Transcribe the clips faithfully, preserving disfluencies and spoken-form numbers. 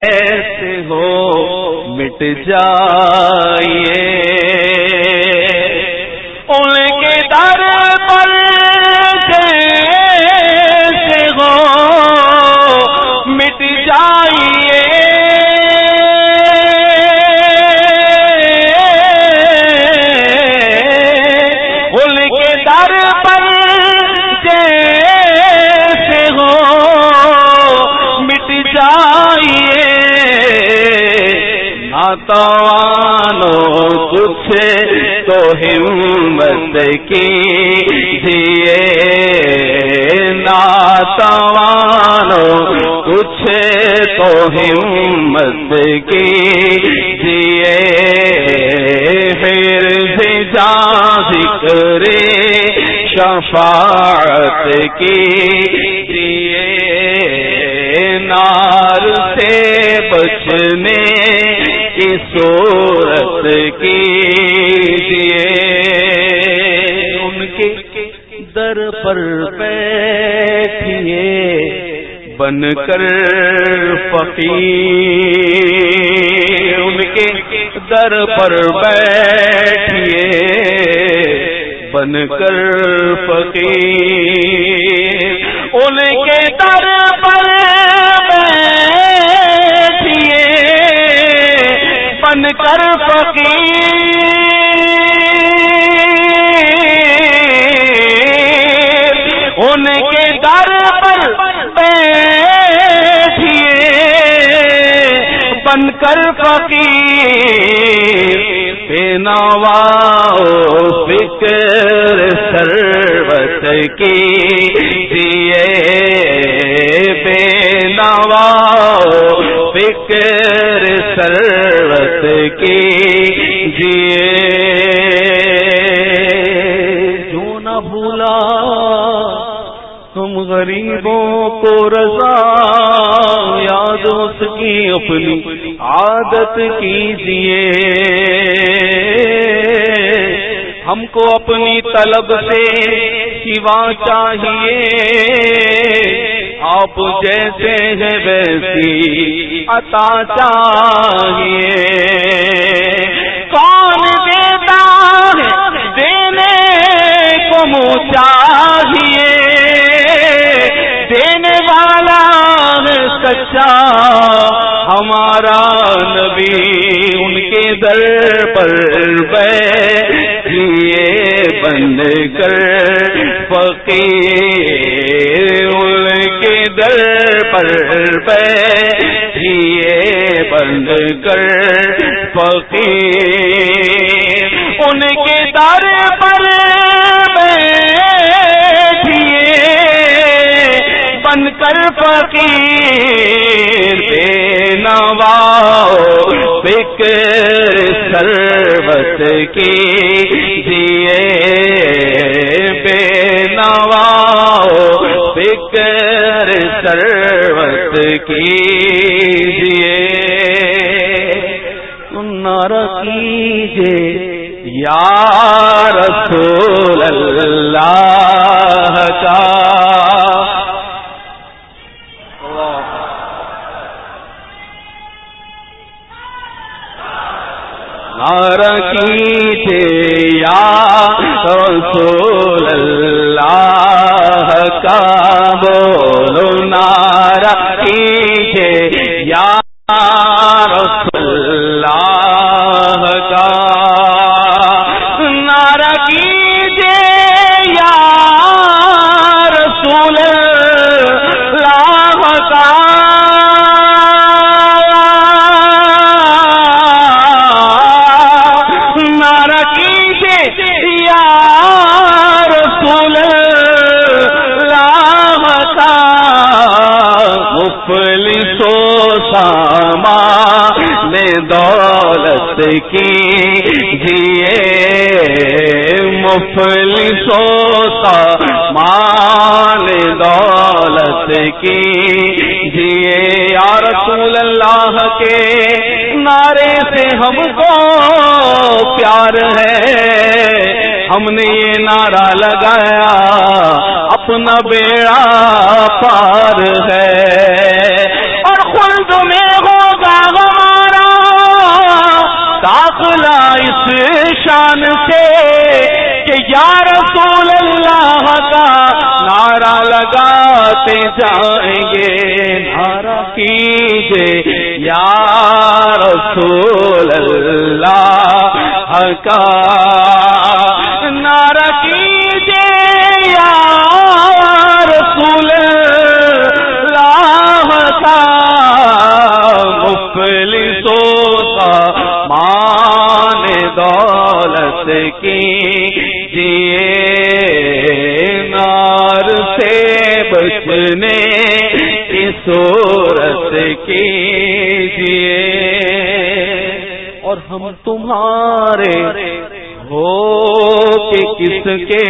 کیسے ہو مٹ جائیے، ان کے در پر کیسے ہو مٹ جائیے، ان کے در پر کیسے ہو مٹ جائیے، ناتوانو کچھ تو ہمت کیجیے، ناتوانو کچھ تو ہمت کیجیے، پھر بھی جا ذکر شفاعت کیجیے، نار سے بچنے کی صورت کیجیے، ان کے در پر بیٹھیے بن کر فقیر، ان کے در پر بیٹھیے بن کر فقیر، ان کے در پر بیٹھیے بن کر فقیر، ان کے در پر بیٹھیے بن کر فقیر، بے نوا فکر سروت کیجیے، بے نوا فکر سروت کیجیے، جو نہ بھولا تم غریبوں کو رضا، یاد اس کی اپنی عادت کیجیے، ہم کو اپنی طلب سے سوا چاہیے، آپ جیسے ہیں ویسی عطا چاہیے، کون دیتا ہے دینے کو منہ چاہیے، دینے والا ہے سچا ہمارا نبی، ان کے در پر بیٹھیے بن کر فقیر، ان کے در پر بیٹھیے بن کر فقیر، ان کے در پر بیٹھیے بن کر فقیر، بے نوا فکر سروت کیجیے، بے نوا فکر سروت کیجیے، نعرہ کیجیے یا رسول اللہ کا، نعرہ کیجیے یا رسول اللہ کا، بولو نعرہ کیجیے یا رسول اللہ کا، نعرہ کیجیے یا رسول اللہ کا، نعرہ کیجیے یا رسول اللہ کا، مفلسو سامان دولت کیجیے، مفلسو سامان دولت کیجیے، یا رسول اللہ کے نعرے سے ہم کو پیار ہے، ہم نے یہ نعرہ لگایا اپنا بیڑا پار ہے، اور خلد میں ہوگا شان سے کہ یا رسول اللہ کا نعرہ لگاتے جائیں گے. نعرہ کیجے یا رسول اللہ کا, نعرہ کیجے یا رسول اللہ کا. مفلسوں کا مان دولت کی جیے, نار سے بچنے کی صورت کیجیے. اور ہم تمہارے ہو کہ کس کے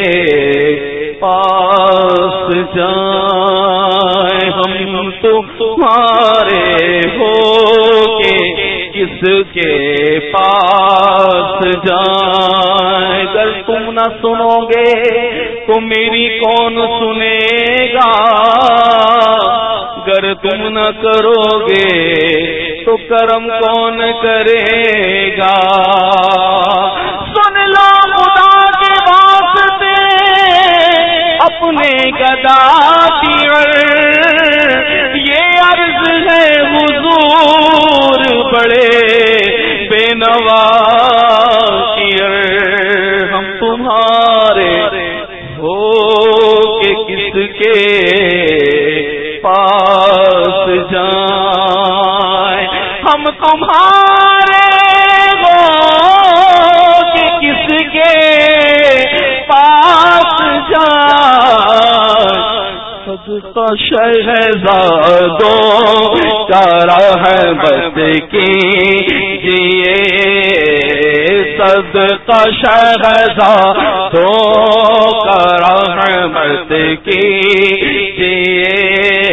پاس جائیں, ہم تمہارے ہو کہ کس کے پاس جائیں. اگر تم نہ سنو گے تو میری کون سنے گا, اگر تم نہ کرو گے تو کرم کون کرے گا. سن لو خدا کے واسطے اپنے گدا کی عرض, یہ عرض ہے حضور بڑے بے نوا کی عرض. ہم تمہارے ہو کہ کس کے پاس جائیں, ہم تمہارے ہو کہ کس کے پاس جائیں. صدقہ شہزادوں کا رحمت کیجیے, صدقہ شہزادوں کا رحمت کیجیے,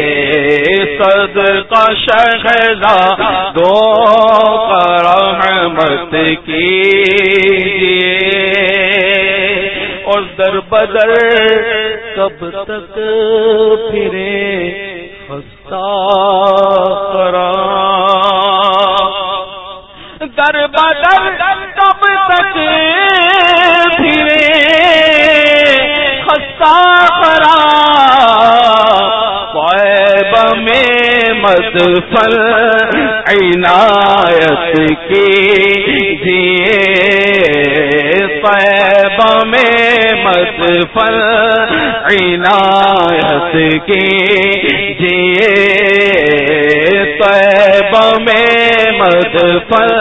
صدقہ شہزادوں کا رحمت کیجیے. اور در بدر کب تک پھرے خستہ خراب, در بدر کب تک پھرے خستہ خراب. طیب میں مدفن عنایت کیجیے, طیب میں مدفن عنایت کیجیے, طیب میں مدفن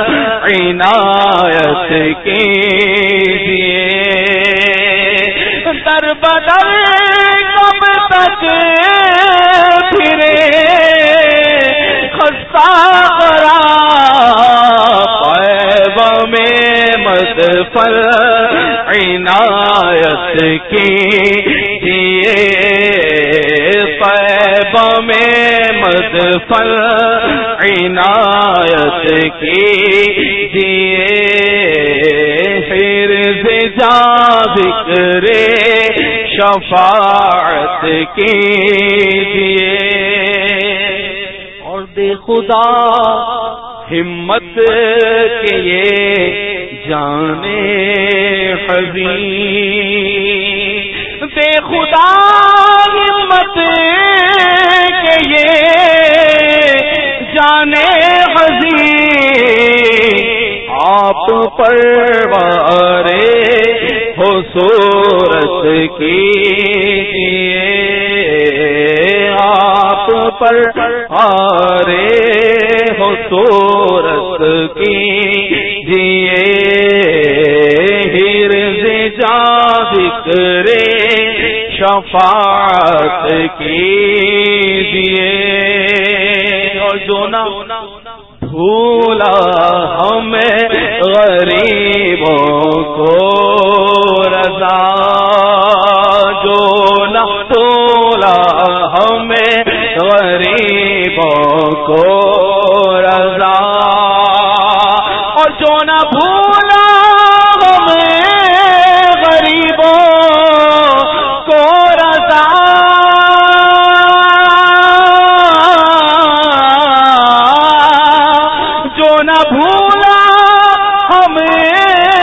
عنایت کیجیے. در بدر کب تک پھرے خستہ خراب, طیب میں مدفن عنایت کیجیے, طیب میں مدفن عنایت کیجیے. حرز جا ذکر شفاعت کیجیے. اور دے خدا ہمت کے یہ جانے حزین, دے خدا ہمت کے یہ جانے حزین. آپ پروارے ہو صورت کیجیے, آپ پروارے ہو صورت کیجیے. حرز جا ذکر شفاعت کیجیے. اور جو نہ بھولا ہمیں غریبوں کو رضا, جو نہ بھولا ہمیں غریبوں کو رضا, اور جو نہ بھولا ہمیں غریبوں کو رضا. جو نہ بھولا ہمیں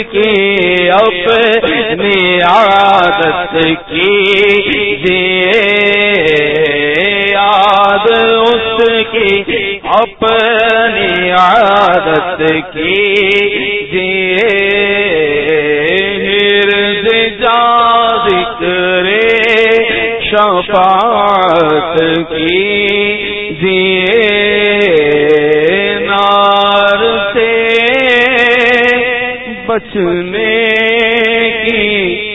کی اپنی عادت کیجئے، یاد اس کی اپنی عادت کیجئے، ہرز جا ذکر شفاعت کیجئے، نار سے بچنے کی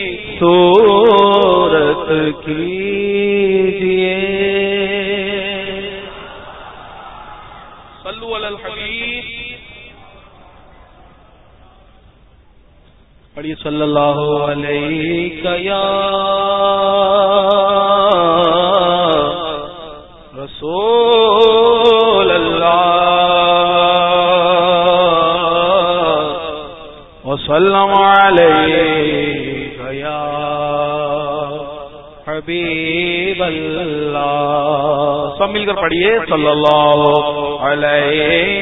صورت کیجئے۔ صلو علی الحبیب، پڑھیے صلی اللہ علیہ یا رسول اللہ وسلم علیہ یا حبیب اللہ۔ سب مل کر پڑھیے صلی اللہ علیہ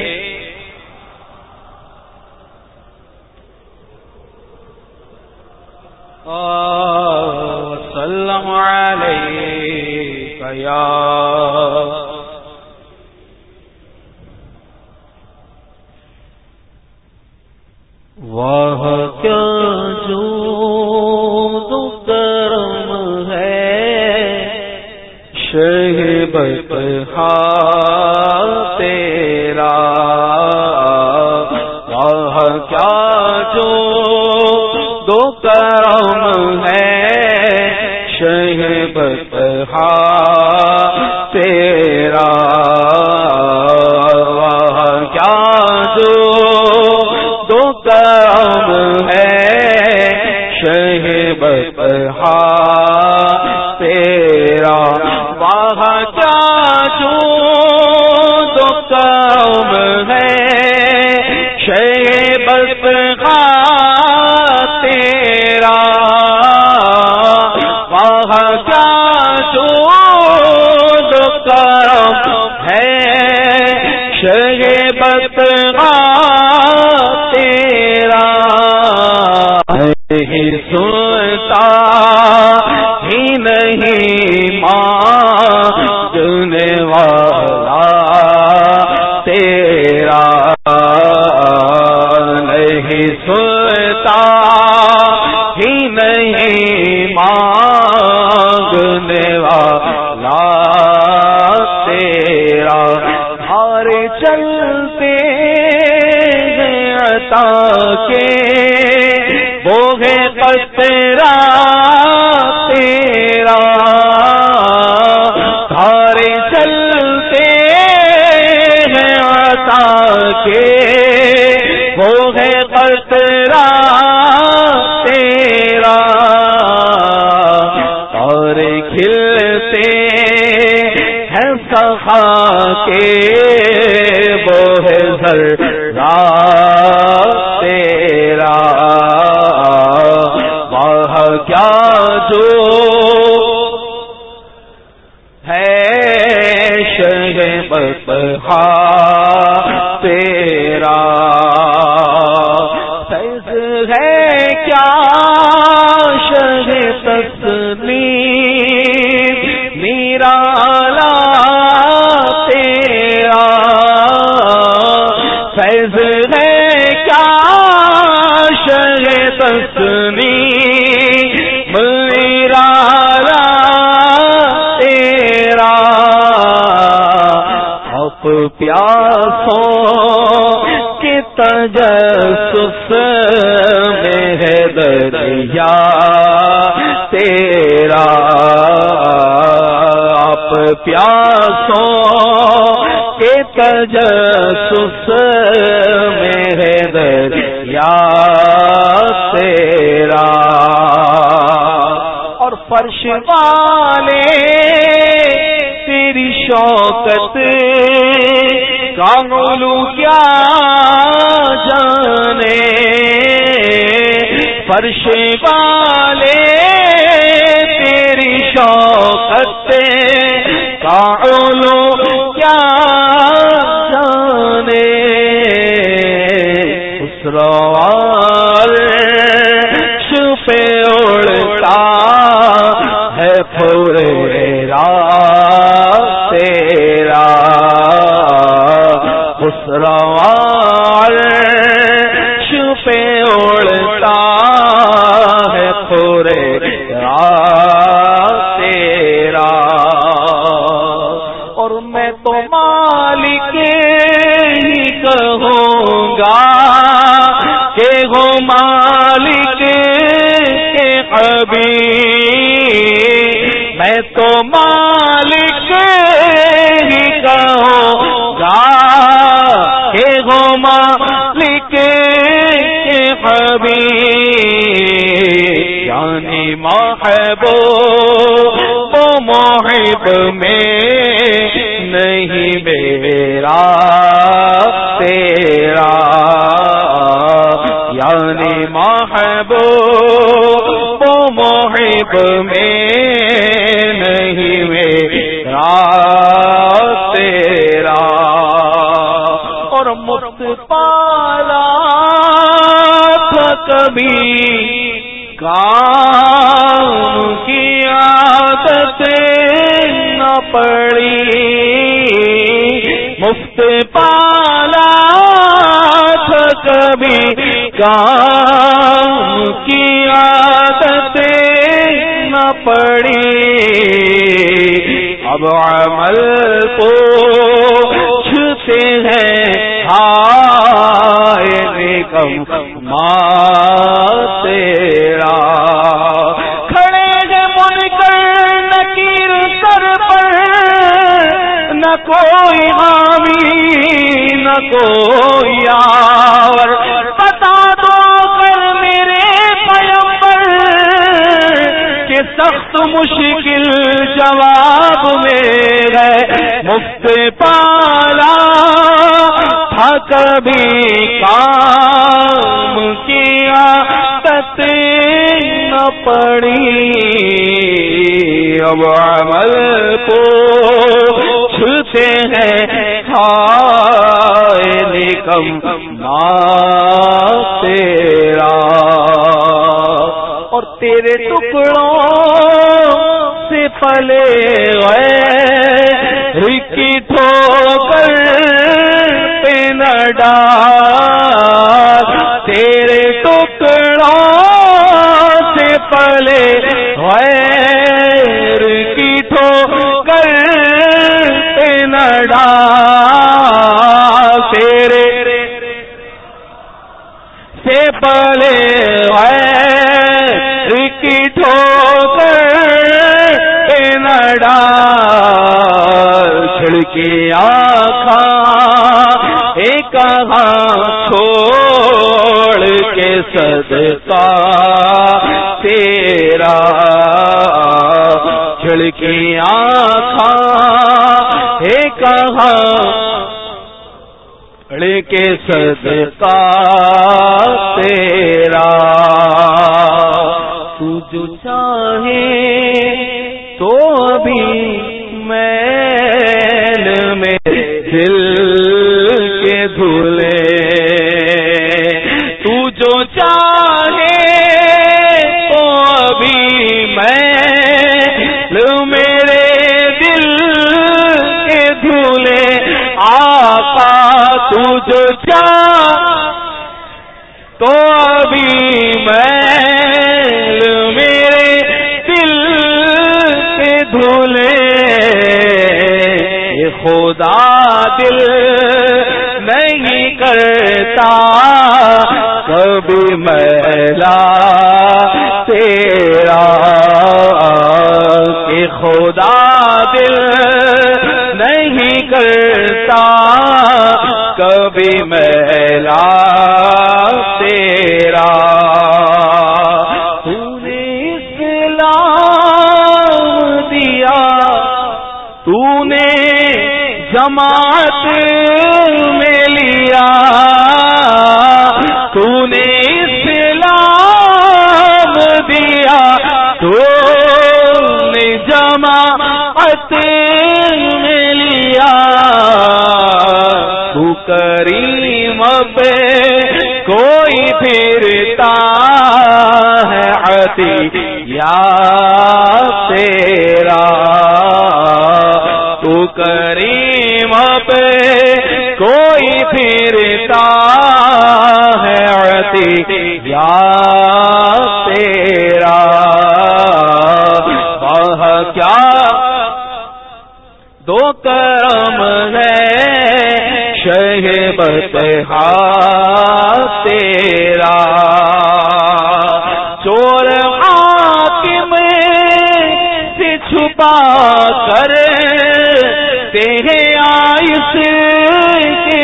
وسلم علیہ یا واہ کیا جود و کرم ہے شہبت تیرا، واہ کیا جود و کرم ہے شہبت تیرا، واہ کیا جود و کرم ہے شہبت تیرا، واہ کیا جود و کرم ہے شہبت تیرا، واہ کیا جود و کرم ہے شہبت تیرا، نہیں سنتا ہی نہیں مانگنے والا تیرا، نہیں سنتا ہی نہیں مانگنے والا تیرا، ہمارے چلتے ہیں عطا کے وہ ہے قطرہ تیرا، دھارے چلتے ہیں عطا کے وہ ہے قطرہ تیرا، اور کھلتے ہیں سخا کے وہ ہے ذرہ تیرا، واہ کیا جو ہے شہبت تیرا، فیض ہے کیا شہ تسلیم نرالا تیرا، فیض ہے کیا شہ تسلیم نرالا تیرا، اب پیاسوں کے تجسس میں ہے دریا تیرا، آپ پیاسوں کے تجسس میں ہے دریا تیرا، اور فرش والے تیری شوکت کانولو کیا جانے، فرش والے تیری شوکت کانولو کیا جانے، اسرار ہے پھریرا تیرا خسروا عرش پہ اڑتا ہے پھریرا تیرا اور میں تو مالک ہی کہوں گا کہ ہو مالک کے حبیب میں تو مالک ہی کہوں گا کہ ہو مالک کے حبیب یعنی محبوب و محب میں نہیں میرا تیرا یعنی محبوب و محب میں نہیں میرا تیرا اور مفت پالا تھا کبھی کام کی عادت نہ پڑی مفت پالا تھا کبھی کام کی عادت نہ پڑی اب عمل پوچھتے ہیں ہائے نکم ماں تیرا کھڑے ہیں منکر نکیر سر پر نہ کوئی حامی نہ کوئی یار بتا دو کر میرے پیغمبر کہ سخت مشکل جواب میں ہے مفت پالا تھا کبھی کام کی عادت نہ پڑی اب عمل پوچھتے ہیں ہائے نکم ماں تیرا اور تیرے ٹکڑوں سے پلے غیر کی ٹھوکر پہ نہ ڈال تیرے ٹکڑوں سے پلے غیر کی ٹھوکر پہ نہ ڈال تیرے سے پلے غیر کی ٹھوکر پہ نہ ڈال کھڑکی آنکھاں ایک کہاں چھوڑ کے صدقہ تیرا کھڑکی آنکھاں ایک کہاں کے صدقہ تیرا تو جو چاہے تو ابھی میل میں دل کے دھلے تو جو چاہے تو ابھی میل میرے دل کے دھلے آقا تو جو چاہ تو ابھی میل میرے دل کے دھلے یہ خدا دل نہیں کرتا کبھی میلا تیرا کہ خدا دل نہیں کرتا کبھی میلا تیرا تو نے اسلام دیا تو نے جماعت میں لیا تو نے اسلام دیا تو نے جماعت میں لیا تو کریم پہ کوئی پھرتا ہے یا تیرا تو کریم پہ کوئی پھرتا ہے یا تیرا وہ کیا دو کرم ہے شہبت تیرا چور حاکم سے چھپا کر تیرے آئس کے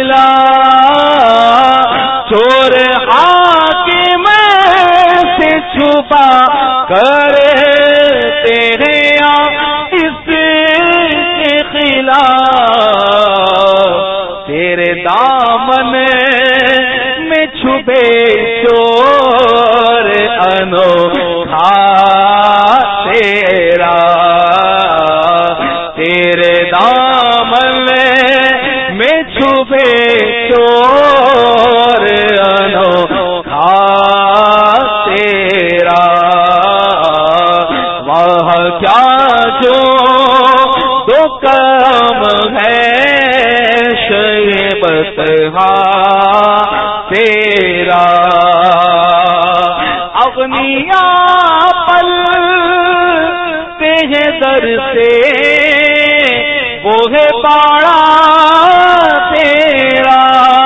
خلاف چور حاکم سے چھپا کر تیرے آئس کے خلاف تیرے دامن میں چھپے چور انوکھا تیرا تیرے دامن میں چھپے چور انوکھا تیرا وہ کیا جو دو کرم ہے شیبت تیرا اغنیا پلتے ہیں در سے وہ ہے باڑا تیرا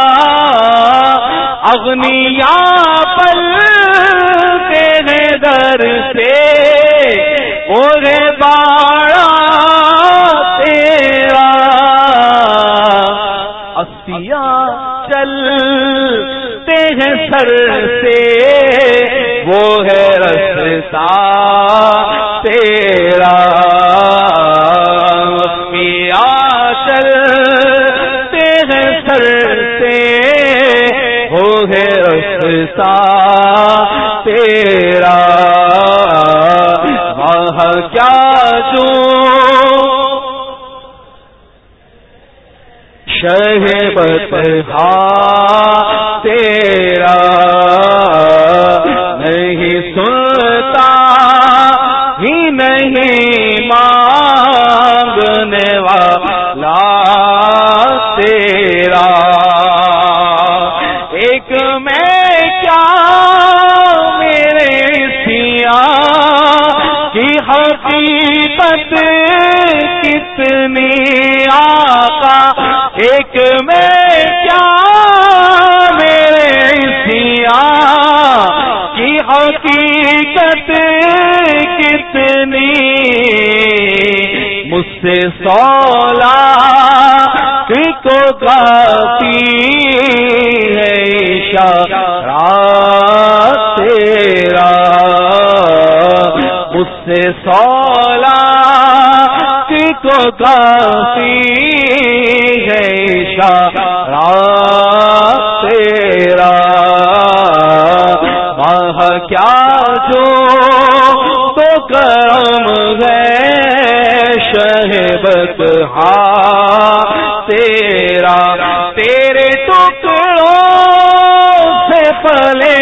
اغنیا پلتے ہیں در سے وہ ہے باڑا تیرا اسیا چلتے ہیں سر سے وہ ہے رستا تیرا اسیا چلتے ہیں سر سے وہ ہے رستا تیرا وہ کیا جو شہبت تیرا نہیں سنتا ہی نہیں مانگنے والا تیرا ایک میں کیا میرے سیا کی حقیقت کتنی آقا ایک میں کیا میرے سیا کی حقیقت کتنی مجھ سے سولا کو کافی ہے اشارہ تیرا مجھ سے سولا کو کافی ہے اشارہ تیرا وہ کیا جو تو کرم ہے شہبت تیرا تیرے ٹکڑوں سے پلے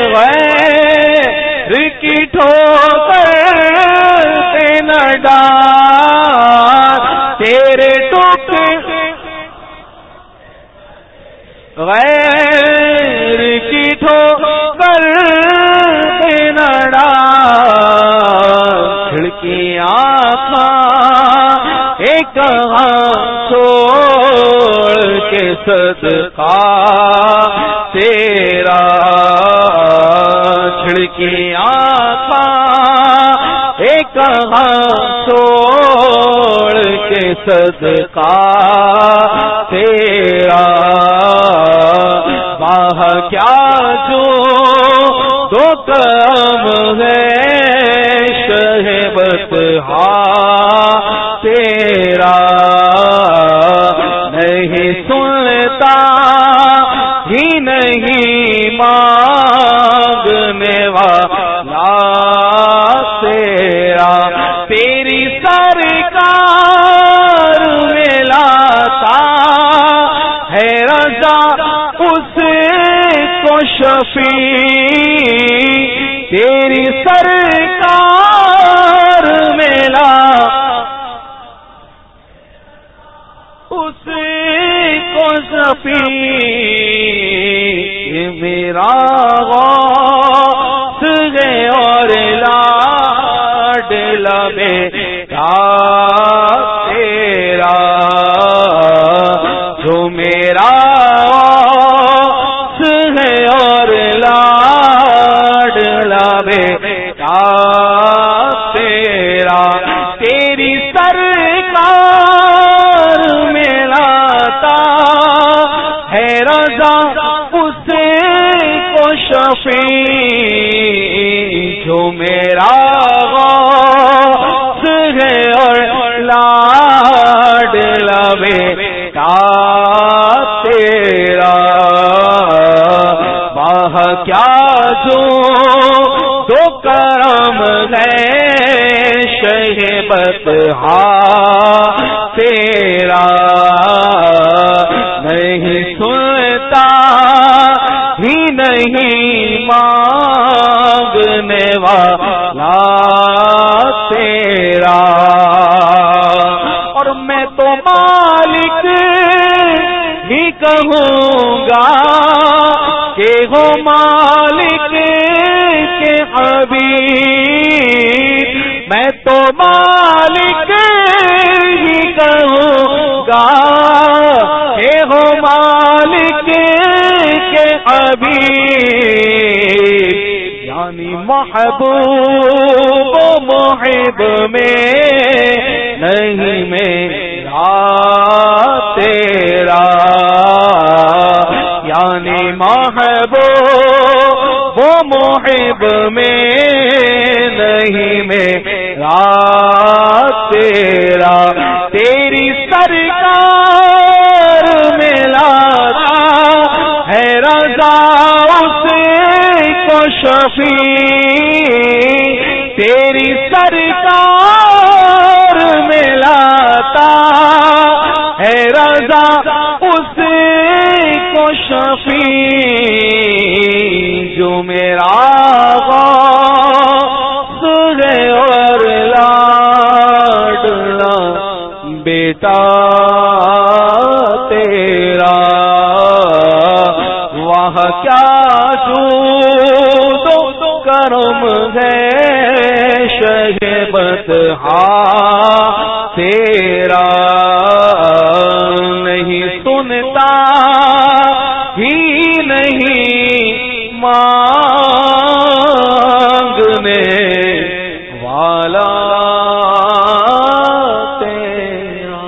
غیر کی ٹھوکر نہ ڈال تیرے ٹکڑے غیر کی ٹھوکر نہ ڈال کھڑکیاں ایک چھوڑ کے صدقہ تیرا کھڑکیاں ایک چھوڑ کے صدقہ تیرا واہ کیا جو دو کرم ہے شہبت تیرا نہیں سنتا ہی نہیں مانگنے والا تیرا تیری سرکار میں لاتا ہے رضا اس کو شفیع تیری سرکار ملا اسی کو شفیع میرا غوث ہے اور لاڈلا بیٹا تیرا جو میرا غوث ہے اور لاڈلا بیٹا تیرا تیری سرکار میں لاتا ہے رضا اسے کو شفیع جو میرا غوث ہے اور لاڈلا بیٹا تیرا واہ کیا جو دو کرم ہے شہبت تیرا نہیں سنتا ہی نہیں مانگنے والا تیرا اور میں تو مالک ہی کہوں گا کہ ہو مالک کے حبیب میں تو مالک ہی کہوں گا کہ ہو مالک کے حبیب یعنی محبوب و محب میں نہیں میرا تیرا یعنی محبوب و محب میں نہیں میرا تیرا تیری سرکار میں لاتا ہے رضا اسے کو شفیع تیری سرکار میں لاتا ہے رضا اسے کو شفیع جو میرا غوث ہے اور لاڈلا بیٹا تیرا وہاں کیا جود و کرم ہے شہبت تیرا نہیں سنتا ہی نہیں مانگنے والا تیرا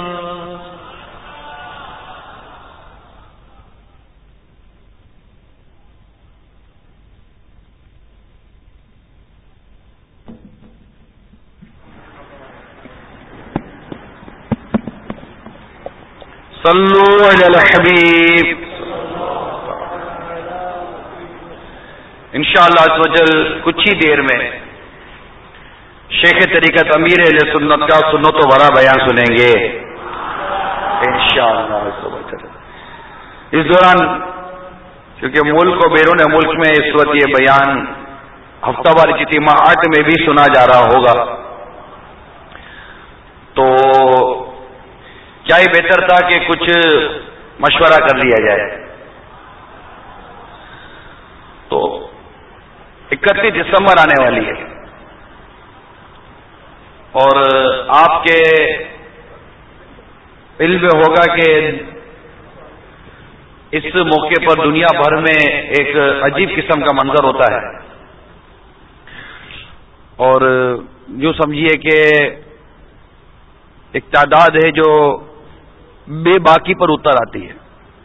صلو علی الحبیب انشاءاللہ عز و جل کچھ ہی دیر میں شیخ طریقت امیر اہل سنت کا سنت و ورا بیان سنیں گے انشاءاللہ عز و جل. اس دوران کیونکہ ملک و بیرون ملک میں اس وقت یہ بیان ہفتہ وار اجتماعات میں بھی سنا جا رہا ہوگا تو کیا ہی بہتر تھا کہ کچھ مشورہ کر لیا جائے. تو اکتیس دسمبر آنے والی ہے اور آپ کے علم میں ہوگا کہ اس موقع پر دنیا بھر میں ایک عجیب قسم کا منظر ہوتا ہے اور یوں سمجھیے کہ ایک تعداد ہے جو بے باکی پر اتر آتی ہے.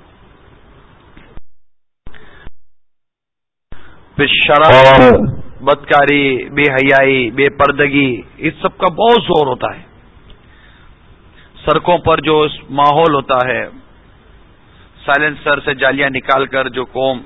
پھر شراب بدکاری بے حیائی بے پردگی اس سب کا بہت زور ہوتا ہے. سڑکوں پر جو ماحول ہوتا ہے سائلنسر سے جالیاں نکال کر جو قوم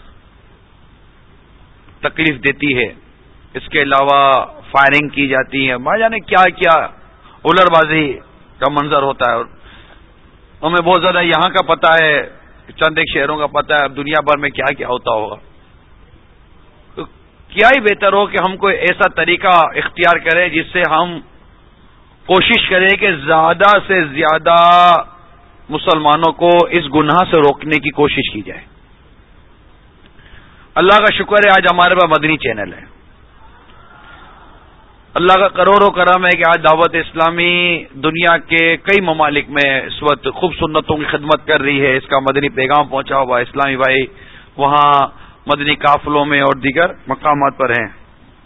تکلیف دیتی ہے اس کے علاوہ فائرنگ کی جاتی ہے ماں جانے کیا کیا اولر بازی کا منظر ہوتا ہے. اور ہمیں بہت زیادہ یہاں کا پتہ ہے چند ایک شہروں کا پتہ ہے اب دنیا بھر میں کیا کیا ہوتا ہوگا. تو کیا ہی بہتر ہو کہ ہم کوئی ایسا طریقہ اختیار کریں جس سے ہم کوشش کریں کہ زیادہ سے زیادہ مسلمانوں کو اس گناہ سے روکنے کی کوشش کی جائے. اللہ کا شکر ہے آج ہمارے پاس مدنی چینل ہے. اللہ کا کروڑوں کرم ہے کہ آج دعوت اسلامی دنیا کے کئی ممالک میں اس وقت خوب سنتوں کی خدمت کر رہی ہے. اس کا مدنی پیغام پہنچا ہوا اسلامی بھائی وہاں مدنی قافلوں میں اور دیگر مقامات پر ہیں.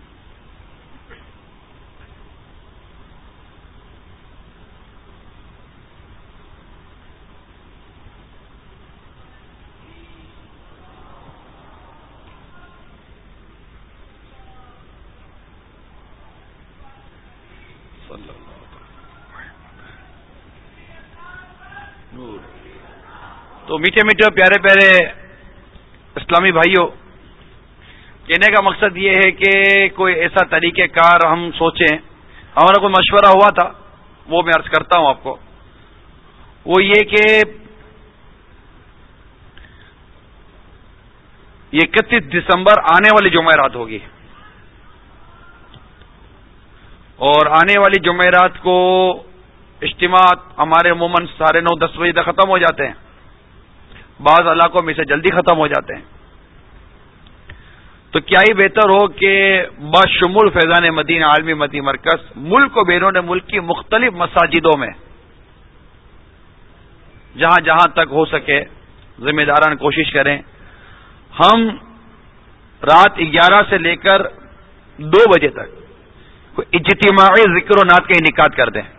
تو میٹھے میٹھے پیارے پیارے اسلامی بھائیوں، کہنے کا مقصد یہ ہے کہ کوئی ایسا طریقہ کار ہم سوچیں. ہمارا کوئی مشورہ ہوا تھا، وہ میں عرض کرتا ہوں آپ کو. وہ یہ کہ یہ اکتیس دسمبر آنے والی جمعرات ہوگی، اور آنے والی جمعرات کو اجتماعات ہمارے عموماً ساڑھے نو دس بجے تک ختم ہو جاتے ہیں. بعض علاقوں میں سے جلدی ختم ہو جاتے ہیں. تو کیا ہی بہتر ہو کہ بشمول فیضان مدینہ عالمی مدنی مرکز ملک و بیرون ملک کی مختلف مساجدوں میں جہاں جہاں تک ہو سکے ذمہ داران کوشش کریں ہم رات گیارہ سے لے کر دو بجے تک اجتماعی ذکر و نعت کا انعقاد کر دیں،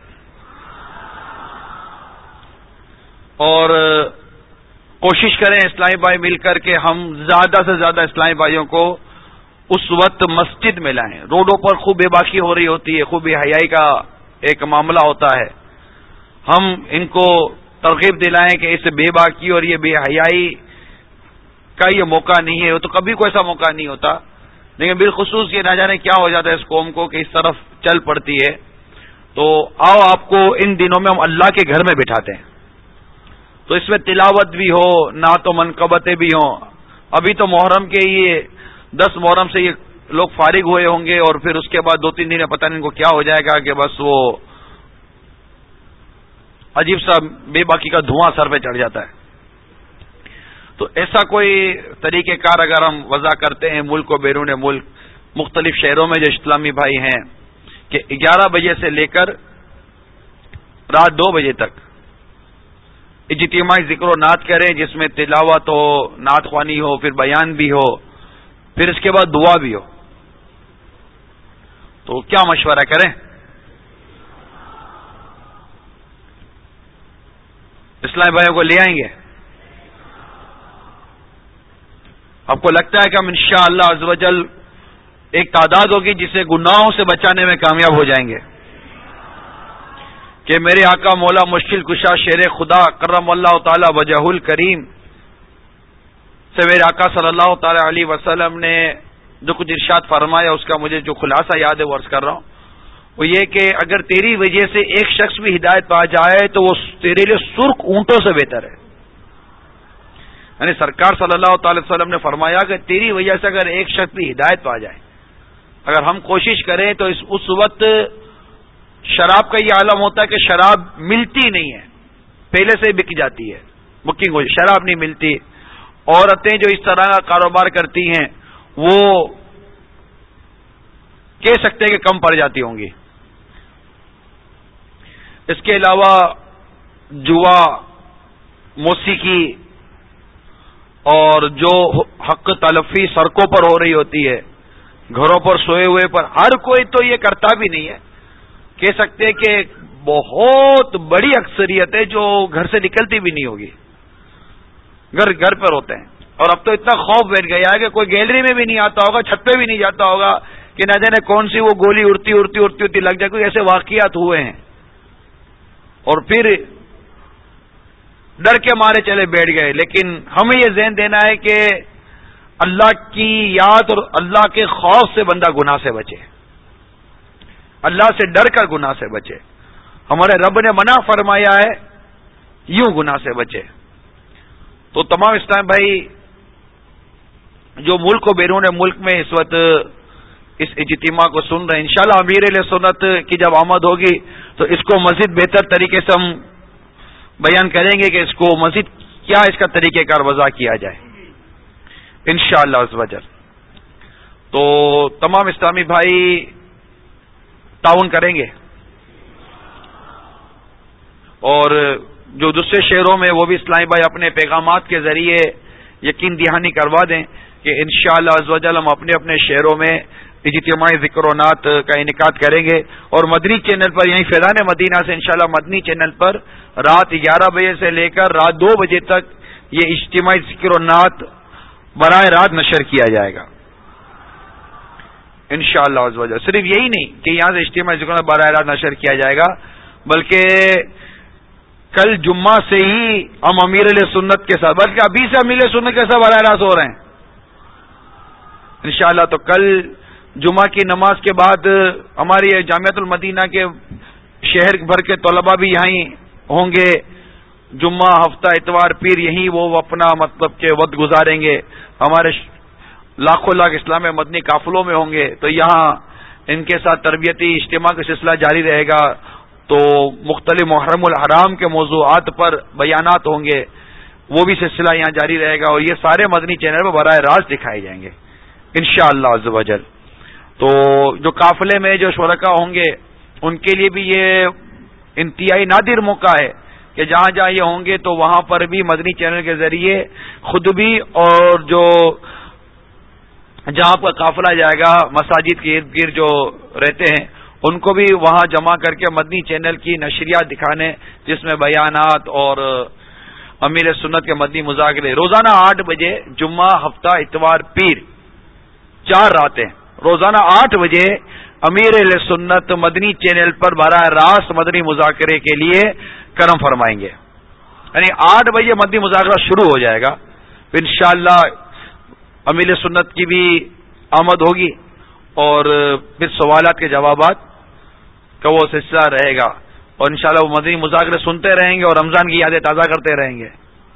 اور کوشش کریں اسلامی بھائی مل کر کے ہم زیادہ سے زیادہ اسلامی بھائیوں کو اس وقت مسجد میں لائیں. روڈوں پر خوب بے باکی ہو رہی ہوتی ہے، خوب بے حیائی کا ایک معاملہ ہوتا ہے. ہم ان کو ترغیب دلائیں کہ اس بے باکی اور یہ بے حیائی کا یہ موقع نہیں ہے. وہ تو کبھی کوئی ایسا موقع نہیں ہوتا، لیکن بالخصوص یہ نہ جانے کیا ہو جاتا ہے اس قوم کو کہ اس طرف چل پڑتی ہے. تو آؤ آپ کو ان دنوں میں ہم اللہ کے گھر میں بٹھاتے ہیں، تو اس میں تلاوت بھی ہو، نعت و منقبتیں بھی ہوں. ابھی تو محرم کے یہ دس محرم سے یہ لوگ فارغ ہوئے ہوں گے، اور پھر اس کے بعد دو تین دن میں پتہ نہیں ان کو کیا ہو جائے گا کہ بس وہ عجیب سا بے باکی کا دھواں سر پہ چڑھ جاتا ہے. تو ایسا کوئی طریقہ کار اگر ہم وضع کرتے ہیں ملک و بیرون ملک مختلف شہروں میں جو اسلامی بھائی ہیں کہ گیارہ بجے سے لے کر رات دو بجے تک اجتماعی ذکر و نعت کریں، جس میں تلاوت ہو، نعت خوانی ہو، پھر بیان بھی ہو، پھر اس کے بعد دعا بھی ہو. تو کیا مشورہ کریں؟ اسلامی بھائیوں کو لے آئیں گے؟ آپ کو لگتا ہے کہ ہم انشاءاللہ عز و جل ایک تعداد ہوگی جسے گناہوں سے بچانے میں کامیاب ہو جائیں گے کہ میرے آقا مولا مشکل کشا شیر خدا کرم اللہ تعالی وجہ الکریم سے میرے آقا صلی اللہ تعالی علیہ وسلم نے جو کچھ ارشاد فرمایا اس کا مجھے جو خلاصہ یاد ہے وہ عرض کر رہا ہوں. وہ یہ کہ اگر تیری وجہ سے ایک شخص بھی ہدایت پا جائے تو وہ تیرے لیے سرخ اونٹوں سے بہتر ہے. یعنی سرکار صلی اللہ تعالی وسلم نے فرمایا کہ تیری وجہ سے اگر ایک شخص بھی ہدایت پا جائے، اگر ہم کوشش کریں تو اس اس وقت شراب کا یہ عالم ہوتا ہے کہ شراب ملتی نہیں ہے، پہلے سے بک جاتی ہے، بکنگ ہو، شراب نہیں ملتی. عورتیں جو اس طرح کا کاروبار کرتی ہیں وہ کہہ سکتے ہیں کہ کم پڑ جاتی ہوں گی. اس کے علاوہ جوا، موسیقی اور جو حق تلفی سڑکوں پر ہو رہی ہوتی ہے، گھروں پر سوئے ہوئے پر، ہر کوئی تو یہ کرتا بھی نہیں ہے. کہہ سکتے ہیں کہ بہت بڑی اکثریت ہے جو گھر سے نکلتی بھی نہیں ہوگی، گھر گھر پر ہوتے ہیں. اور اب تو اتنا خوف بیٹھ گیا ہے کہ کوئی گیلری میں بھی نہیں آتا ہوگا، چھت پہ بھی نہیں جاتا ہوگا کہ نہ جانے کون سی وہ گولی اڑتی اڑتی اڑتی اڑتی لگ جائے. کوئی ایسے واقعات ہوئے ہیں اور پھر ڈر کے مارے چلے بیٹھ گئے. لیکن ہمیں یہ ذہن دینا ہے کہ اللہ کی یاد اور اللہ کے خوف سے بندہ گناہ سے بچے، اللہ سے ڈر کر گناہ سے بچے. ہمارے رب نے منع فرمایا ہے یوں گناہ سے بچے. تو تمام اسلام بھائی جو ملک و بیرون ملک میں اس وقت اس اجتماع کو سن رہے ہیں. انشاءاللہ امیر اہل سنت کی جب آمد ہوگی تو اس کو مزید بہتر طریقے سے ہم بیان کریں گے کہ اس کو مزید کیا اس کا طریقہ کار وضع کیا جائے انشاءاللہ عز و جل. تو تمام اسلامی بھائی تعاون کریں گے اور جو دوسرے شہروں میں وہ بھی اسلامی بھائی اپنے پیغامات کے ذریعے یقین دہانی کروا دیں کہ انشاءاللہ عز و جل ہم اپنے اپنے شہروں میں اجتماعی ذکر و نات کا انعقاد کریں گے. اور مدنی چینل پر یہیں فیضان مدینہ سے انشاءاللہ مدنی چینل پر رات گیارہ بجے سے لے کر رات دو بجے تک یہ اجتماعی ذکر و نات براہ راست نشر کیا جائے گا انشاءاللہ عز و جل. صرف یہی نہیں کہ یہاں سے اجتماعی ذکر و نات براہ راست نشر کیا جائے گا بلکہ کل جمعہ سے ہی ہم امیر علیہ سنت کے ساتھ بلکہ ابھی سے امیر علیہ سنت کے ساتھ براہ راست ہو رہے ہیں انشاءاللہ. تو کل جمعہ کی نماز کے بعد ہماری جامعۃ المدینہ کے شہر بھر کے طلباء بھی یہیں ہوں گے. جمعہ ہفتہ اتوار پیر یہیں وہ اپنا مطلب کہ وقت گزاریں گے. ہمارے لاکھوں لاکھ اسلام مدنی قافلوں میں ہوں گے تو یہاں ان کے ساتھ تربیتی اجتماع کا سلسلہ جاری رہے گا. تو مختلف محرم الحرام کے موضوعات پر بیانات ہوں گے وہ بھی سلسلہ یہاں جاری رہے گا اور یہ سارے مدنی چینل پر براہ راست دکھائے جائیں گے انشاءاللہ عز و جل. تو جو قافلے میں جو شرکا ہوں گے ان کے لیے بھی یہ انتہائی نادر موقع ہے کہ جہاں جہاں یہ ہوں گے تو وہاں پر بھی مدنی چینل کے ذریعے خود بھی اور جو جہاں پر قافلہ جائے گا مساجد کے ارد گرد جو رہتے ہیں ان کو بھی وہاں جمع کر کے مدنی چینل کی نشریات دکھانے جس میں بیانات اور امیر سنت کے مدنی مذاکرے روزانہ آٹھ بجے جمعہ ہفتہ اتوار پیر چار راتیں روزانہ آٹھ بجے امیر اہل سنت مدنی چینل پر براہ راست مدنی مذاکرے کے لیے کرم فرمائیں گے. یعنی آٹھ بجے مدنی مذاکرہ شروع ہو جائے گا انشاءاللہ امیر سنت کی بھی آمد ہوگی اور پھر سوالات کے جوابات کا وہ سلسلہ رہے گا اور انشاءاللہ وہ مدنی مذاکرے سنتے رہیں گے اور رمضان کی یادیں تازہ کرتے رہیں گے.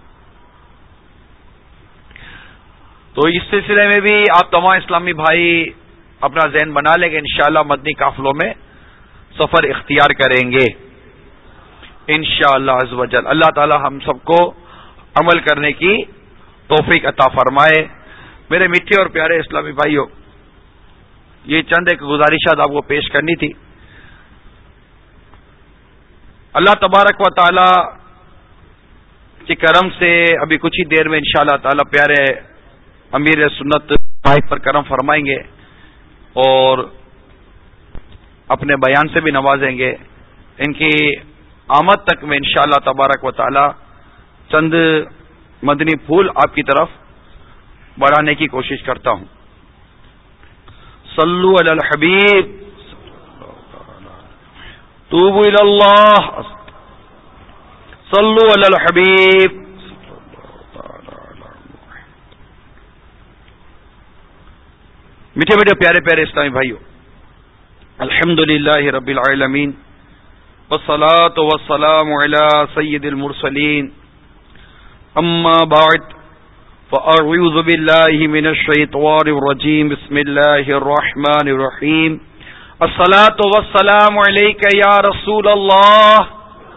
تو اس سلسلے میں بھی آپ تمام اسلامی بھائی اپنا ذہن بنا لیں گے انشاءاللہ مدنی قافلوں میں سفر اختیار کریں گے انشاءاللہ عز و جل. اللہ تعالی ہم سب کو عمل کرنے کی توفیق عطا فرمائے. میرے میٹھے اور پیارے اسلامی بھائیوں یہ چند ایک گزارشات آپ کو پیش کرنی تھی. اللہ تبارک و تعالی کے کرم سے ابھی کچھ ہی دیر میں انشاءاللہ تعالی پیارے امیر سنت پر کرم فرمائیں گے اور اپنے بیان سے بھی نوازیں گے. ان کی آمد تک میں انشاءاللہ تبارک و تعالی چند مدنی پھول آپ کی طرف بڑھانے کی کوشش کرتا ہوں. صلو علی الحبیب توبوا الی اللہ صلو علی الحبیب. میٹھے میٹھے پیارے پیارے اسلامی بھائیوں الحمدللہ رب العالمین والصلاة والسلام علی سید المرسلین اما بعد فاعوذ باللہ من الشیطان الرجیم بسم اللہ الرحمن الرحیم. الصلاة والسلام علیک یا رسول اللہ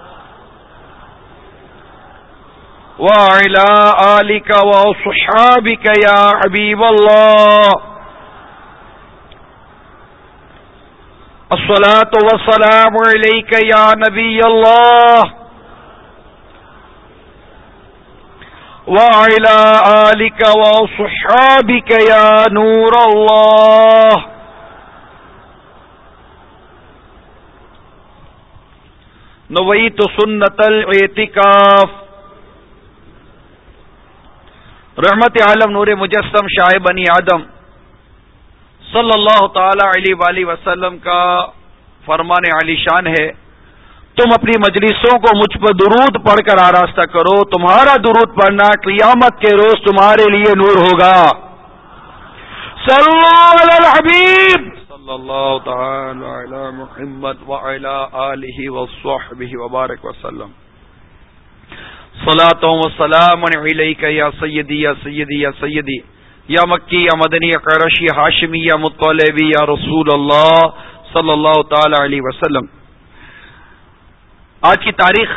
وعلی آلک وصحابک یا حبیب اللہ. الصلاة والسلام علیک یا نبی اللہ وعلی آلک وصحابک یا نور اللہ. نویت سنت الاعتکاف. رحمت عالم نور مجسم شاہ بنی آدم صلی اللہ تعالی علیہ وآلہ وسلم کا فرمان علی شان ہے تم اپنی مجلسوں کو مجھ پر درود پڑھ کر آراستہ کرو تمہارا درود پڑھنا قیامت کے روز تمہارے لیے نور ہوگا. صلو علی الحبیب صلی اللہ تعالی علی محمد وعلی آلہ وصحبہ وبارک وسلم. صلاۃ و سلام علیک یا سیدی یا سیدی یا سیدی یا مکی یا مدنی یا قریشی یا ہاشمی یا مطلبی یا رسول اللہ صلی اللہ تعالی علیہ وسلم. آج کی تاریخ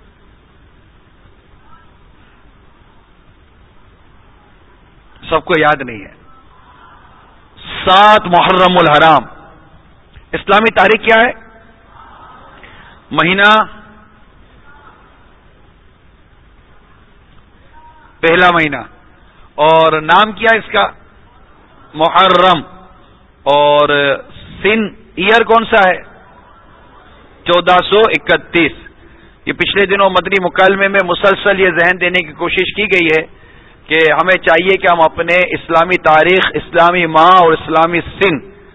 سب کو یاد نہیں ہے. سات محرم الحرام. اسلامی تاریخ کیا ہے؟ مہینہ پہلا مہینہ، اور نام کیا اس کا؟ محرم. اور سن ایئر کون سا ہے؟ چودہ سو اکتیس. یہ پچھلے دنوں مدنی مکالمے میں مسلسل یہ ذہن دینے کی کوشش کی گئی ہے کہ ہمیں چاہیے کہ ہم اپنے اسلامی تاریخ، اسلامی ماہ اور اسلامی سن،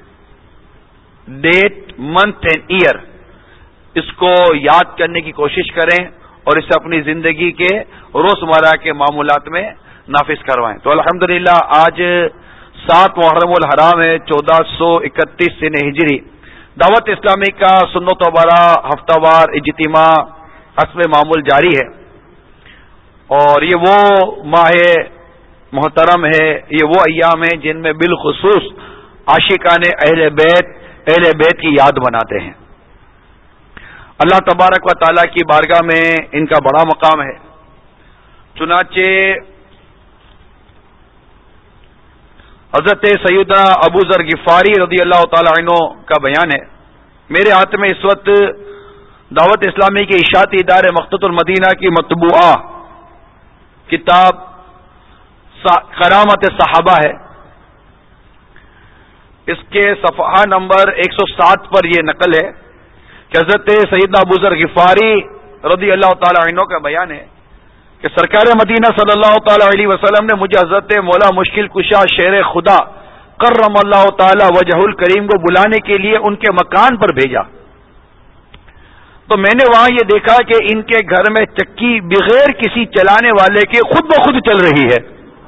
ڈیٹ، منتھ اینڈ ایئر، اس کو یاد کرنے کی کوشش کریں اور اسے اپنی زندگی کے روزمرہ کے معمولات میں نافذ کروائیں. تو الحمدللہ آج سات محرم الحرام ہے، چودہ سو اکتیس سن ہجری. دعوت اسلامی کا سنت و برا ہفتہ وار اجتماع حسب معمول جاری ہے، اور یہ وہ ماہ محترم ہے، یہ وہ ایام ہیں جن میں بالخصوص عاشقان اہل بیت اہل بیت کی یاد بناتے ہیں. اللہ تبارک و تعالیٰ کی بارگاہ میں ان کا بڑا مقام ہے. چنانچہ حضرت سیدنا ابو ذر غفاری رضی اللہ تعالی عنہ کا بیان ہے. میرے ہاتھ میں اس وقت دعوت اسلامی کے اشاعتی ادارے مقتۃ المدینہ کی مطبوعہ کتاب کرامت صحابہ ہے. اس کے صفحہ نمبر ایک سو سات پر یہ نقل ہے کہ حضرت سیدنا ابو ذر غفاری رضی اللہ تعالی عنہ کا بیان ہے کہ سرکار مدینہ صلی اللہ تعالی علیہ وسلم نے مجھے حضرت مولا مشکل کشا شیر خدا کرم اللہ تعالی وجہ الکریم کو بلانے کے لیے ان کے مکان پر بھیجا. تو میں نے وہاں یہ دیکھا کہ ان کے گھر میں چکی بغیر کسی چلانے والے کے خود بخود چل رہی ہے.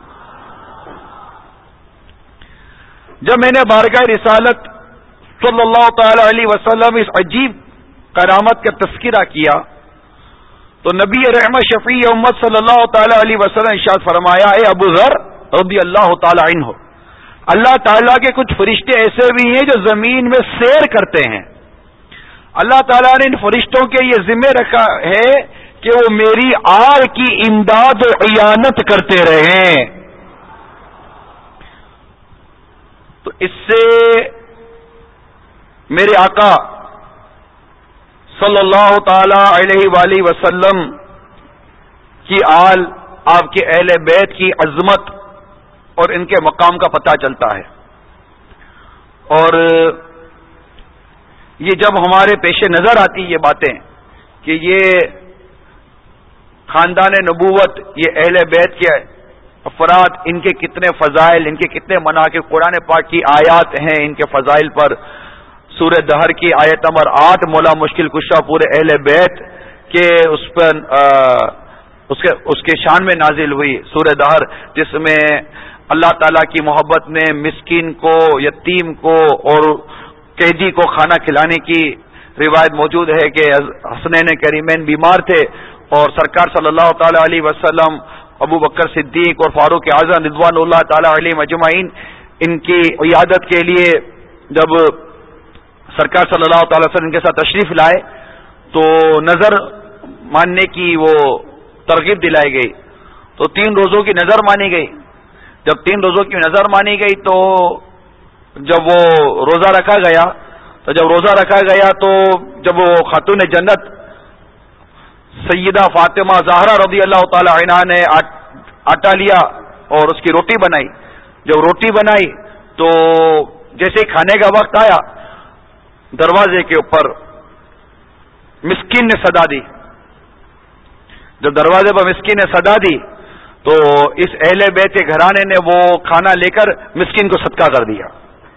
جب میں نے بارگاہ رسالت صلی اللہ تعالی علیہ وسلم اس عجیب کرامت کا تذکرہ کیا تو نبی رحمت شفیع امت صلی اللہ تعالی علیہ وسلم ارشاد فرمایا، اے ابو ذر رضی اللہ تعالی عنہ، اللہ تعالیٰ کے کچھ فرشتے ایسے بھی ہیں جو زمین میں سیر کرتے ہیں. اللہ تعالیٰ نے ان فرشتوں کے یہ ذمہ رکھا ہے کہ وہ میری آل کی امداد و اعانت کرتے رہیں. تو اس سے میرے آقا صلی اللہ تعالی علیہ وآلہ وسلم کی آل، آپ کے اہل بیت کی عظمت اور ان کے مقام کا پتہ چلتا ہے. اور یہ جب ہمارے پیش نظر آتی یہ باتیں کہ یہ خاندان نبوت، یہ اہل بیت کے افراد، ان کے کتنے فضائل، ان کے کتنے مناقب، قرآن پاک کی آیات ہیں ان کے فضائل پر. سورہ دہر کی آیت نمبر آٹھ مولا مشکل کشا پورے اہل بیت کے اس پر اس کے اس کے شان میں نازل ہوئی. سورہ دہر جس میں اللہ تعالیٰ کی محبت نے مسکین کو، یتیم کو اور قیدی کو کھانا کھلانے کی روایت موجود ہے کہ حسنین کریمین بیمار تھے اور سرکار صلی اللہ تعالی علیہ وسلم، ابو بکر صدیق اور فاروق اعظم رضوان اللہ تعالی علیہ مجمعین ان کی عیادت کے لیے جب سرکار صلی اللہ تعالی وسلم کے ساتھ تشریف لائے تو نظر ماننے کی وہ ترغیب دلائی گئی. تو تین روزوں کی نظر مانی گئی. جب تین روزوں کی نظر مانی گئی تو جب وہ روزہ رکھا گیا تو جب روزہ رکھا گیا تو جب وہ خاتون جنت سیدہ فاطمہ زہرا رضی اللہ تعالی عنہا نے آٹا لیا اور اس کی روٹی بنائی. جب روٹی بنائی تو جیسے کھانے کا وقت آیا، دروازے کے اوپر مسکین نے صدا دی. جب دروازے پر مسکین نے صدا دی تو اس اہل بیت کے گھرانے نے وہ کھانا لے کر مسکین کو صدقہ کر دیا.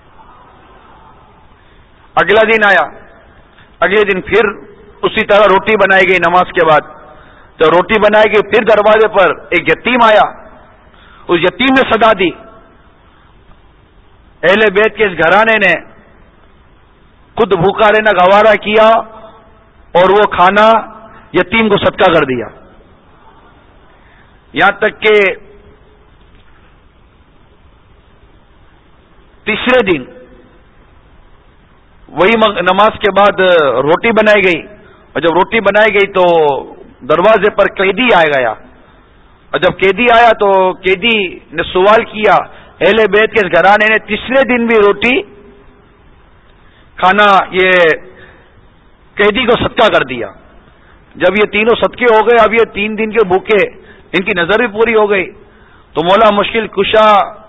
اگلا دن آیا، اگلے دن پھر اسی طرح روٹی بنائی گئی نماز کے بعد. جب روٹی بنائی گئی پھر دروازے پر ایک یتیم آیا، اس یتیم نے صدا دی. اہل بیت کے اس گھرانے نے خود بھوکا رہنا گوارا کیا اور وہ کھانا یتیم کو صدقہ کر دیا. یہاں تک کہ تیسرے دن وہی نماز کے بعد روٹی بنائی گئی، اور جب روٹی بنائی گئی تو دروازے پر قیدی آ گیا، اور جب قیدی آیا تو قیدی نے سوال کیا، اہل بیت کے گھرانے نے تیسرے دن بھی روٹی کھانا یہ قیدی کو صدقہ کر دیا۔ جب یہ تینوں صدقے ہو گئے، اب یہ تین دن کے بھوکے، ان کی نظر بھی پوری ہو گئی، تو مولا مشکل کشا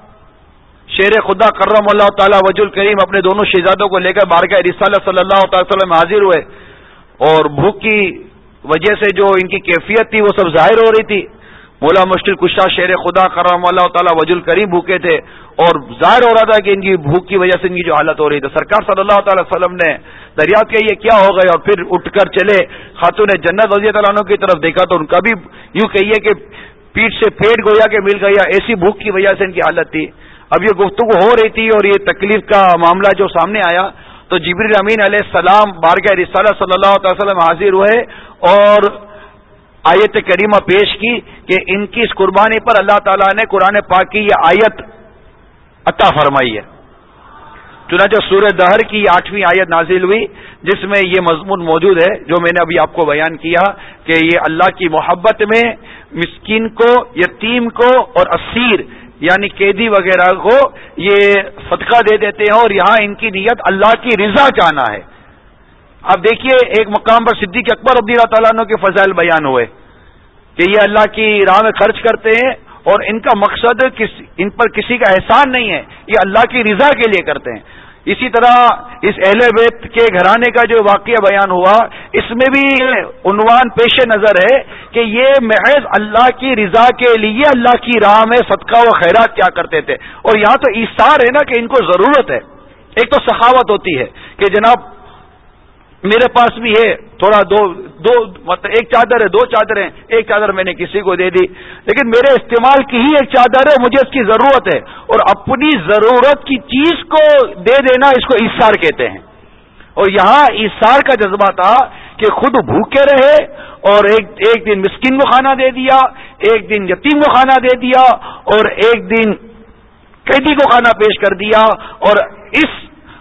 شیر خدا کرم اللہ تعالی وجہ الکریم اپنے دونوں شہزادوں کو لے کر بارگاہ رسالت صلی اللہ تعالی وسلم میں حاضر ہوئے، اور بھوک کی وجہ سے جو ان کی کیفیت تھی وہ سب ظاہر ہو رہی تھی۔ مولا مشکل کشا شیر خدا کرم اللہ تعالی وجہ الکریم بھوکے تھے، اور ظاہر ہو رہا تھا کہ ان کی بھوک کی وجہ سے ان کی جو حالت ہو رہی تھی۔ سرکار صلی اللہ تعالی وسلم نے دریافت کیا یہ کیا ہو گئے، اور پھر اٹھ کر چلے خاتون جنت رضی اللہ عنہ کی طرف دیکھا تو ان کا بھی یوں کہیے کہ پیٹ سے پیٹ گویا کہ مل گیا، ایسی بھوک کی وجہ سے ان کی حالت تھی۔ اب یہ گفتگو ہو رہی تھی اور یہ تکلیف کا معاملہ جو سامنے آیا تو جبریل امین علیہ السلام بارگاہ رسالت صلی اللہ علیہ وسلم حاضر ہوئے اور آیت کریمہ پیش کی کہ ان کی اس قربانی پر اللہ تعالیٰ نے قرآن پاک کی یہ آیت عطا فرمائی ہے۔ چنانچہ سورہ دہر کی آٹھویں آیت نازل ہوئی جس میں یہ مضمون موجود ہے جو میں نے ابھی آپ کو بیان کیا کہ یہ اللہ کی محبت میں مسکین کو، یتیم کو اور اسیر یعنی قیدی وغیرہ کو یہ صدقہ دے دیتے ہیں، اور یہاں ان کی نیت اللہ کی رضا چاہنا ہے۔ اب دیکھیے ایک مقام پر صدیق اکبر رضی اللہ تعالیٰ عنہ کے فضائل بیان ہوئے کہ یہ اللہ کی راہ میں خرچ کرتے ہیں اور ان کا مقصد کسی ان پر کسی کا احسان نہیں ہے، یہ اللہ کی رضا کے لیے کرتے ہیں۔ اسی طرح اس اہل بیت کے گھرانے کا جو واقعہ بیان ہوا اس میں بھی عنوان پیش نظر ہے کہ یہ محض اللہ کی رضا کے لیے اللہ کی راہ میں صدقہ و خیرات کیا کرتے تھے، اور یہاں تو ایثار ہے نا کہ ان کو ضرورت ہے۔ ایک تو سخاوت ہوتی ہے کہ جناب میرے پاس بھی ہے تھوڑا دو دو مطلب ایک چادر ہے، دو چادریں، ایک چادر میں نے کسی کو دے دی، لیکن میرے استعمال کی ہی ایک چادر ہے، مجھے اس کی ضرورت ہے، اور اپنی ضرورت کی چیز کو دے دینا اس کو ایثار کہتے ہیں۔ اور یہاں ایثار کا جذبہ تھا کہ خود بھوکے رہے اور ایک ایک دن مسکین کو کھانا دے دیا، ایک دن یتیم کو کھانا دے دیا، اور ایک دن قیدی کو کھانا پیش کر دیا، اور اس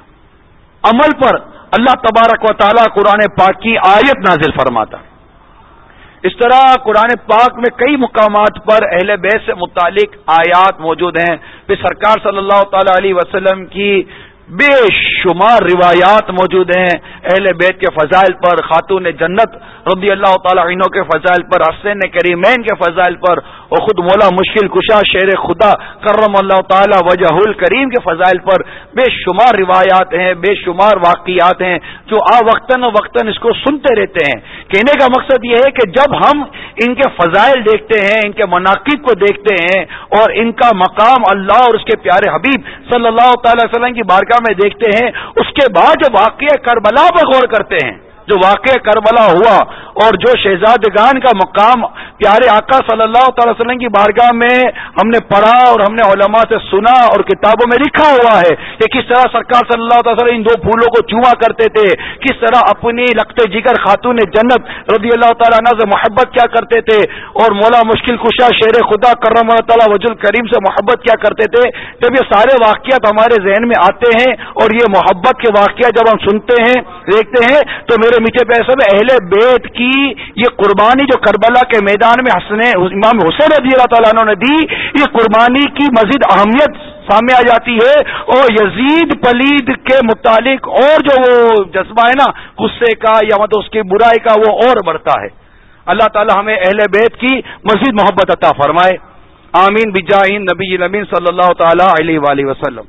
عمل پر اللہ تبارک و تعالیٰ قرآن پاک کی آیت نازل فرماتا۔ اس طرح قرآن پاک میں کئی مقامات پر اہل بیت سے متعلق آیات موجود ہیں، پھر سرکار صلی اللہ تعالی علیہ وسلم کی بے شمار روایات موجود ہیں اہل بیت کے فضائل پر، خاتون جنت رضی اللہ تعالی عنہ کے فضائل پر، حسین کریمین کے فضائل پر، اور خود مولا مشکل کشا شیر خدا کرم اللہ تعالی وجہ الکریم کے فضائل پر بے شمار روایات ہیں، بے شمار واقعات ہیں جو آ وقتاً وقتاً اس کو سنتے رہتے ہیں۔ کہنے کا مقصد یہ ہے کہ جب ہم ان کے فضائل دیکھتے ہیں، ان کے مناقب کو دیکھتے ہیں، اور ان کا مقام اللہ اور اس کے پیارے حبیب صلی اللہ تعالی وسلم کی بارگاہ میں دیکھتے ہیں، اس کے بعد جو واقعہ کربلا پر غور کرتے ہیں، جو واقعہ کربلا ہوا اور جو شہزادگان کا مقام پیارے آقا صلی اللہ تعالی وسلم کی بارگاہ میں ہم نے پڑھا اور ہم نے علماء سے سنا اور کتابوں میں لکھا ہوا ہے کہ کس طرح سرکار صلی اللہ تعالی وسلم ان دو پھولوں کو چوما کرتے تھے، کس طرح اپنی لقتے جگر خاتون جنت رضی اللہ تعالیٰ عنہ سے محبت کیا کرتے تھے، اور مولا مشکل کشا شیر خدا کرم اللہ تعالیٰ وجہ الکریم سے محبت کیا کرتے تھے۔ جب یہ سارے واقعات ہمارے ذہن میں آتے ہیں اور یہ محبت کے واقعات جب ہم سنتے ہیں دیکھتے ہیں تو میرے میٹھے پیسے میں اہل بیت کی یہ قربانی جو کربلا کے میدان میں حسن امام حسین رضی اللہ تعالیٰ عنہ نے دی، یہ قربانی کی مزید اہمیت سامنے آ جاتی ہے، اور یزید پلید کے متعلق اور جو وہ جذبہ ہے نا غصے کا یا مطلب اس کی برائی کا وہ اور بڑھتا ہے۔ اللہ تعالی ہمیں اہل بیت کی مزید محبت عطا فرمائے، آمین بجاہ نبی الامین صلی اللہ تعالی علیہ وآلہ وسلم۔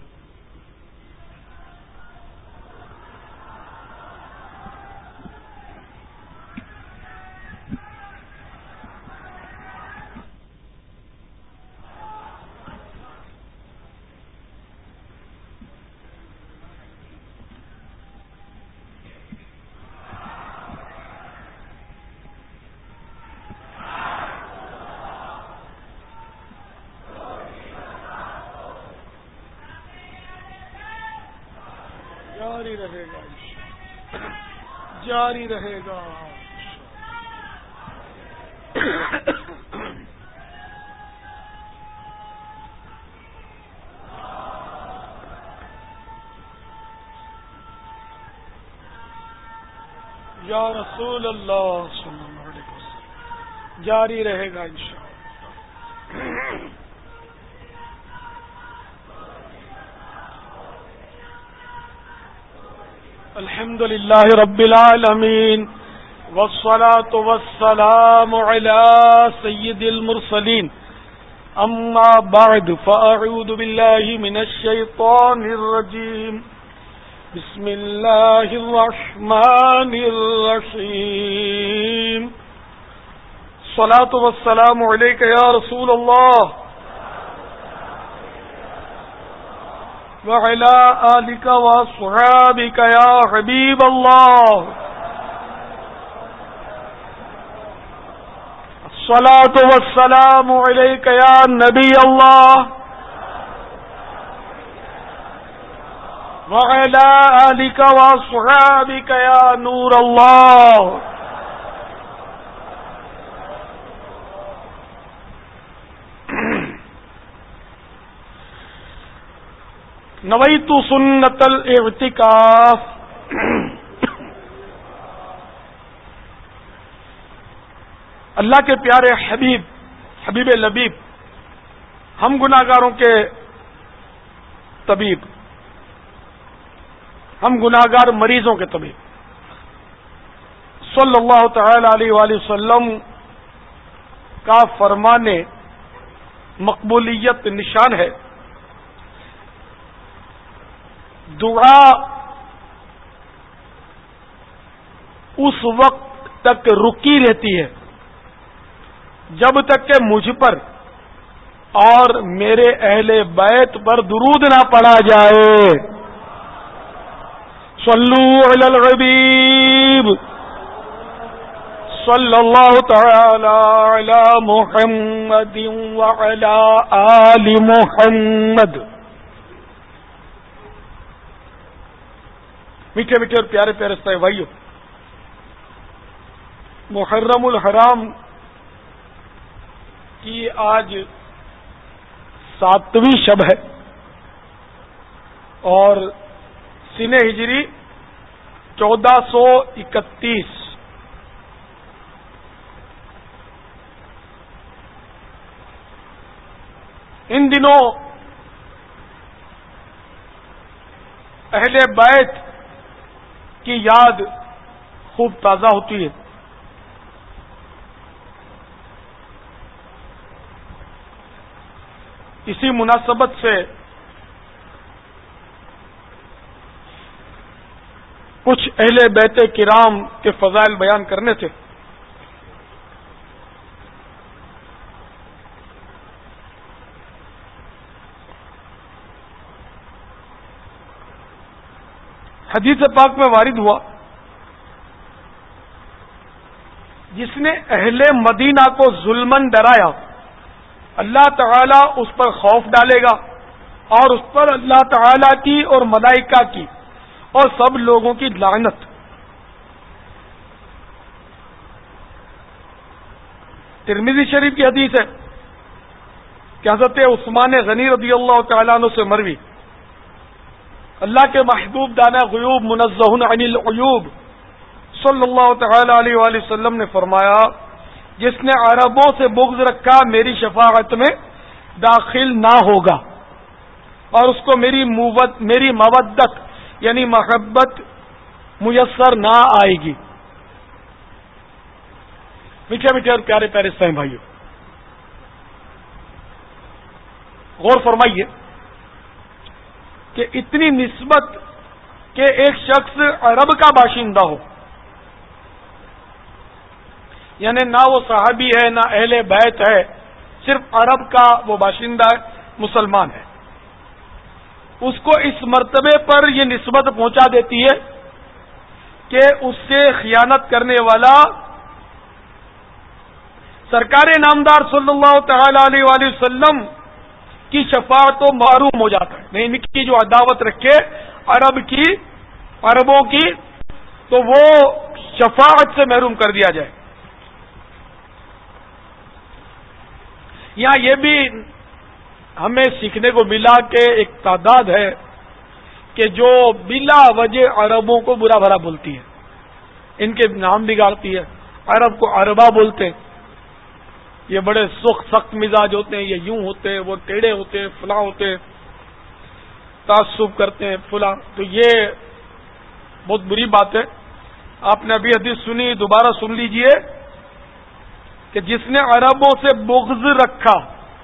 جاری رہے گا جاری رہے گا یا رسول اللہ صلی اللہ علیہ وسلم. جاری رہے گا انشاءاللہ. الحمد للہ رب العالمین والصلاة والسلام علی سید المرسلین. اما بعد فاعوذ باللہ من الشیطان الرجیم. بسم اللہ الرحمن الرحیم. الصلاة والسلام علیک یا رسول اللہ وعلی آلک واصحابک یا حبیب اللہ. الصلاة والسلام علیک یا نبی اللہ وعلی آلک واصحابک یا نور اللہ. نویت سنت الاعتکاف. اللہ کے پیارے حبیب حبیب لبیب ہم گناہگاروں کے طبیب ہم گناہگار مریضوں کے طبیب صلی اللہ تعالی علیہ وآلہ وسلم کا فرمان مقبولیت نشان ہے. دعا اس وقت تک رکی رہتی ہے جب تک کہ مجھ پر اور میرے اہل بیت پر درود نہ پڑھا جائے. صلو علی الحبیب صلی اللہ تعالی علی محمد وعلی آل محمد. میٹھے میٹھے اور پیارے پیارے اسلامی بھائیو، محرم الحرام کی آج ساتویں شب ہے اور سنہ ہجری چودہ سو اکتیس. ان دنوں اہل بیت کی یاد خوب تازہ ہوتی ہے. اسی مناسبت سے کچھ اہل بیت کرام کے فضائل بیان کرنے تھے. حدیث پاک میں وارد ہوا، جس نے اہل مدینہ کو ظلمن ڈرایا اللہ تعالی اس پر خوف ڈالے گا اور اس پر اللہ تعالی کی اور ملائکہ کی اور سب لوگوں کی لعنت. ترمذی شریف کی حدیث ہے کہ حضرت عثمان غنی رضی اللہ تعالیٰ عنہ سے مروی، اللہ کے محبوب دانا غیوب منزہ عن العیوب صلی اللہ تعالی علیہ وآلہ وسلم نے فرمایا، جس نے عربوں سے بغض رکھا میری شفاعت میں داخل نہ ہوگا اور اس کو میری موت میری مودت یعنی محبت میسر نہ آئے گی. میٹھے میٹھے اور پیارے پیارے اسلامی بھائیو، غور فرمائیے کہ اتنی نسبت کہ ایک شخص عرب کا باشندہ ہو، یعنی نہ وہ صحابی ہے نہ اہل بیت ہے، صرف عرب کا وہ باشندہ ہے، مسلمان ہے، اس کو اس مرتبے پر یہ نسبت پہنچا دیتی ہے کہ اس سے خیانت کرنے والا سرکار نامدار صلی اللہ تعالی علیہ وآلہ وسلم کی شفاعت تو محروم ہو جاتا ہے. نہیں، ان کی جو عداوت رکھے عرب کی عربوں کی تو وہ شفاعت سے محروم کر دیا جائے. یہاں یہ بھی ہمیں سیکھنے کو ملا کہ ایک تعداد ہے کہ جو بلا وجہ عربوں کو برا بھلا بولتی ہے. ان کے نام بگاڑتی ہے. عرب کو عربا بولتے ہیں. یہ بڑے سخت سخت مزاج ہوتے ہیں, یہ یوں ہوتے ہیں, وہ ٹیڑے ہوتے ہیں, فلاں ہوتے ہیں, تعصب کرتے ہیں فلاں. تو یہ بہت بری بات ہے. آپ نے ابھی حدیث سنی, دوبارہ سن لیجئے کہ جس نے عربوں سے بغض رکھا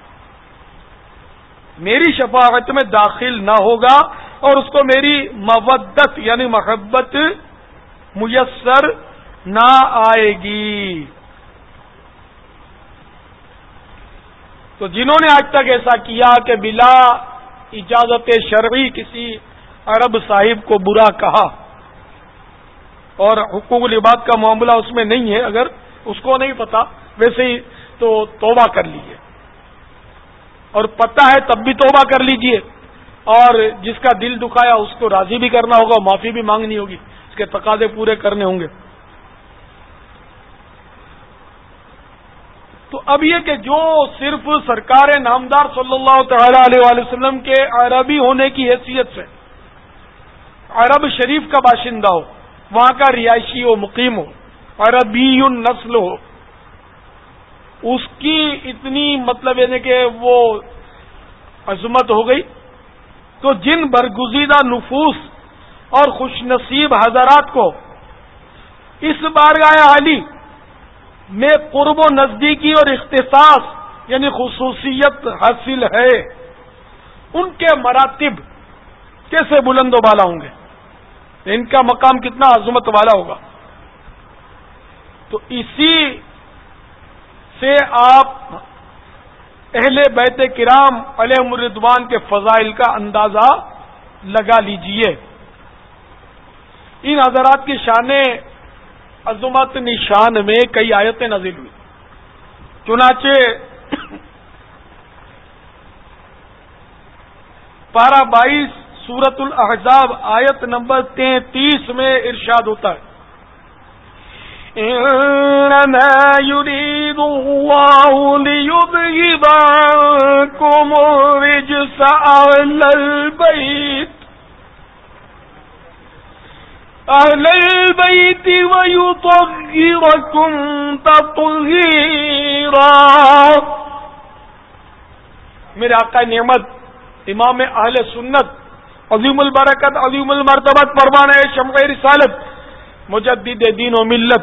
میری شفاعت میں داخل نہ ہوگا اور اس کو میری مودت یعنی محبت میسر نہ آئے گی. تو جنہوں نے آج تک ایسا کیا کہ بلا اجازت شرعی کسی عرب صاحب کو برا کہا, اور حقوق العباد کا معاملہ اس میں نہیں ہے, اگر اس کو نہیں پتا ویسے ہی تو توبہ کر لیجئے, اور پتہ ہے تب بھی توبہ کر لیجئے, اور جس کا دل دکھایا اس کو راضی بھی کرنا ہوگا, معافی بھی مانگنی ہوگی, اس کے تقاضے پورے کرنے ہوں گے. تو اب یہ کہ جو صرف سرکار نامدار صلی اللہ تعالی علیہ وآلہ وسلم کے عربی ہونے کی حیثیت سے عرب شریف کا باشندہ ہو, وہاں کا رہائشی ہو, مقیم ہو, عربی النسل ہو, اس کی اتنی مطلب یعنی کہ وہ عظمت ہو گئی. تو جن برگزیدہ نفوس اور خوش نصیب حضرات کو اس بارگاہ عالی میں قرب و نزدیکی اور اختصاص یعنی خصوصیت حاصل ہے, ان کے مراتب کیسے بلند و بالا ہوں گے, ان کا مقام کتنا عظمت والا ہوگا. تو اسی سے آپ اہل بیت کرام علیہم الرضوان کے فضائل کا اندازہ لگا لیجئے. ان حضرات کی شان عظمت نشان میں کئی آیتیں نازل ہوئی. چنانچہ پارہ بائیس سورۃ الاحزاب آیت نمبر تینتیس میں ارشاد ہوتا ہے, انما يريد الله ليذهب عنكم الرجس اهل البيت اهل البيت ويطهركم تطهيرا. میرے آقا نعمت امام اہل سنت عظیم البرکت عظیم المرتبت پروانہ شمع رسالت مجدد دین و ملت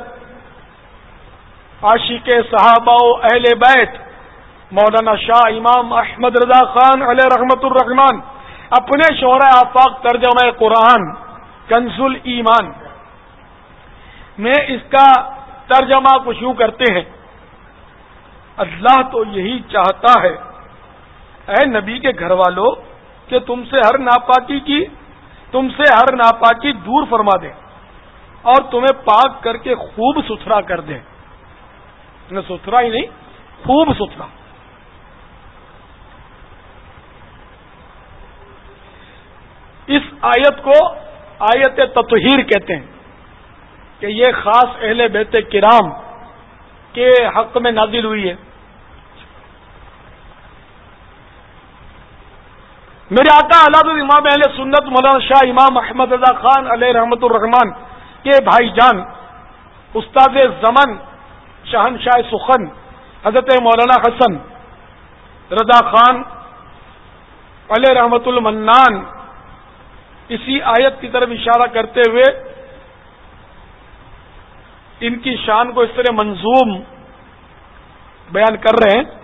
عاشق صحابہ و اہل بیت مولانا شاہ امام احمد رضا خان علیہ رحمت الرحمان اپنے شعرۂ آفاق ترجمہ قرآن کنز الایمان میں اس کا ترجمہ کچھ یوں کرتے ہیں, اللہ تو یہی چاہتا ہے اے نبی کے گھر والوں کہ تم سے ہر ناپاکی کی تم سے ہر ناپاکی دور فرما دے اور تمہیں پاک کر کے خوب ستھرا کر دے. نہ ستھرا ہی نہیں, خوب ستھرا. اس آیت کو آیت تطہیر کہتے ہیں کہ یہ خاص اہل بیت کرام کے حق میں نازل ہوئی ہے. میرے آقا اعلیٰ امام اہل سنت مولانا شاہ امام احمد رضا خان علیہ رحمت الرحمان کے بھائی جان استاد زمن شہنشاہ سخن حضرت مولانا حسن رضا خان علیہ رحمت المنان اسی آیت کی طرف اشارہ کرتے ہوئے ان کی شان کو اس طرح منظوم بیان کر رہے ہیں.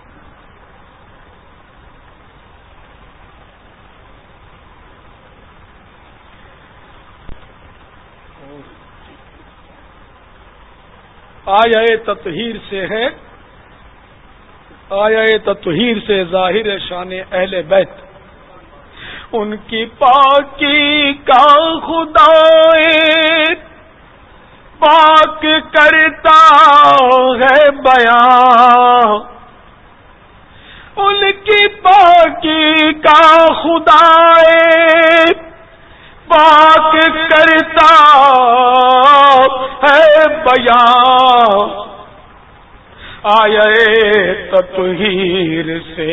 آیا تطہیر سے ہے آیا تطہیر سے ظاہر شان اہل بیت, ان کی پاکی کا خدا پاک کرتا ہے بیان, ان کی پاکی کا خدا پاک کرتا ہے بیان. آیا تطہیر سے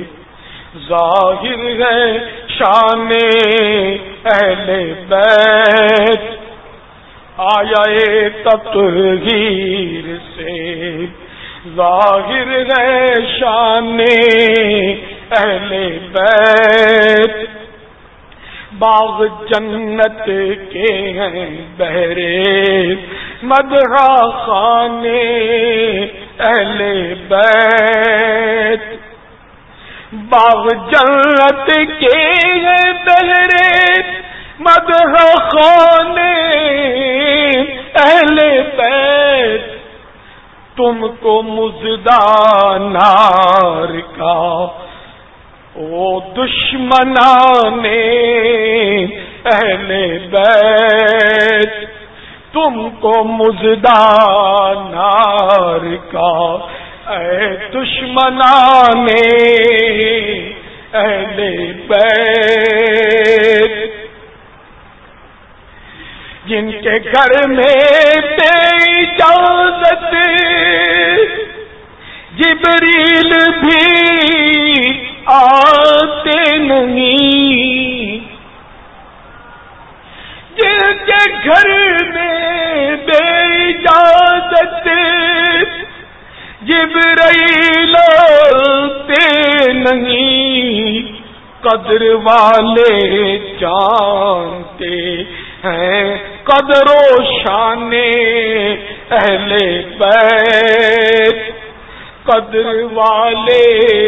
ظاہر ہے شان اہل بیت, آیا تطہیر سے ظاہر ہے شان اہل بیت، باغ جنت کے ہیں بہرے مدح خانے اہل بیت، باغ جنت کے ہیں بہرے مدح خانے اہل بیت، تم کو مژدہ نار کا او دشمنان اہل بیت، تم کو مژدہ نار کا اے دشمنان اہل بیت، جن کے گھر میں بے اجازت جبریل بھی آتے نہیں، جن کے گھر میں بے اجازت جبریل آتے نہیں، قدر والے جانتے ہیں قدر و شان اہل بیت، قدر والے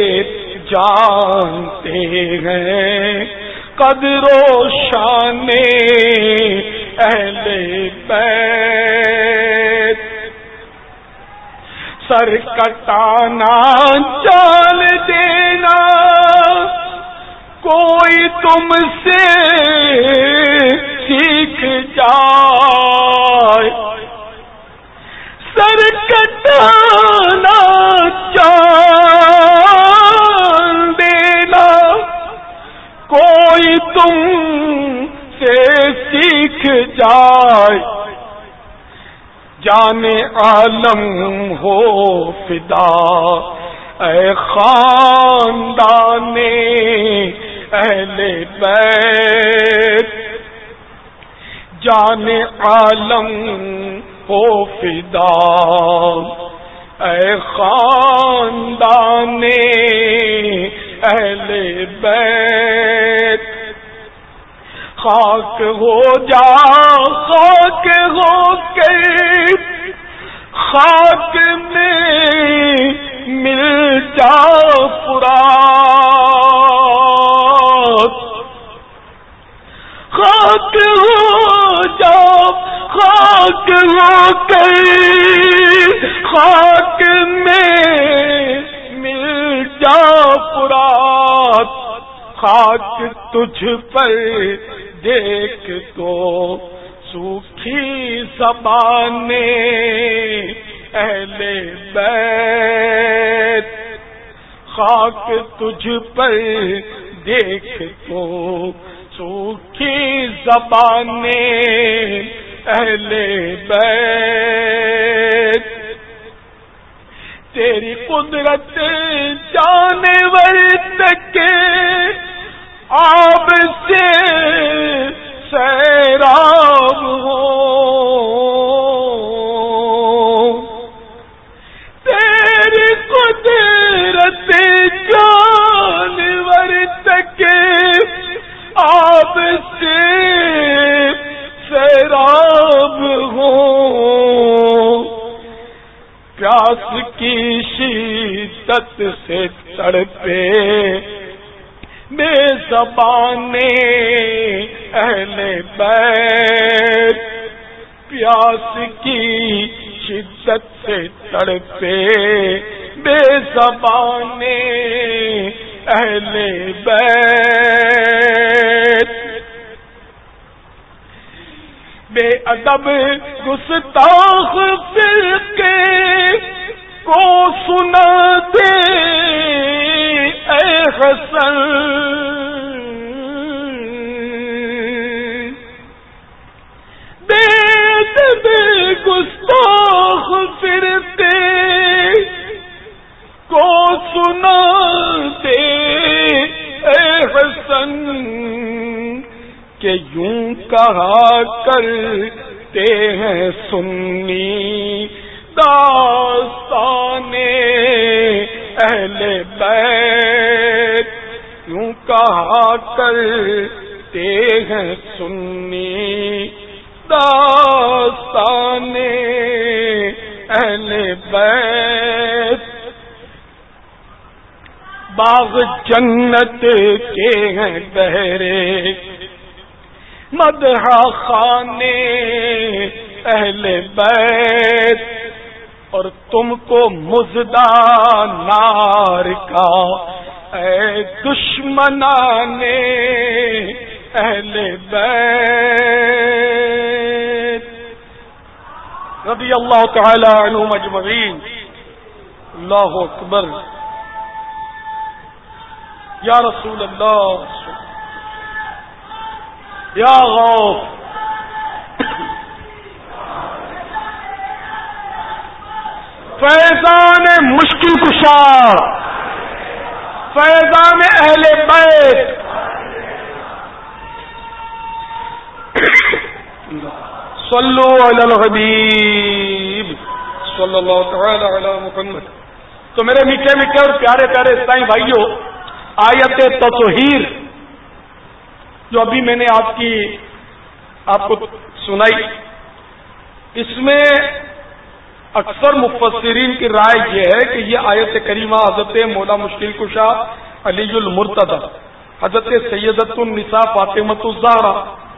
جانتے ہیں قدر و شان اہل بیت، سر کٹانا چال دینا کوئی تم سے سیکھ جائے، سر کٹانا چال دینا کوئی تم سے سیکھ جائے، جان عالم ہو فدا اے خاندان اہل بیت، جان عالم ہو فدا اے خاندان اہل بیت، خاک ہو جا خاک ہو کے خاک میں مل جا فرات، خاک ہو جا خاک ہو کے خاک میں مل جا فرات، خاک تجھ پر دیکھ تو سوکھی زبان اہل بیت، خاک تجھ پر دیکھ تو سوکھی زبان اہل بیت، تیری قدرت جانور تک آب سے سیراب ہو، تیری قدرت جانور تک آب سے سیراب ہو، پیاس کی شدت سے تڑپے بے زبان اہل بیت، پیاس کی شدت سے تڑپے بے زبان اہل بیت، بے ادب گستاخ فرقے کو سنا دے اے حسن، بے ادب گستاخ فرقے کو سنا دے اے حسن، کہ یوں کہا کر کرتے ہیں سنی داستان اہل بیت، یوں کہا کرتے ہیں سنی داستان اہل بیت، باغ جنت کے ہیں گہرے مدح خانے اہل بیت، اور تم کو مزدہ نار کا اے دشمنان اہل بیت رضی اللہ تعالی عنہم اجمعین۔ اللہ اکبر، یا رسول اللہ، یا غوث، فیضان مشکل کشا، فیضان اہل بیت، صلو علی الحبیب صلی اللہ تعالی علی محمد۔ تو میرے میٹھے میٹھے اور پیارے پیارے اسلامی بھائیوں، آیت تطہیر جو ابھی میں نے آپ کی آپ کو سنائی، اس میں اکثر مفسرین کی رائے یہ ہے کہ یہ آیت کریمہ حضرت مولا مشکل کشا علی المرتضی، حضرت سیدۃ النساء فاطمۃ الزہرا،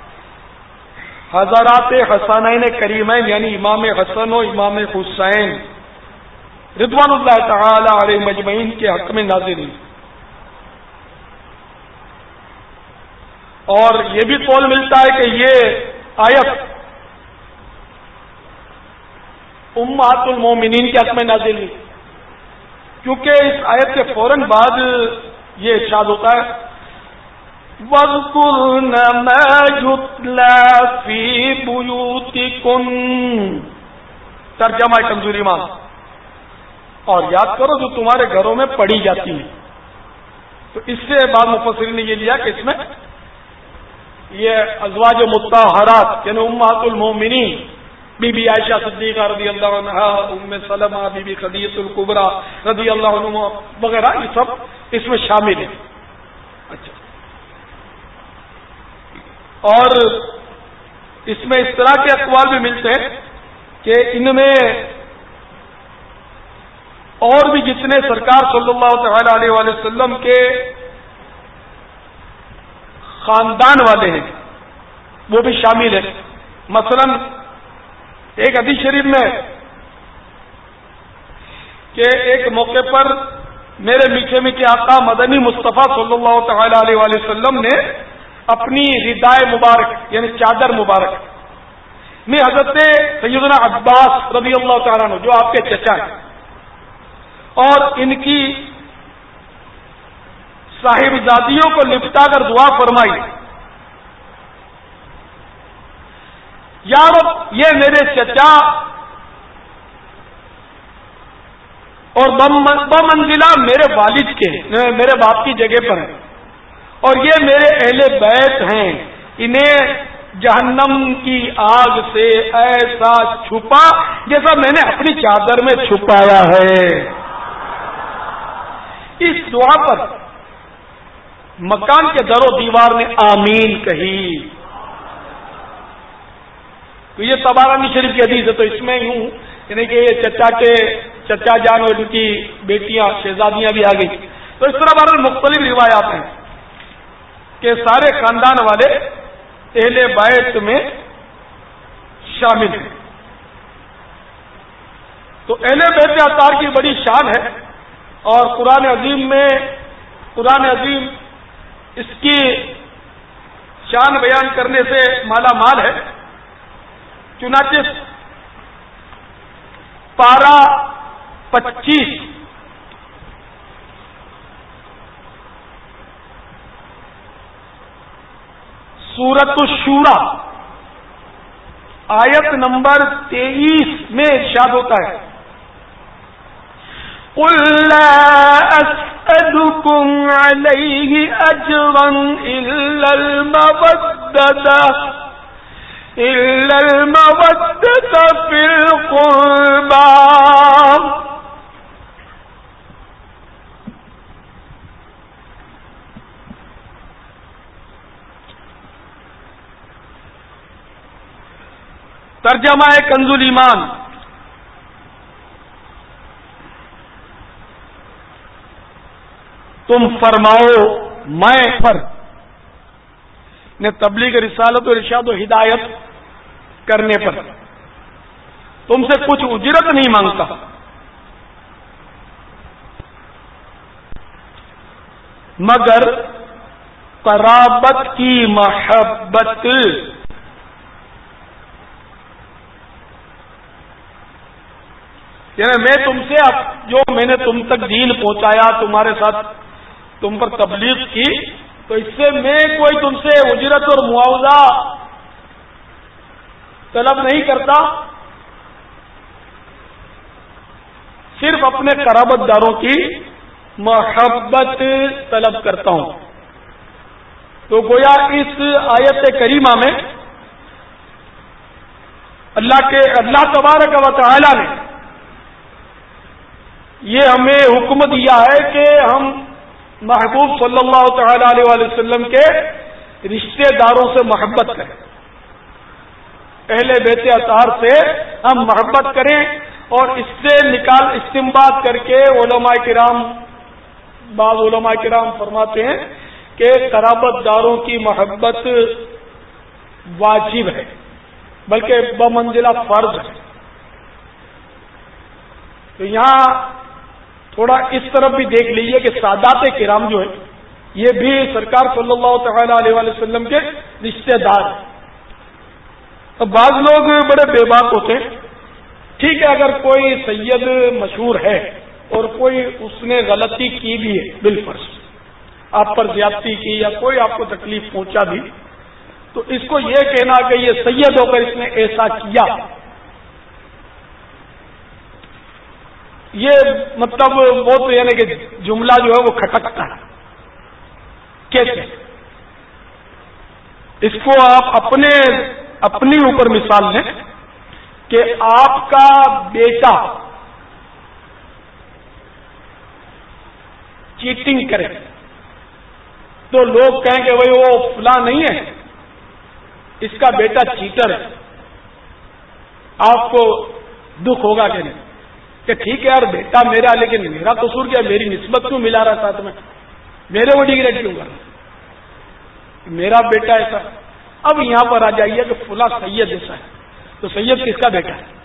حضرات حسنین کریمین یعنی امام حسن و امام حسین رضوان اللہ تعالی علیہم اجمعین کے حق میں نازل ہوئی۔ اور یہ بھی قول ملتا ہے کہ یہ آیت امہات المومنین کے حق میں نازل ہوئی، کیونکہ اس آیت کے فوراً بعد یہ ارشاد ہوتا ہے وَاذْكُرْنَ مَا يُتْلَى فِي بُيُوتِكُنَّ، ترجمہ کمزوری ماں، اور یاد کرو جو تمہارے گھروں میں پڑھی جاتی ہے۔ تو اس سے بعض مفسرین نے یہ لیا کہ اس میں یہ ازواج مطہرات یعنی امہات المومنین بی بی عائشہ صدیقہ رضی اللہ عنہا، ام سلمہ، بی بی خدیجہ الکبریٰ رضی اللہ عنہا وغیرہ، یہ سب اس میں شامل ہیں۔ اچھا، اور اس میں اس طرح کے اقوال بھی ملتے ہیں کہ ان میں اور بھی جتنے سرکار صلی اللہ تعالی علیہ وآلہ وسلم کے خاندان والے ہیں وہ بھی شامل ہیں۔ مثلا ایک حدیث شریف میں کہ ایک موقع پر میرے میٹھے میٹھے آقا مدنی مصطفیٰ صلی اللہ تعالی علیہ وآلہ وسلم نے اپنی ردائے مبارک یعنی چادر مبارک میں حضرت سیدنا عباس رضی اللہ تعالیٰ عنہ جو آپ کے چچا ہیں اور ان کی صاحبزادیوں کو لپٹا کر دعا فرمائی، یا رب یہ میرے چچا اور بمنزلہ میرے والد کے میرے باپ کی جگہ پر ہیں، اور یہ میرے اہل بیت ہیں، انہیں جہنم کی آگ سے ایسا چھپا جیسا میں نے اپنی چادر میں چھپایا ہے۔ اس دعا پر مکان کے در و دیوار نے آمین کہی۔ تو یہ طبرانی شریف کی حدیث ہے، تو اس میں یوں یعنی کہ یہ چچا کے چچا جان اور ان کی بیٹیاں شہزادیاں بھی آ گئی۔ تو اس طرح بہرحال مختلف روایات ہیں کہ سارے خاندان والے اہل بیت میں شامل ہیں۔ تو اہل بیت اطہار کی بڑی شان ہے، اور قرآن عظیم میں قرآن عظیم اس کی شان بیان کرنے سے مالا مال ہے۔ چنانچہ پارہ پچیس سورۃ الشورى آیت نمبر تیئیس میں ارشاد ہوتا ہے قُلْ لَا أَسْأَلُكُمْ عَلَيْهِ أَجْرًا إِلَّا الْمَوَدَّةَ إلا المودة في القربى. ترجمہ کنز الایمان. تم فرماؤ میں پر نے تبلیغ رسالت و ارشاد و ہدایت کرنے پر تم سے کچھ اجرت نہیں مانگتا، مگر قرابت کی محبت. یعنی میں تم سے اب جو میں نے تم تک دین پہنچایا، تمہارے ساتھ تم پر تبلیغ کی، تو اس سے میں کوئی تم سے اجرت اور معاوضہ طلب نہیں کرتا، صرف اپنے قرابت داروں کی محبت طلب کرتا ہوں. تو گویا اس آیت کریمہ میں اللہ کے اللہ تبارک و تعالی نے یہ ہمیں حکم دیا ہے کہ ہم محبوب صلی اللہ تعالی علیہ وآلہ وسلم کے رشتہ داروں سے محبت کریں، اہل بیت اطہار سے ہم محبت کریں، اور اس سے نکال استنباط کر کے علماء کرام بعض علماء کرام فرماتے ہیں کہ قرابت داروں کی محبت واجب ہے، بلکہ بمنزلہ فرض ہے. تو یہاں تھوڑا اس طرف بھی دیکھ لیجئے کہ سادات کرام جو ہے یہ بھی سرکار صلی اللہ تعالی علیہ وآلہ وسلم کے رشتہ دار ہیں. اب بعض لوگ بڑے بے باک ہوتے ہیں. ٹھیک ہے، اگر کوئی سید مشہور ہے اور کوئی اس نے غلطی کی بھی ہے، بالفرض آپ پر زیادتی کی یا کوئی آپ کو تکلیف پہنچا بھی، تو اس کو یہ کہنا کہ یہ سید ہو کر اس نے ایسا کیا، یہ مطلب وہ تو یعنی کہ جملہ جو ہے وہ کھٹکتا ہے. کیسے اس کو آپ اپنے اپنی اوپر مثال لیں کہ آپ کا بیٹا چیٹنگ کرے تو لوگ کہیں کہ بھائی وہ فلاں نہیں ہے، اس کا بیٹا چیٹر ہے. آپ کو دکھ ہوگا کہ نہیں کہ ٹھیک ہے یار بیٹا میرا، لیکن میرا قصور کیا، میری نسبت کیوں ملا رہا ساتھ میں، میرے وہ ڈگریڈ کیوں کر رہا، میرا بیٹا ایسا. اب یہاں پر آ جائیے کہ فلاں سید ایسا ہے، تو سید کس کا بیٹا ہے؟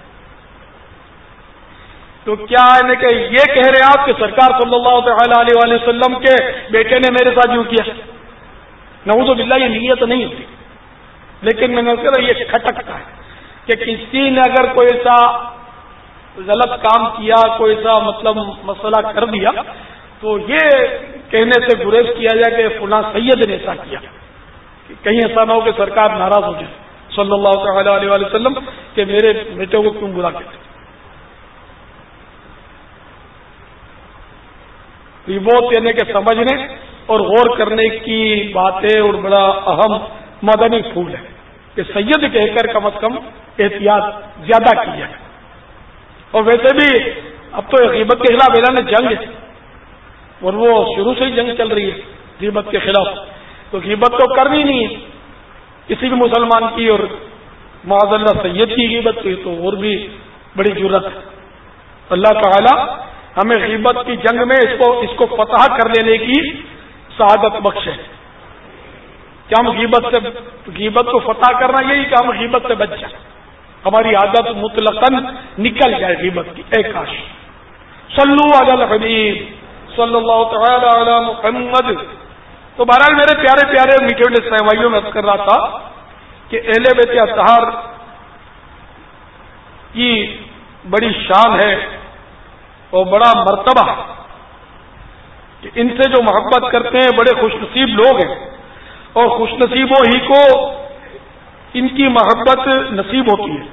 تو کیا ہے کہ یہ کہہ رہے آپ کہ سرکار صلی اللہ تعالی علیہ وآلہ وسلم کے بیٹے نے میرے ساتھ یوں کیا؟ نعوذ باللہ، یہ نیت نہیں ہوتی. لیکن میں نے کہا یہ کھٹکتا ہے کہ کسی نے اگر کوئی ایسا غلط کام کیا، کوئی ایسا مطلب مسئلہ کر دیا، تو یہ کہنے سے گریز کیا جائے کہ فلاں سید نے ایسا کیا، کہیں ایسا نہ ہو کہ سرکار ناراض ہو جائے صلی اللہ تعالی علیہ وآلہ وسلم کہ میرے بیٹے کو کیوں برا کہتے. یہ بہت یعنی کہ سمجھنے اور غور کرنے کی باتیں اور بڑا اہم مدنی پھول ہے کہ سید کہہ کر کم از کم احتیاط زیادہ کی ہے. اور ویسے بھی اب تو غیبت کے خلاف اعلان جنگ ہے، اور وہ شروع سے ہی جنگ چل رہی ہے غیبت کے خلاف. تو غیبت تو کرنی نہیں ہے کسی بھی مسلمان کی، اور معاذ اللہ سید کی غیبت کی تو اور بھی بڑی جرت ہے. اللہ تعالی ہمیں غیبت کی جنگ میں اس کو اس کو فتح کر لینے کی سعادت بخشے کہ ہم غیبت سے غیبت کو فتح کرنا یہی کہ ہم غیبت سے بچ جائیں، ہماری عادت مطلقاً نکل جائے غیبت کی. اے کاش. صلو علی الحبیب صلی اللہ تعالی علی محمد. تو بہرحال میرے پیارے پیارے میٹھے میٹھے سہوائیوں میں کر رہا تھا کہ اہل بیت اطہار کی بڑی شان ہے اور بڑا مرتبہ کہ ان سے جو محبت کرتے ہیں بڑے خوش نصیب لوگ ہیں، اور خوش نصیبوں ہی کو ان کی محبت نصیب ہوتی ہے.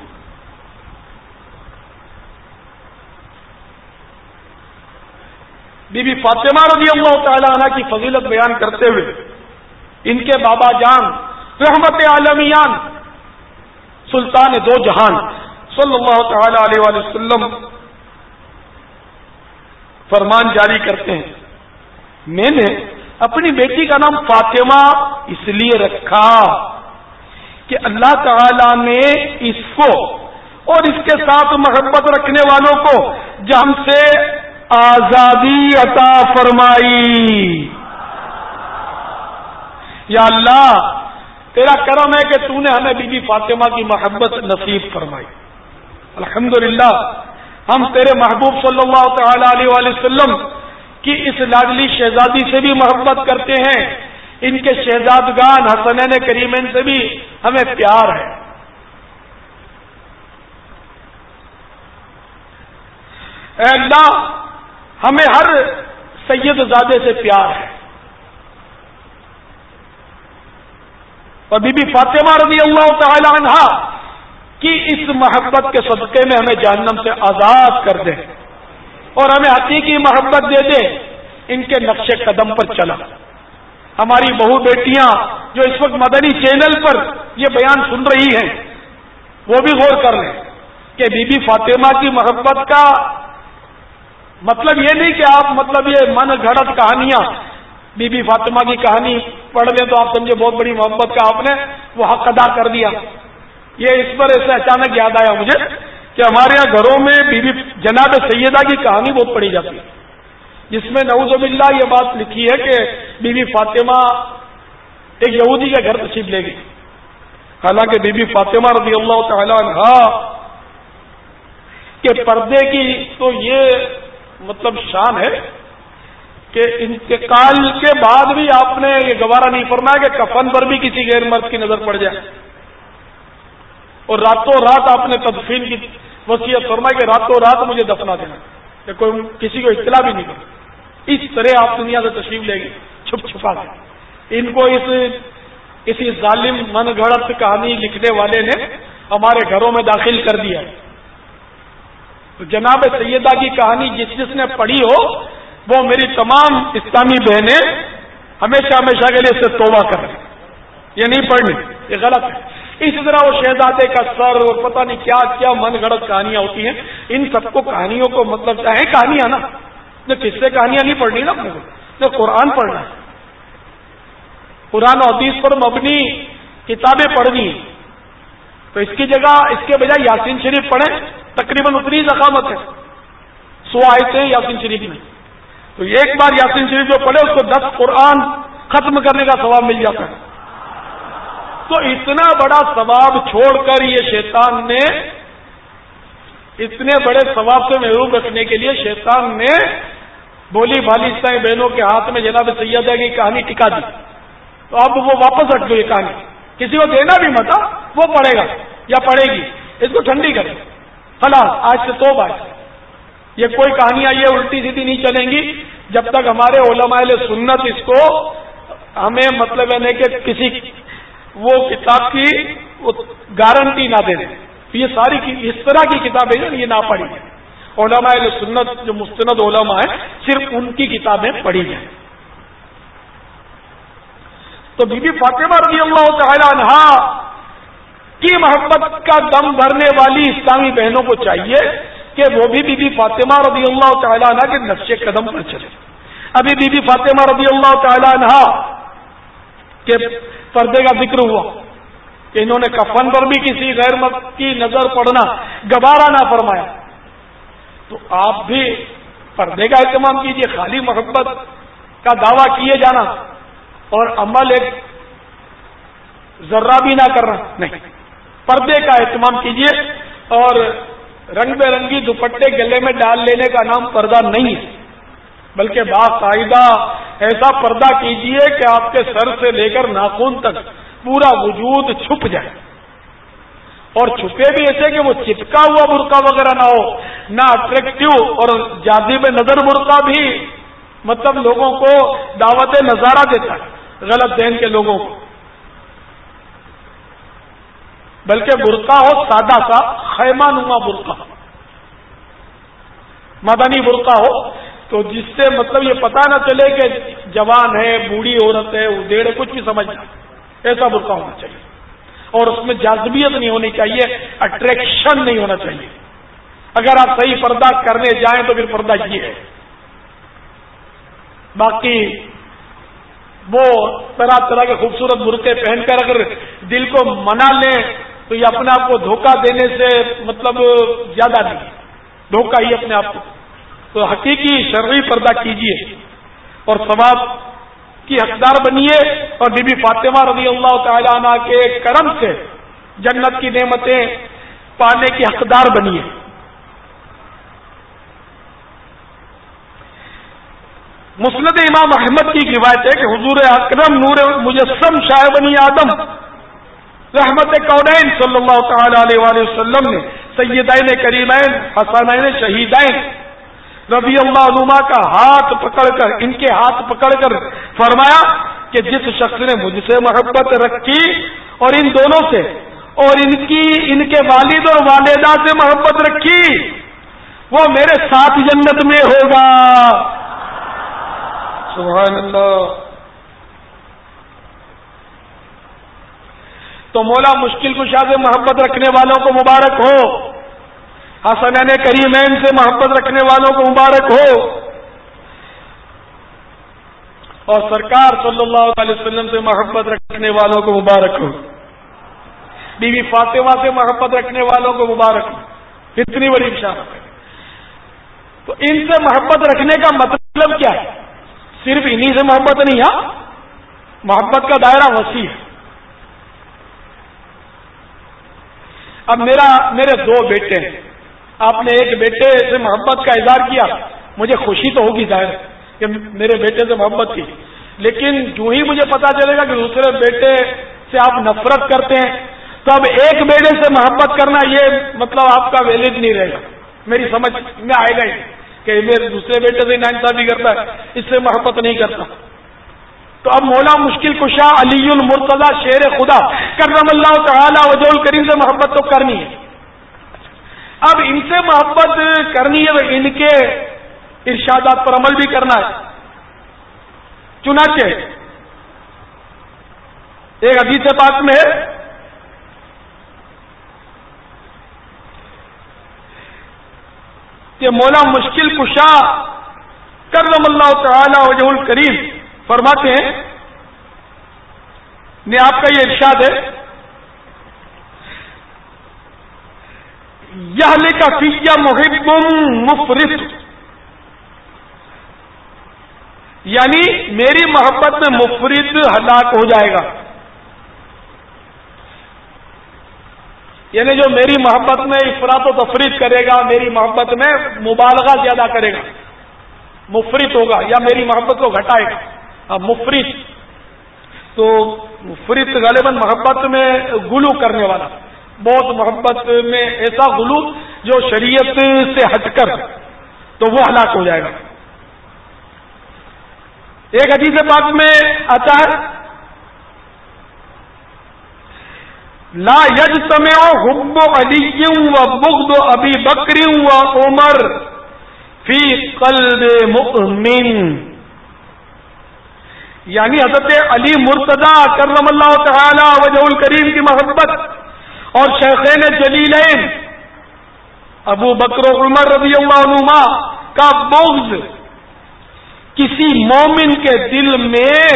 بی بی فاطمہ رضی اللہ تعالی عنہ کی فضیلت بیان کرتے ہوئے ان کے بابا جان رحمت عالمیان سلطان دو جہان صلی اللہ تعالی علیہ وآلہ وسلم فرمان جاری کرتے ہیں، میں نے اپنی بیٹی کا نام فاطمہ اس لیے رکھا کہ اللہ تعالی نے اس کو اور اس کے ساتھ محبت رکھنے والوں کو جہنم سے آزادی عطا فرمائی۔ یا اللہ تیرا کرم ہے کہ تو نے ہمیں بی بی فاطمہ کی محبت نصیب فرمائی۔ الحمدللہ ہم تیرے محبوب صلی اللہ تعالی علیہ وآلہ وسلم کی اس لاڈلی شہزادی سے بھی محبت کرتے ہیں، ان کے شہزادگان حسنین کریمین سے بھی ہمیں پیار ہے۔ اے اللہ ہمیں ہر سید زادے سے پیار ہے، اور بی بی فاطمہ رضی اللہ تعالی عنہا کی اس محبت کے صدقے میں ہمیں جہنم سے آزاد کر دے اور ہمیں حقیقی محبت دے دے، ان کے نقش قدم پر چلا۔ ہماری بہو بیٹیاں جو اس وقت مدنی چینل پر یہ بیان سن رہی ہیں وہ بھی غور کر لیں کہ بی بی فاطمہ کی محبت کا مطلب یہ نہیں کہ آپ مطلب یہ من گھڑت کہانیاں، بی بی فاطمہ کی کہانی پڑھ لیں تو آپ سمجھے بہت بڑی محبت کا آپ نے وہ حق ادا کر دیا۔ یہ اس پر ایسے اچانک یاد آیا مجھے کہ ہمارے یہاں گھروں میں بی بی جناب سیدہ کی کہانی بہت پڑھی جاتی ہے، جس میں نعوذ باللہ یہ بات لکھی ہے کہ بی بی فاطمہ ایک یہودی کے گھر تشریف لے گئی، حالانکہ بی بی فاطمہ رضی اللہ تعالی عنہا کے پردے کی تو یہ مطلب شان ہے کہ انتقال کے بعد بھی آپ نے یہ گوارا نہیں فرمایا کہ کفن پر بھی کسی غیر مرد کی نظر پڑ جائے، اور راتوں رات آپ نے تدفین کی وصیت فرمائی کہ راتوں رات مجھے دفنا دینا، کہ کوئی کسی کو اطلاع بھی نہیں کرتا۔ اس طرح آپ دنیا سے تشریف لے گئے چھپ چھپا کے۔ ان کو اس اسی ظالم من گھڑت کہانی لکھنے والے نے ہمارے گھروں میں داخل کر دیا ہے۔ تو جناب سیدہ کی کہانی جس جس نے پڑھی ہو وہ میری تمام اسلامی بہنیں ہمیشہ ہمیشہ کے لیے اس سے توبہ کر رہے، یہ نہیں پڑھنی، یہ غلط ہے۔ اسی طرح وہ شہزادے کا سر اور پتہ نہیں کیا کیا من گھڑت کہانیاں ہوتی ہیں، ان سب کو کہانیوں کو مطلب چاہے کہانیاں نا، کس سے کہانیاں نہیں پڑھنی نا اپنے کو، تو قرآن پڑھنا ہے، قرآن و حدیث پر مبنی کتابیں پڑھنی ہیں۔ تو اس کی جگہ اس کے بجائے یاسین شریف پڑھیں، تقریباً اتنی ضخامت ہے، سو آیتیں ہیں یاسین شریف میں، تو ایک بار یاسین شریف جو پڑھے اس کو دس قرآن ختم کرنے کا ثواب مل جاتا ہے۔ تو اتنا بڑا ثواب چھوڑ کر یہ شیطان نے اتنے بڑے ثواب سے محروم رکھنے کے لیے شیطان نے بولی بھالی عیسائی بہنوں کے ہاتھ میں جناب سیدہ کی کہانی ٹکا دی۔ تو اب وہ واپس رکھ دو، یہ کہانی کسی کو دینا بھی مت، وہ پڑھے گا یا پڑھے گی، اس کو ٹھنڈی کرے خلاص، آج سے تو بات یہ کوئی کہانیاں یہ الٹی سیدھی نہیں چلیں گی جب تک ہمارے علماء اہل سنت اس کو ہمیں مطلب ہے کہ کسی وہ کتاب کی گارنٹی نہ دے دیں۔ یہ ساری اس طرح کی کتابیں جو یہ نہ پڑھی جائیں، علماء اہل سنت جو مستند علماء ہیں صرف ان کی کتابیں پڑھی جائیں۔ تو بی بی فاطمہ رضی اللہ تعالی عنہا کی محبت کا دم بھرنے والی اسلامی بہنوں کو چاہیے کہ وہ بھی بی بی فاطمہ رضی اللہ تعالی عنہ کے نقش قدم پر چلے۔ ابھی بی بی فاطمہ رضی اللہ تعالی عنہ کے پردے کا ذکر ہوا کہ انہوں نے کفن پر بھی کسی غیر مرد کی نظر پڑنا گوارا نہ فرمایا، تو آپ بھی پردے کا اہتمام کیجیے، خالی محبت کا دعویٰ کیے جانا اور عمل ایک ذرہ بھی نہ کرنا نہیں، پردے کا اہتمام کیجیے۔ اور رنگ برنگی دوپٹے گلے میں ڈال لینے کا نام پردہ نہیں ہے، بلکہ باقاعدہ ایسا پردہ کیجیے کہ آپ کے سر سے لے کر ناخن تک پورا وجود چھپ جائے، اور چھپے بھی ایسے کہ وہ چپکا ہوا برقع وغیرہ نہ ہو، نہ اٹریکٹیو اور جاذب نظر برقع بھی مطلب لوگوں کو دعوت نظارہ دیتا ہے غلط ذہن کے لوگوں کو، بلکہ برقع ہو سادہ سا خیمہ نما برقع، مدنی برقع ہو تو جس سے مطلب یہ پتہ نہ چلے کہ جوان ہے، بوڑھی عورت ہے، ادھیڑ ہے، کچھ بھی سمجھ جائے، ایسا برقع ہونا چاہیے۔ اور اس میں جاذبیت نہیں ہونی چاہیے، اٹریکشن نہیں ہونا چاہیے. اگر آپ صحیح پردہ کرنے جائیں تو پھر پردہ یہ ہے. باقی وہ طرح طرح کے خوبصورت برقعے پہن کر اگر دل کو منا لیں تو یہ اپنے آپ کو دھوکہ دینے سے مطلب زیادہ نہیں، دھوکہ ہی اپنے آپ کو. تو حقیقی شرعی پردہ کیجیے اور ثواب کی حقدار بنیے، اور بی بی فاطمہ رضی اللہ تعالی عنہ کے کرم سے جنت کی نعمتیں پانے کی حقدار بنیے. مسند امام احمد کی روایت ہے کہ حضور اکرم نور مجسم شاہ بنی آدم رحمت کونین صلی اللہ تعالی علیہ وآلہ وسلم نے سیدین کریمین حسنین شہیدین رضی اللہ عنہما کا ہاتھ پکڑ کر ان کے ہاتھ پکڑ کر فرمایا کہ جس شخص نے مجھ سے محبت رکھی اور ان دونوں سے اور ان کی ان کے والد اور والدہ سے محبت رکھی وہ میرے ساتھ جنت میں ہوگا. سبحان اللہ. تو مولا مشکل کشا سے محبت رکھنے والوں کو مبارک ہو، حسنین کریمین سے محبت رکھنے والوں کو مبارک ہو، اور سرکار صلی اللہ علیہ وسلم سے محبت رکھنے والوں کو مبارک ہو، بی بی فاطمہ سے محبت رکھنے والوں کو مبارک ہو. اتنی بڑی بشارت ہے. تو ان سے محبت رکھنے کا مطلب کیا ہے؟ صرف انہی سے محبت نہیں، ہاں محبت کا دائرہ وسیع ہے. اب میرا میرے دو بیٹے ہیں، آپ نے ایک بیٹے سے محبت کا اظہار کیا، مجھے خوشی تو ہوگی ظاہر کہ میرے بیٹے سے محبت تھی، لیکن جو ہی مجھے پتا چلے گا کہ دوسرے بیٹے سے آپ نفرت کرتے ہیں تو اب ایک بیٹے سے محبت کرنا یہ مطلب آپ کا ویلڈ نہیں رہے گا، میری سمجھ میں آئے گا ہی کہ میرے دوسرے بیٹے سے ناانصافی کرتا ہے، اس سے محبت نہیں کرتا. تو اب مولا مشکل کشا علی المرتضی شیر خدا کرم اللہ تعالی وجہ الکریم سے محبت تو کرنی ہے. اب ان سے محبت کرنی ہے تو ان کے ارشادات پر عمل بھی کرنا ہے. چنانچہ ایک حدیث پاک میں ہے کہ مولا مشکل کشا کرم اللہ تعالی وجہ الکریم فرماتے ہیں نے آپ کا یہ ارشاد ہے یہلک فی محب مفرط، یعنی میری محبت میں مفرط ہلاک ہو جائے گا، یعنی جو میری محبت میں افراط و تفریط کرے گا، میری محبت میں مبالغہ زیادہ کرے گا، مفرط ہوگا یا میری محبت کو گھٹائے گا. اب مفرط تو مفرط غالباً محبت میں غلو کرنے والا، بہت محبت میں ایسا غلو جو شریعت سے ہٹ کر، تو وہ ہلاک ہو جائے گا. ایک حدیث پاک میں آتا ہے لا یجتمع حب علی و بغض ابی بکر و عمر فی قلب مؤمن، یعنی حضرت علی مرتضی کرم اللہ تعالی وجہ الکریم کی محبت اور شیخین جلیلین ابو بکر و عمر رضی اللہ عنہما کا بغض کسی مومن کے دل میں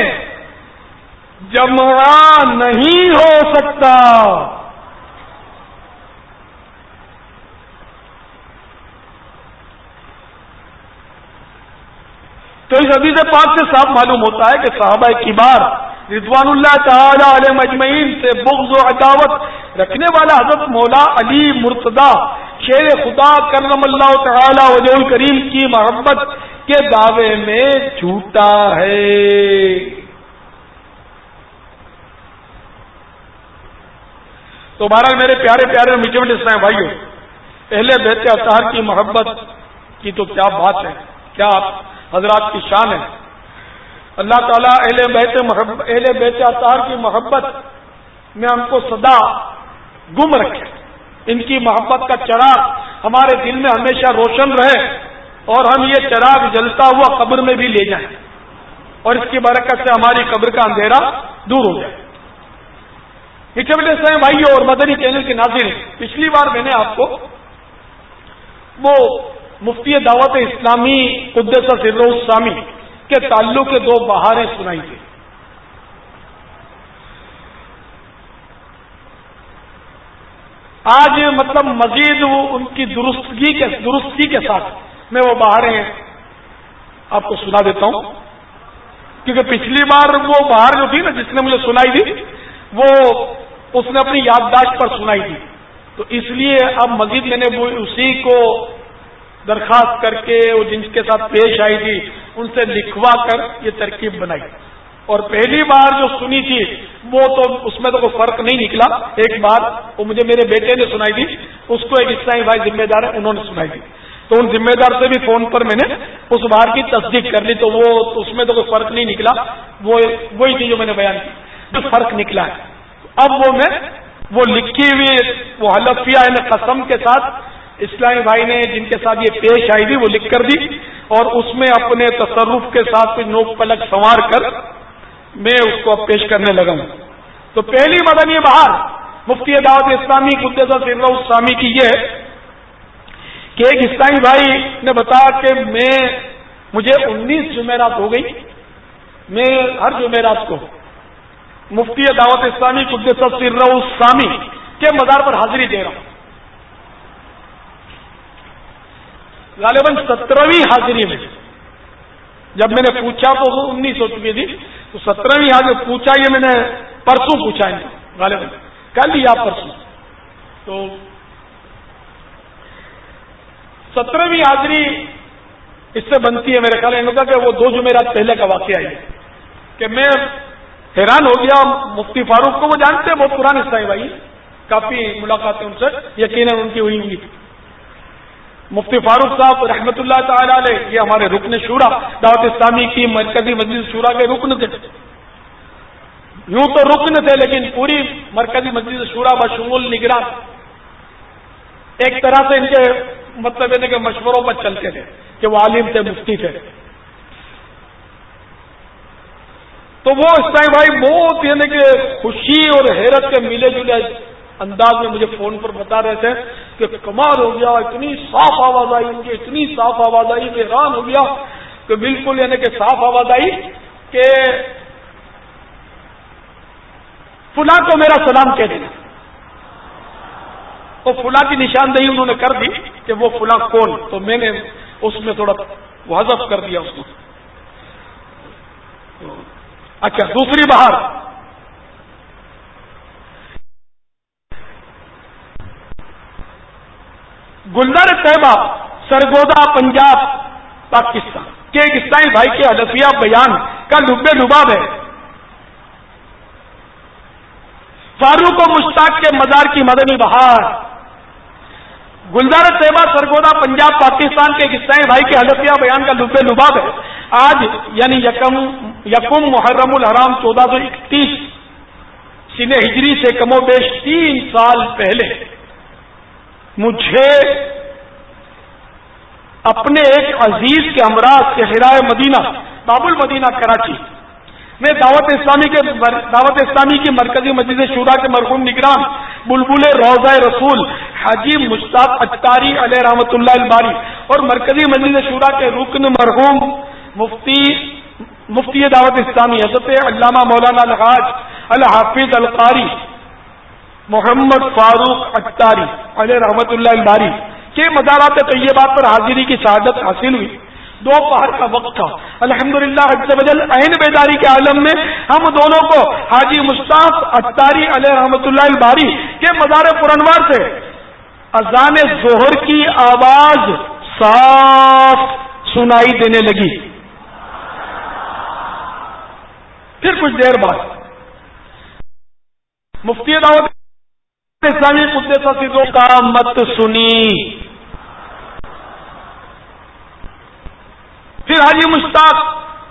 جمع نہیں ہو سکتا. تو اس حدیث پاک سے صاف معلوم ہوتا ہے کہ صحابہ کبار رضوان اللہ تعالی علیہ مجمعین سے بغض و عداوت رکھنے والا حضرت مولا علی مرتضی شیر خدا کرم اللہ تعالی وجہ الکریم کی محبت کے دعوے میں جھوٹا ہے. تو بہرحال میرے پیارے پیارے میٹھے میٹھے اسلام بھائیوں، اہل بیت اطہار کی محبت کی تو کیا بات ہے، کیا حضرات کی شان ہے. اللہ تعالیٰ اہل بیت محبت اہل بیت اطہار کی محبت میں ہم کو سدا گم رکھے، ان کی محبت کا چراغ ہمارے دل میں ہمیشہ روشن رہے اور ہم یہ چراغ جلتا ہوا قبر میں بھی لے جائیں اور اس کی برکت سے ہماری قبر کا اندھیرا دور ہو جائے. میٹھے میٹھے اسلامی بھائیوں اور مدنی چینل کے ناظرین، پچھلی بار میں نے آپ کو وہ مفتی دعوت اسلامی قدس سرہ السامی کے تعلق کے دو بہاریں سنائی تھی. آج مطلب مزید ان کی درستگی کے درستی کے ساتھ میں وہ بہاریں آپ کو سنا دیتا ہوں، کیونکہ پچھلی بار وہ بہار جو تھی نا جس نے مجھے سنائی تھی وہ اس نے اپنی یادداشت پر سنائی تھی، تو اس لیے اب مزید میں نے وہ اسی کو درخواست کر کے وہ جن کے ساتھ پیش آئی تھی ان سے لکھوا کر یہ ترکیب بنائی. اور پہلی بار جو سنی تھی وہ تو اس میں تو کوئی فرق نہیں نکلا. ایک بار وہ مجھے میرے بیٹے نے سنائی تھی، اس کو ایک اسلامی بھائی ذمہ دار ہے انہوں نے سنائی تھی، تو ان ذمہ دار سے بھی فون پر میں نے اس بار کی تصدیق کر لی، تو وہ اس میں تو کوئی فرق نہیں نکلا، وہ وہی تھی جو میں نے بیان کی. جو فرق نکلا ہے اب وہ میں وہ لکھی ہوئی وہ حلفیہ یعنی قسم کے ساتھ اسلامی بھائی نے جن کے ساتھ یہ پیش آئی تھی وہ لکھ کر دی، اور اس میں اپنے تصرف کے ساتھ کوئی نوک پلک سنوار کر میں اس کو اب پیش کرنے لگا ہوں. تو پہلی مدنی بہار مفتی دعوت اسلامی قدس سرہ السامی کی یہ ہے کہ ایک اسلامی بھائی نے بتایا کہ میں مجھے انیس جمعرات ہو گئی، میں ہر جمعرات کو مفتی دعوت اسلامی قدس سرہ السامی کے مزار پر حاضری دے رہا ہوں. غالباً سترہویں حاضری میں جب میں نے پوچھا تو وہ انیس ہو چکی تھی، تو سترہویں حاضری پوچھا، یہ میں نے پرسوں پوچھا ہے غالباً کل یا پرسوں، تو سترہویں حاضری اس سے بنتی ہے میرے خیال ہے کہ وہ دو جمعرات پہلے کا واقعہ ہے کہ میں حیران ہو گیا. مفتی فاروق کو وہ جانتے ہیں، بہت پرانے اسلامی بھائی، کافی ملاقاتیں ان سے یقیناً ان کی ہوئی ہوئی. مفتی فاروق صاحب رحمۃ اللہ تعالی علیہ یہ ہمارے رکن شورا دعوت اسلامی کی مرکزی مجلس شورا کے رکن تھے. یوں تو رکن تھے لیکن پوری مرکزی مجلس شورا بشمول نگران ایک طرح سے ان کے مطلب ہے کہ مشوروں پر چلتے تھے کہ وہ عالم تھے، مفتی تھے. تو وہ اسلامی بھائی بہت یعنی کہ خوشی اور حیرت کے ملے جلے انداز میں مجھے فون پر بتا رہے تھے کہ کمال ہو گیا، اتنی صاف آواز آئی مجھے، اتنی صاف آواز آئی، میں حیران ہو گیا کہ بالکل یعنی کہ صاف آواز آئی کہ فلاں کو میرا سلام کہہ دینا. تو فلاں کی نشاندہی انہوں نے کر دی کہ وہ فلاں کون، تو میں نے اس میں تھوڑا حذف کر دیا اس کو. اچھا دوسری بہار گلزار طیبہ سرگودا پنجاب پاکستان کے ایک اسلامی بھائی کے حلفیہ بیان کا لب لباب ہے. فاروق و مشتاق کے مزار کی مدنی بہار. گلزار طیبہ سرگودا پنجاب پاکستان کے ایک اسلامی بھائی کے حلفیہ بیان کا لب لباب ہے. آج یعنی یکم یکم محرم الحرام چودہ سو اکتیس سن ہجری سے کم و بیش تین سال پہلے مجھے اپنے ایک عزیز کے ہمراہ صحرائے مدینہ باب المدینہ کراچی میں دعوت اسلامی کے دعوت اسلامی کی مرکزی مجلس شورا کے مرحوم نگران بلبل روضہ رسول حاجی مشتاق اختاری علیہ رحمۃ اللہ الباری اور مرکزی مجلس شورا کے رکن مرحوم مفتی مفتی دعوت اسلامی حضرت علامہ مولانا الحاج الحافظ القاری محمد فاروق اختاری علیہ رحمۃ اللہ الباری کے مزارات طیبات پر حاضری کی شہادت حاصل ہوئی. دوپہر کا وقت تھا. الحمدللہ عز وجل عین بیداری کے عالم میں ہم دونوں کو حاجی مشتاق اختاری علیہ رحمۃ اللہ الباری کے مزار پرانوار سے اذان ظہر کی آواز صاف سنائی دینے لگی. پھر کچھ دیر بعد مفتی دعوت اسلامی قدس سرہ کا مت سنی. پھر حاجی مشتاق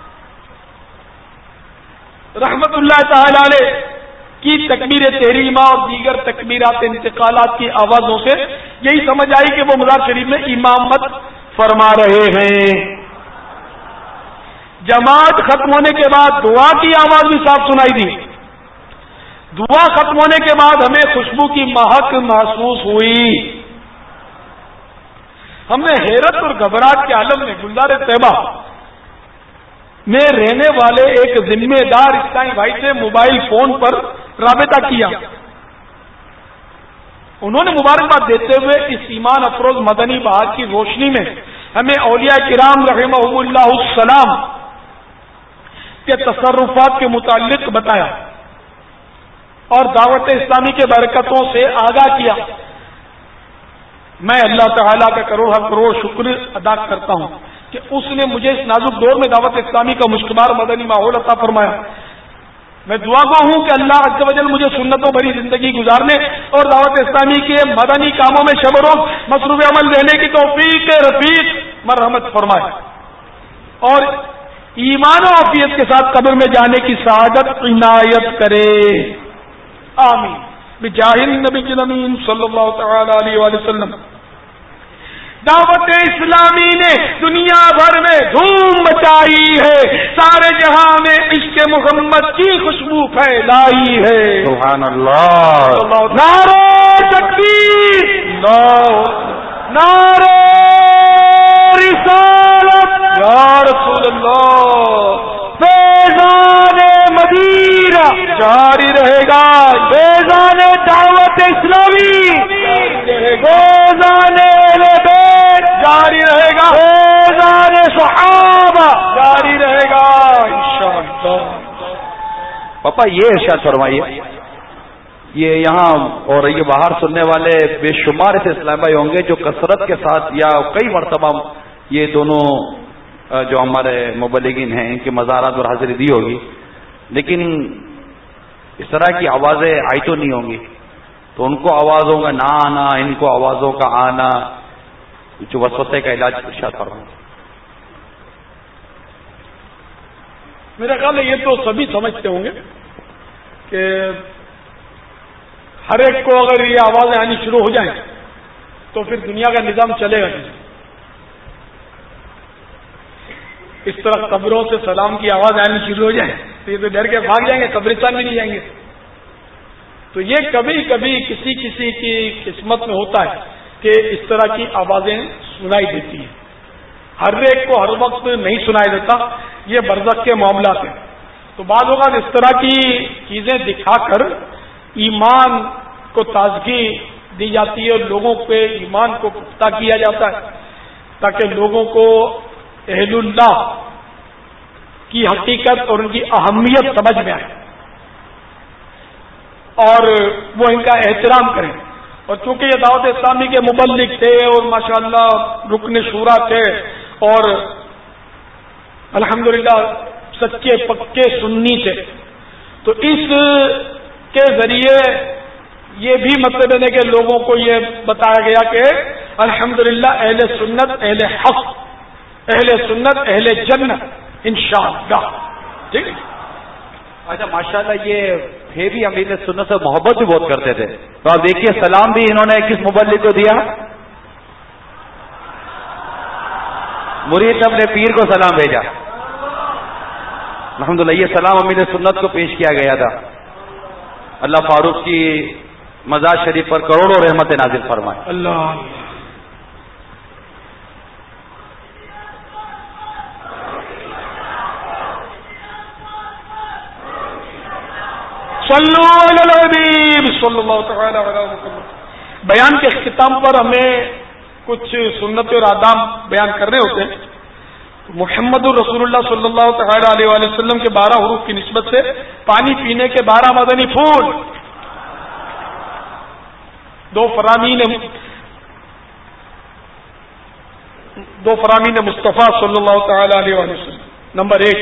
رحمت اللہ تعالی علیہ کی تکبیر تحریمہ اور دیگر تکبیرات انتقالات کی آوازوں سے یہی سمجھ آئی کہ وہ مزار شریف میں امامت فرما رہے ہیں. جماعت ختم ہونے کے بعد دعا کی آواز بھی صاف سنائی دی. دعا ختم ہونے کے بعد ہمیں خوشبو کی مہک محسوس ہوئی. ہم نے حیرت اور گھبراہٹ کے عالم میں گلزار طیبہ میں رہنے والے ایک ذمہ دار اسلامی بھائی سے موبائل فون پر رابطہ کیا. انہوں نے مبارکباد دیتے ہوئے اس ایمان افروز مدنی بہار کی روشنی میں ہمیں اولیاء کرام رحمہم اللہ السلام کے تصرفات کے متعلق بتایا اور دعوت اسلامی کے برکتوں سے آگاہ کیا. میں اللہ تعالیٰ کا کروڑ ہر کروڑ شکر ادا کرتا ہوں کہ اس نے مجھے اس نازک دور میں دعوت اسلامی کا مشکبار مدنی ماحول عطا فرمایا. میں دعا گو ہوں کہ اللہ عز و جل مجھے سنتوں بھری زندگی گزارنے اور دعوت اسلامی کے مدنی کاموں میں شب و روز مصروف عمل رہنے کی توفیق رفیق مرحمت فرمائے اور ایمان و عافیت کے ساتھ قبر میں جانے کی سعادت عنایت کرے. آمین بجاہ النبی الامین صلی اللہ تعالی علیہ وآلہ وسلم. دعوت اسلامی نے دنیا بھر میں دھوم مچائی ہے، سارے جہاں میں عشق محمد کی خوشبو پھیلائی ہے. سبحان اللہ. نعرہ تکبیر، نعرہ رسالت، یا رسول اللہ. فیضان مدینہ جاری رہے گا، فیضان دعوت اسلامی فیضان اہل بیت جاری رہے گا، فیضان صحابہ جاری رہے گا انشاءاللہ. پاپا یہ ارشاد فرمائیے، یہ یہاں اور یہ باہر سننے والے بے شمار ایسے اسلام بھائی ہوں گے جو کثرت کے ساتھ یا کئی مرتبہ یہ دونوں جو ہمارے مبلغین ہیں ان کی مزارات اور حاضری دی ہوگی، لیکن اس طرح کی آوازیں آئی تو نہیں ہوں گی، تو ان کو آوازوں کا نہ آنا، ان کو آوازوں کا آنا، جو وسوسے کا علاج ارشاد فرمائیں. میرا خیال ہے یہ تو سبھی سمجھتے ہوں گے کہ ہر ایک کو اگر یہ آوازیں آنی شروع ہو جائیں تو پھر دنیا کا نظام چلے گا نہیں. اس طرح قبروں سے سلام کی آواز آنی شروع ہو جائے تو یہ تو ڈر کے بھاگ جائیں گے، قبرستان بھی نہیں جائیں گے. تو یہ کبھی کبھی کسی کسی کی قسمت میں ہوتا ہے کہ اس طرح کی آوازیں سنائی دیتی ہیں. ہر ایک کو ہر وقت نہیں سنائی دیتا، یہ برزخ کے معاملات ہیں. تو بعض اوقات اس طرح کی چیزیں دکھا کر ایمان کو تازگی دی جاتی ہے اور لوگوں کے ایمان کو پختہ کیا جاتا ہے تاکہ لوگوں کو اہل اللہ کی حقیقت اور ان کی اہمیت سمجھ میں آئے اور وہ ان کا احترام کریں. اور چونکہ یہ دعوت اسلامی کے مبلغ تھے اور ماشاءاللہ رکن شورا تھے اور الحمدللہ سچے پکے سنی تھے، تو اس کے ذریعے یہ بھی مطلب ہے کہ لوگوں کو یہ بتایا گیا کہ الحمدللہ اہل سنت اہل حق، اہل سنت اہل جنت انشاءاللہ. ٹھیک ہے. اچھا ماشاءاللہ یہ تھے بھی امیر سنت سے محبت بھی بہت کرتے تھے. تو آپ دیکھیے سلام بھی انہوں نے کس مبلغ کو دیا؟ مرید اپنے پیر کو سلام بھیجا. الحمدللہ یہ سلام امیر سنت کو پیش کیا گیا تھا. اللہ فاروق کی مزار شریف پر کروڑوں رحمت نازل فرمائے. اللہ. صلو علی الحبیب صلی اللہ تعالی علیہ وسلم. بیان کے اختتام پر ہمیں کچھ سنت اور آداب بیان کرنے ہوتے ہیں. محمد الرسول اللہ صلی اللہ تعالی علیہ وآلہ وسلم کے بارہ حروف کی نسبت سے پانی پینے کے بارہ مدنی پھول، دو فرامین دو فرامین مصطفیٰ صلی اللہ تعالی علیہ وآلہ وسلم. نمبر ایک،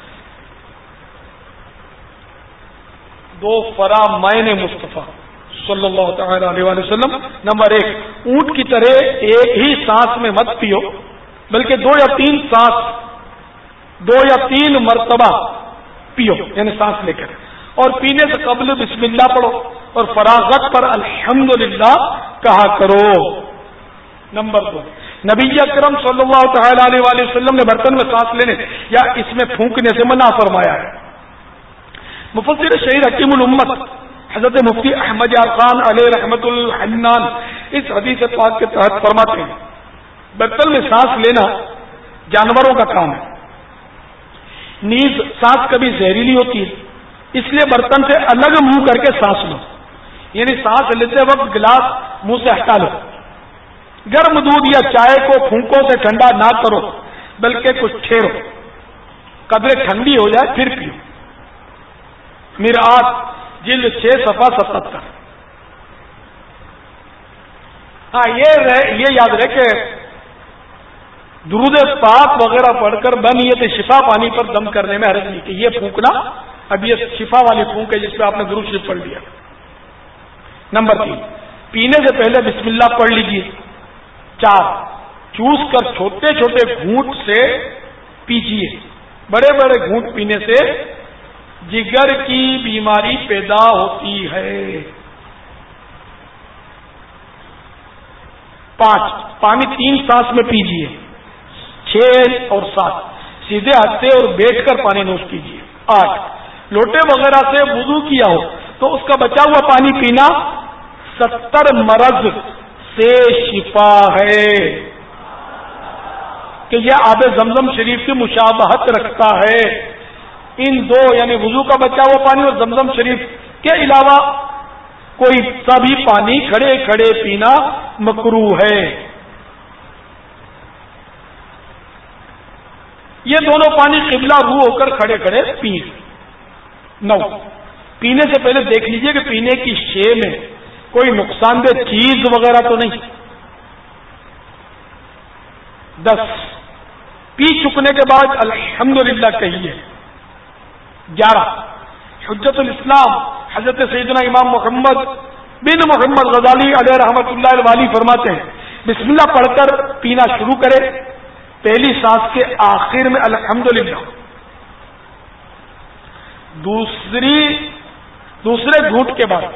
دو فرامین مصطفیٰ صلی اللہ تعالی علیہ وآلہ وسلم. نمبر ایک، اونٹ کی طرح ایک ہی سانس میں مت پیو، بلکہ دو یا تین سانس دو یا تین مرتبہ پیو، یعنی سانس لے کر، اور پینے سے قبل بسم اللہ پڑھو اور فراغت پر الحمدللہ کہا کرو. نمبر دو، نبی اکرم صلی اللہ تعالی علیہ وآلہ وسلم نے برتن میں سانس لینے یا اس میں پھونکنے سے منع فرمایا ہے. مفسر شہید حکیم الامت حضرت مفتی احمد یار خان علیہ رحمت الحنان اس حدیث پاک کے تحت فرماتے ہیں برتن میں سانس لینا جانوروں کا کام ہے، نیز سانس کبھی زہریلی ہوتی ہے، اس لیے برتن سے الگ منہ کر کے سانس لو، یعنی سانس لیتے وقت گلاس منہ سے ہٹا لو۔ گرم دودھ یا چائے کو پھونکوں سے ٹھنڈا نہ کرو بلکہ کچھ ٹھہرو، قدرے ٹھنڈی ہو جائے پھر پیو۔ مرآت جلد چھ صفحہ ستہتر۔ ہاں یہ رہے یہ یاد رہے کہ درود پاک وغیرہ پڑھ کر بنیت شفا پانی پر دم کرنے میں حرج نہیں کہ یہ پھونکنا اب یہ شفا والی پھونک ہے جس پہ آپ نے درود شریف پڑھ لیا۔ نمبر تین، پینے سے پہلے بسم اللہ پڑھ لیجیے۔ چار، چوس کر چھوٹے چھوٹے گھونٹ سے پیجیے، بڑے بڑے گھونٹ پینے سے جگر کی بیماری پیدا ہوتی ہے۔ پانچ، پانی تین سانس میں پیجیے۔ چھ اور سات، سیدھے ہاتھ سے اور بیٹھ کر پانی نوش کیجیے۔ آٹھ، لوٹے وغیرہ سے وضو کیا ہو تو اس کا بچا ہوا پانی پینا ستر مرض سے شفا ہے کہ یہ آب زمزم شریف کی مشابہت رکھتا ہے۔ ان دو یعنی وضو کا بچا ہوا پانی اور زمزم شریف کے علاوہ کوئی سا بھی پانی کھڑے کھڑے پینا مکروہ ہے۔ یہ دونوں پانی قبلہ رو ہو کر کھڑے کھڑے پی۔ نو، پینے سے پہلے دیکھ لیجئے کہ پینے کی شے میں کوئی نقصان دہ چیز وغیرہ تو نہیں۔ دس، پی چکنے کے بعد الحمدللہ کہیے۔ گیارہ، حجت الاسلام حضرت سیدنا امام محمد بن محمد غزالی علیہ رحمۃ اللہ الوالی فرماتے ہیں بسم اللہ پڑھ کر پینا شروع کرے، پہلی سانس کے آخر میں الحمدللہ، دوسری دوسرے گھونٹ کے بعد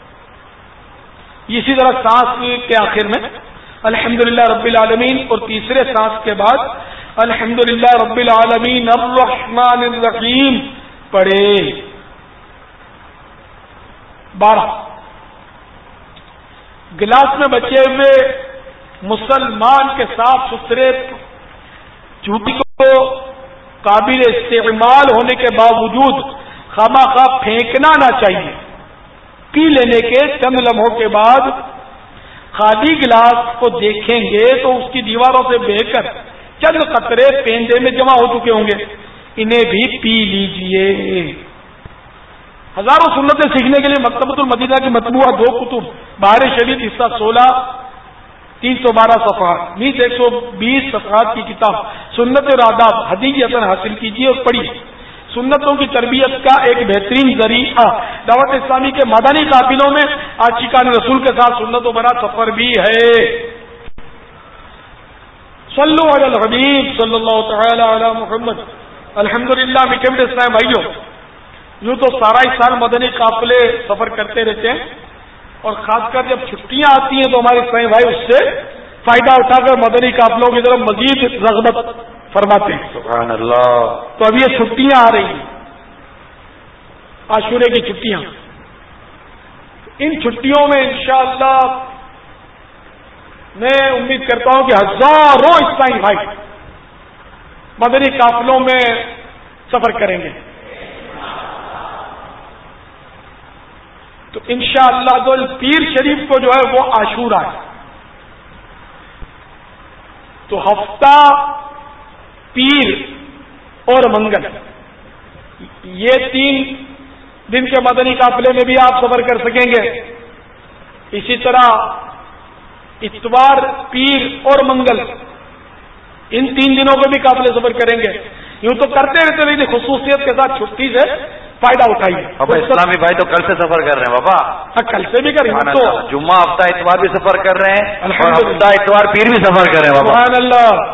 اسی طرح سانس کے آخر میں الحمدللہ رب العالمین اور تیسرے سانس کے بعد الحمدللہ رب العالمین الرحمن الرحیم پڑھے۔ بارہ، گلاس میں بچے ہوئے مسلمان کے صاف ستھرے جوتی کو قابل استعمال ہونے کے باوجود خواہ خواہ پھینکنا نہ چاہیے۔ پی لینے کے چند لمحوں کے بعد خالی گلاس کو دیکھیں گے تو اس کی دیواروں سے بہہ کر چند قطرے پیندے میں جمع ہو چکے ہوں گے، انہیں بھی پی لیجئے۔ ہزاروں سنتیں سیکھنے کے لیے مکتبۃ المدینہ کی مطبوعہ دو کتب بہار شریف حصہ سولہ تین سو بارہ صفحات نیز ایک سو بیس صفحات کی کتاب سنت اور آداب ہدیۃ حاصل کیجیے اور پڑھیے۔ سنتوں کی تربیت کا ایک بہترین ذریعہ دعوت اسلامی کے مدنی قافلوں میں عاشقان رسول کے ساتھ سنتوں بنا سفر بھی ہے۔ صلو علی الحبیب صلی اللہ تعالی علی محمد۔ الحمدللہ میٹھے میٹھے اسلام بھائیوں، یوں تو سارا ہی سال مدنی قافلے سفر کرتے رہتے ہیں اور خاص کر جب چھٹیاں آتی ہیں تو ہمارے اسلامی بھائی اس سے فائدہ اٹھا کر مدنی قافلوں کی طرف مزید رغبت فرماتے ہیں۔ سبحان اللہ۔ تو اب یہ چھٹیاں آ رہی ہیں، عاشورے کی چھٹیاں، ان چھٹیوں میں انشاءاللہ میں امید کرتا ہوں کہ ہزاروں اسلامی بھائی مدنی قافلوں میں سفر کریں گے۔ تو انشاءاللہ جو پیر شریف کو جو ہے وہ عاشورہ ہے، تو ہفتہ پیر اور منگل یہ تین دن کے مدنی قافلے میں بھی آپ سفر کر سکیں گے۔ اسی طرح اتوار، پیر اور منگل ان تین دنوں کو بھی قافلے سفر کریں گے۔ یوں تو کرتے رہتے لیکن خصوصیت کے ساتھ چھٹی سے فائدہ اٹھائیے۔ بابا اسلامی بھائی تو کل سے سفر کر رہے ہیں بابا، کل سے بھی کریں گے، تو جمعہ ہفتہ اتوار بھی سفر کر رہے ہیں اور ہفتہ اتوار پیر بھی سفر کر رہے ہیں بابا، سبحان اللہ۔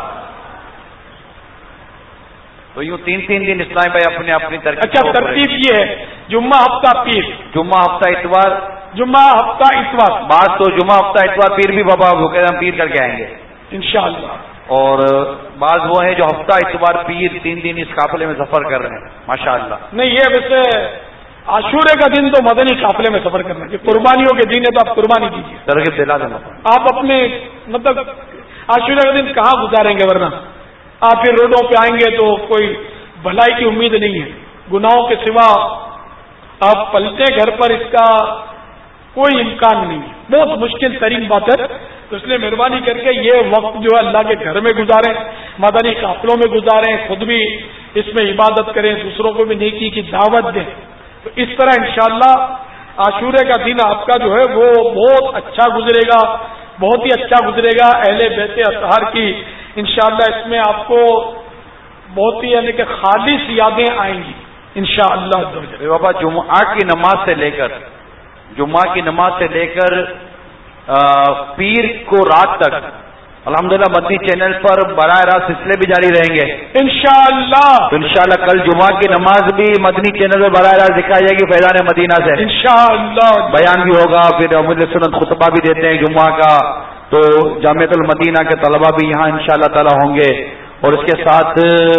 تو یوں تین تین دن اسلامی بھائی اپنی اپنی ترکیب۔ اچھا ترتیب یہ ہے، جمعہ ہفتہ پیر، جمعہ ہفتہ اتوار، جمعہ ہفتہ اتوار، بعض تو جمعہ ہفتہ اتوار پیر بھی بابا وہ کہتے ہیں ہم پیر کر کے آئیں گے انشاءاللہ، اور بعض وہ ہیں جو ہفتہ اتوار پیر تین دن اس قافلے میں سفر کر رہے ہیں ماشاءاللہ۔ نہیں یہ ویسے عاشورے کا دن تو مدنی قافلے میں سفر کرنا چاہیے. قربانیوں کے دن ہے تو آپ قربانی دیجیے, ترغیب دلا دینا. آپ اپنے مطلب عاشورے کا دن کہاں گزاریں گے, ورنہ آپ پھر روڈوں پہ آئیں گے تو کوئی بھلائی کی امید نہیں ہے. گناہوں کے سوا آپ پلٹے گھر پر, اس کا کوئی امکان نہیں ہے, بہت مشکل ترین بات ہے. تو اس لیے مہربانی کر کے یہ وقت جو ہے اللہ کے گھر میں گزاریں, مدنی قافلوں میں گزاریں, خود بھی اس میں عبادت کریں, دوسروں کو بھی نیکی کی دعوت دیں. تو اس طرح انشاءاللہ عاشورے کا دن آپ کا جو ہے وہ بہت اچھا گزرے گا, بہت ہی اچھا گزرے گا. اہل بیت اطہار کی انشاءاللہ اس میں آپ کو بہت ہی یعنی کہ خالص یادیں آئیں گی انشاءاللہ. بابا جمعہ کی نماز سے لے کر جمعہ کی نماز سے لے کر پیر کو رات تک الحمدللہ مدنی چینل پر براہ راست سلسلے بھی جاری رہیں گے انشاءاللہ. تو انشاءاللہ کل جمعہ کی نماز بھی مدنی چینل پر براہ راست دکھائی جائے گی فیضان مدینہ سے انشاءاللہ. بیان بھی ہوگا, پھر امیر سنت خطبہ بھی دیتے ہیں جمعہ کا, تو جامعۃ المدینہ کے طلبہ بھی یہاں انشاءاللہ تعالی ہوں گے. اور اس کے ساتھ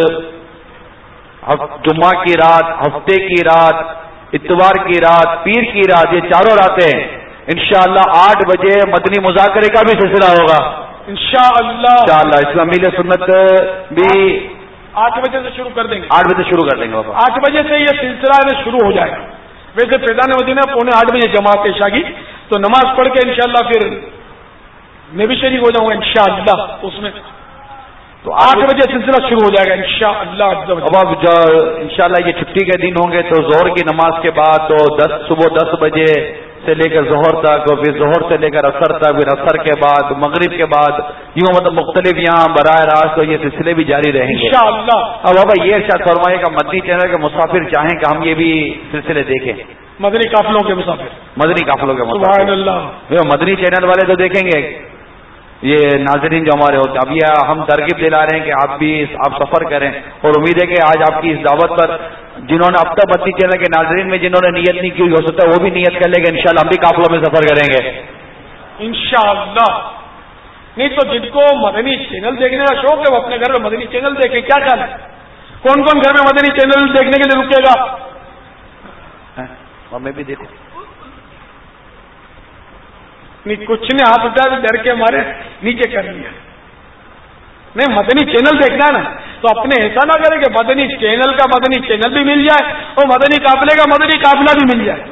جمعہ کی رات, ہفتے کی رات, اتوار کی رات, پیر کی رات, یہ چاروں راتیں انشاءاللہ آٹھ بجے مدنی مذاکرے کا بھی سلسلہ ہوگا انشاءاللہ. انشاءاللہ اسلامی سنت بھی آٹھ بجے سے شروع کر دیں گے. آٹھ بجے شروع کر دیں گے بابا. آٹھ بجے سے یہ سلسلہ شروع ہو جائے گا. ویسے فیضان مدینہ پونے آٹھ بجے جماعت عشاء کی, تو نماز پڑھ کے انشاءاللہ پھر میں بھی شریک ہو جاؤں گا انشاءاللہ. اس میں تو آٹھ بجے سلسلہ شروع ہو جائے گا انشاءاللہ. اب اب جو انشاءاللہ یہ چھٹی کے دن ہوں گے تو ظہر کی نماز کے بعد تو دس صبح دس بجے سے لے کر ظہر تک, اور پھر ظہر سے لے کر عصر تک, پھر عصر کے بعد مغرب کے بعد, یوں مطلب مختلف یہاں براہ راست تو یہ سلسلے بھی جاری رہیں گے انشاءاللہ. اب بابا یہ ارشاد فرمائے گا مدنی چینل کے مسافر چاہیں کہ ہم یہ بھی سلسلے دیکھیں, مدنی قافلوں کے مسافر, مدنی قافلوں کے مسافر. سبحان اللہ. مدنی چینل والے تو دیکھیں گے, یہ ناظرین جو ہمارے ہوتے ہیں, اب یہ ہم ترغیب دلا رہے ہیں کہ آپ بھی آپ سفر کریں, اور امید ہے کہ آج آپ کی اس دعوت پر جنہوں نے اب تک مدنی چینل کے ناظرین میں جنہوں نے نیت نہیں کی ہو سکتا ہے وہ بھی نیت کر لیں گے, انشاءاللہ ہم بھی قافلوں میں سفر کریں گے انشاءاللہ. نہیں تو جن کو مدنی چینل دیکھنے کا شوق ہے وہ اپنے گھر میں مدنی چینل دیکھیں. کیا خیال ہے, کون کون گھر میں مدنی چینل دیکھنے کے لیے رکے گا؟ میں بھی دیکھوں. نہیں, کچھ نے ہاتھ اٹھا ڈر کے مارے نیچے کر لیا. نہیں, مدنی چینل دیکھنا ہے نا, تو اپنے ایسا نہ کرے کہ مدنی چینل کا مدنی چینل بھی مل جائے اور مدنی قافلے کا مدنی قافلہ بھی مل جائے.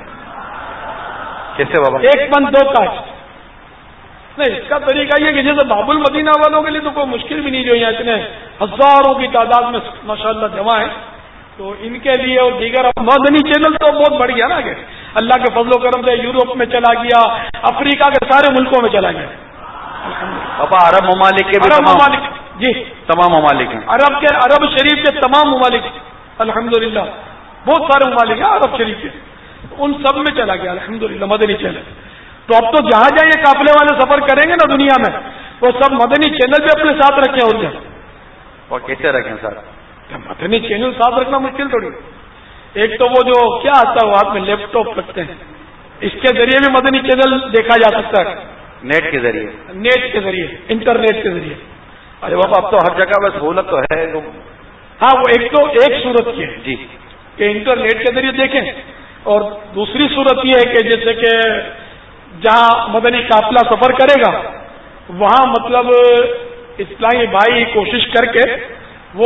کیسے بابا؟ ایک بند دو کاج. نہیں, اس کا طریقہ یہ کہ جیسے باب المدینہ والوں کے لیے تو کوئی مشکل بھی نہیں, جو یہاں اتنے ہزاروں کی تعداد میں ماشاءاللہ جمع ہے, تو ان کے لیے اور دیگر مدنی چینل تو بہت بڑھیا نا, کہ اللہ کے فضل و کرم سے یورپ میں چلا گیا, افریقہ کے سارے ملکوں میں چلا گیا. پاپا عرب ممالک کے بھی عرب ممالک, جی تمام ممالک ہیں, عرب کے عرب شریف کے تمام ممالک الحمدللہ, بہت سارے ممالک ہیں عرب شریف کے, ان سب میں چلا گیا الحمدللہ مدنی چینل. تو اب تو جہاں جہاں یہ قافلے والے سفر کریں گے نا دنیا میں, وہ سب مدنی چینل بھی اپنے ساتھ رکھیں. اور کیا, اور کیسے رکھیں سر؟ مدنی چینل ساتھ رکھنا مشکل تھوڑی. ایک تو وہ جو کیا آتا ہے وہ ہاتھ میں لیپ ٹاپ رکھتے ہیں, اس کے ذریعے بھی مدنی چینل دیکھا جا سکتا ہے, نیٹ کے ذریعے, نیٹ کے ذریعے, انٹرنیٹ کے ذریعے. ارے بابا اب تو ہر جگہ میں سہولت تو ہے. ہاں, وہ ایک تو ایک صورت یہ ہے جی کہ انٹرنیٹ کے ذریعے دیکھیں, اور دوسری صورت یہ ہے کہ جیسے کہ جہاں مدنی قافلہ سفر کرے گا وہاں مطلب اسلامی بھائی کوشش کر کے وہ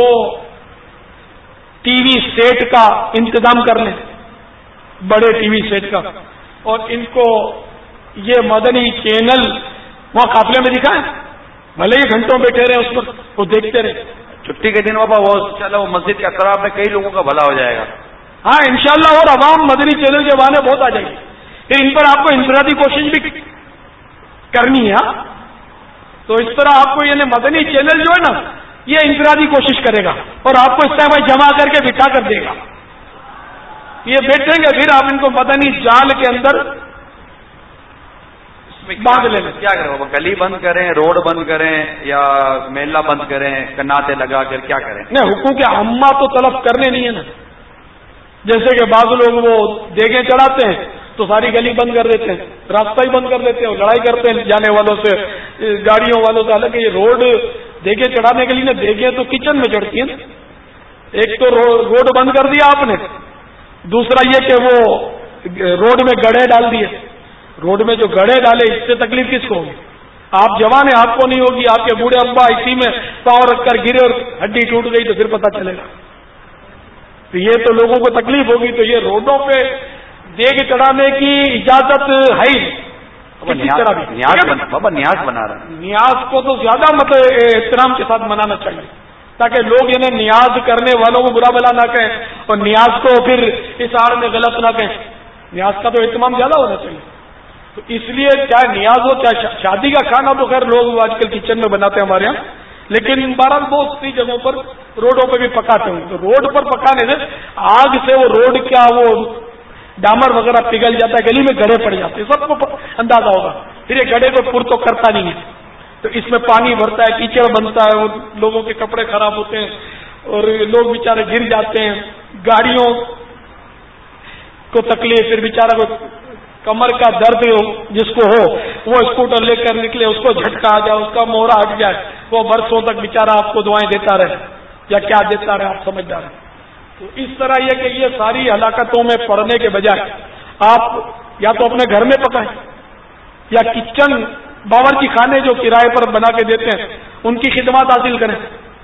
ٹی وی سیٹ کا انتظام کر لیں, بڑے ٹی وی سیٹ کا, اور ان کو یہ مدنی چینل وہاں قافلے میں دکھائیں, بھلے ہی گھنٹوں بیٹھے رہے اس پر, وہ دیکھتے رہے. چھٹی کے دن بابا وہ چلو وہ مسجد کے اطراف میں کئی لوگوں کا بھلا ہو جائے گا. ہاں انشاءاللہ, اور عوام مدنی چینل کے بہانے بہت آ جائے گی. پھر ان پر آپ کو انفرادی کوشش بھی کرنی ہے. تو اس طرح آپ کو یعنی مدنی چینل جو ہے نا یہ انفرادی کوشش کرے گا, اور آپ کو اس طرح جمع کر کے بٹھا کر دے گا. یہ بیٹھیں گے, پھر آپ ان کو مدنی جال کے اندر باندھ لیں. کیا کریں بابا, گلی بند کریں, روڈ بند کریں, یا میلہ بند کریں, کناتے لگا کر کیا کریں؟ نہیں, حقوق عامہ تو طلب کرنے نہیں ہے نا. جیسے کہ بعض لوگ وہ دیگیں چڑھاتے ہیں تو ساری گلی بند کر دیتے ہیں, راستہ ہی بند کر دیتے ہیں, اور لڑائی کرتے ہیں جانے والوں سے, گاڑیوں والوں سے. حالانکہ یہ روڈ دیگیں چڑھانے کے لیے نا, دیگیں تو کچن میں چڑھتی ہیں. ایک تو روڈ بند کر دیا آپ نے, دوسرا یہ کہ وہ روڈ میں گڑھے ڈال دیے. روڈ میں جو گڑھے ڈالے اس سے تکلیف کس کو ہوگی؟ آپ جوان ہیں آپ کو نہیں ہوگی، آپ کے بوڑھے ابا اسی میں پاؤں رکھ کر گرے اور ہڈی ٹوٹ گئی تو پھر پتہ چلے گا. تو یہ تو لوگوں کو تکلیف ہوگی. تو یہ روڈوں پہ دیگ چڑھانے کی اجازت ہے ہی بابا نیاز بنا رہا ہے. نیاز کو تو زیادہ مطلب احترام کے ساتھ منانا چاہیے تاکہ لوگ انہیں نیاز کرنے والوں کو برا بلا نہ کہیں اور نیاز کو پھر اس آڑ میں غلط نہ کہیں. نیاز کا تو اہتمام زیادہ ہونا چاہیے. تو اس لیے چاہے نیاز ہو چاہے شادی کا کھانا تو خیر لوگ آج کل کچن میں بناتے ہیں ہمارے یہاں، لیکن بہرحال بہت سی جگہوں پر روڈوں پہ بھی پکاتے ہیں. تو روڈ پر پکانے سے آگ سے وہ روڈ کیا وہ ڈامر وغیرہ پگھل جاتا ہے، گلی میں گڑھے پڑ جاتے ہیں، سب کو اندازہ ہوگا. پھر یہ گڑھے کو پر تو کرتا نہیں ہے، تو اس میں پانی بھرتا ہے، کیچڑ بنتا ہے اور لوگوں کے کپڑے خراب ہوتے ہیں اور لوگ بیچارے گر جاتے ہیں. گاڑیوں کو تکلیف، پھر بیچارہ کو کمر کا درد جس کو ہو وہ اسکوٹر لے کر نکلے، اس کو جھٹکا آ جائے، اس کا مہرا ہٹ جائے، وہ برسوں تک بیچارہ آپ کو دعائیں دیتا رہے یا کیا دیتا رہے، آپ سمجھدار ہیں. تو اس طرح یہ کہ یہ ساری ہلاکتوں میں پڑنے کے بجائے آپ یا تو اپنے گھر میں پکائیں یا کچن باورچی خانے جو کرائے پر بنا کے دیتے ہیں ان کی خدمات حاصل کریں.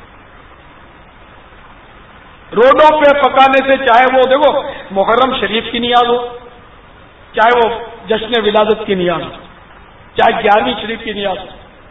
روڈوں پہ پکانے سے چاہے وہ دیکھو محرم شریف کی نیاز ہو، چاہے وہ جشن ولادت کی نیاز ہو، چاہے گیارہویں شریف کی نیاز ہو،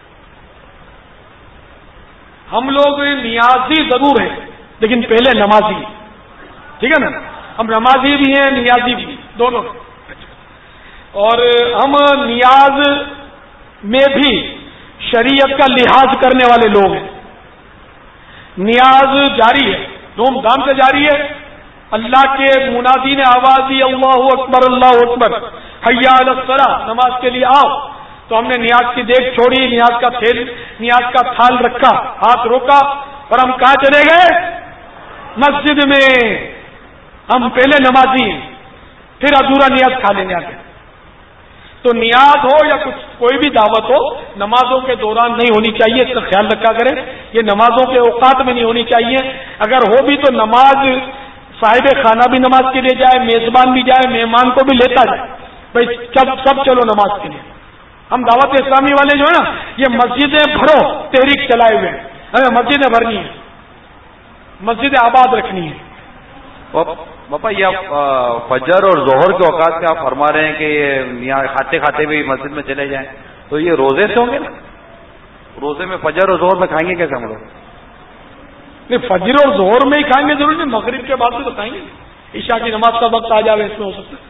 ہم لوگ نیازی ضرور ہیں لیکن پہلے نمازی ہیں. ٹھیک ہے نا؟ ہم نمازی بھی ہیں نیازی بھی دونوں. اور ہم نیاز میں بھی شریعت کا لحاظ کرنے والے لوگ ہیں. نیاز جاری ہے، دھوم دھام سے جاری ہے. اللہ کے منادی نے آواز دی اللہ اکبر اللہ اکبر حی علی الصلاۃ، نماز کے لیے آؤ. تو ہم نے نیاز کی دیگ چھوڑی، نیاز کا تھیل نیاز کا تھال رکھا، ہاتھ روکا اور ہم کہاں چلے گئے؟ مسجد میں. ہم پہلے نمازی ہیں، پھر ادھورا نیاز کھا لیں گے آگے. تو نیاز ہو یا کچھ کوئی بھی دعوت ہو نمازوں کے دوران نہیں ہونی چاہیے، اس کا خیال رکھا کریں. یہ نمازوں کے اوقات میں نہیں ہونی چاہیے. اگر ہو بھی تو نماز صاحب خانہ بھی نماز کے لیے جائے، میزبان بھی جائے، مہمان کو بھی لیتا جائے. بھائی سب سب چلو نماز کے لیے. ہم دعوت اسلامی والے جو ہے نا یہ مسجدیں بھرو تحریک چلائے ہوئے ہیں، ہمیں مسجدیں بھرنی ہیں، مسجدیں آباد رکھنی ہے. باپا یہ آپ فجر اور ظہر کے اوقات میں آپ فرما رہے ہیں کہ یہ کھاتے کھاتے بھی مسجد میں چلے جائیں، تو یہ روزے سے ہوں گے نا؟ روزے میں فجر اور ظہر میں کھائیں گے کیسے ہم لوگ؟ نہیں فجر اور ظہر میں ہی کھائیں گے ضروری نہیں، مغرب کے بعد تو کھائیں گے. عشاء کی نماز کا وقت آ جائے اس میں ہو سکتا ہے.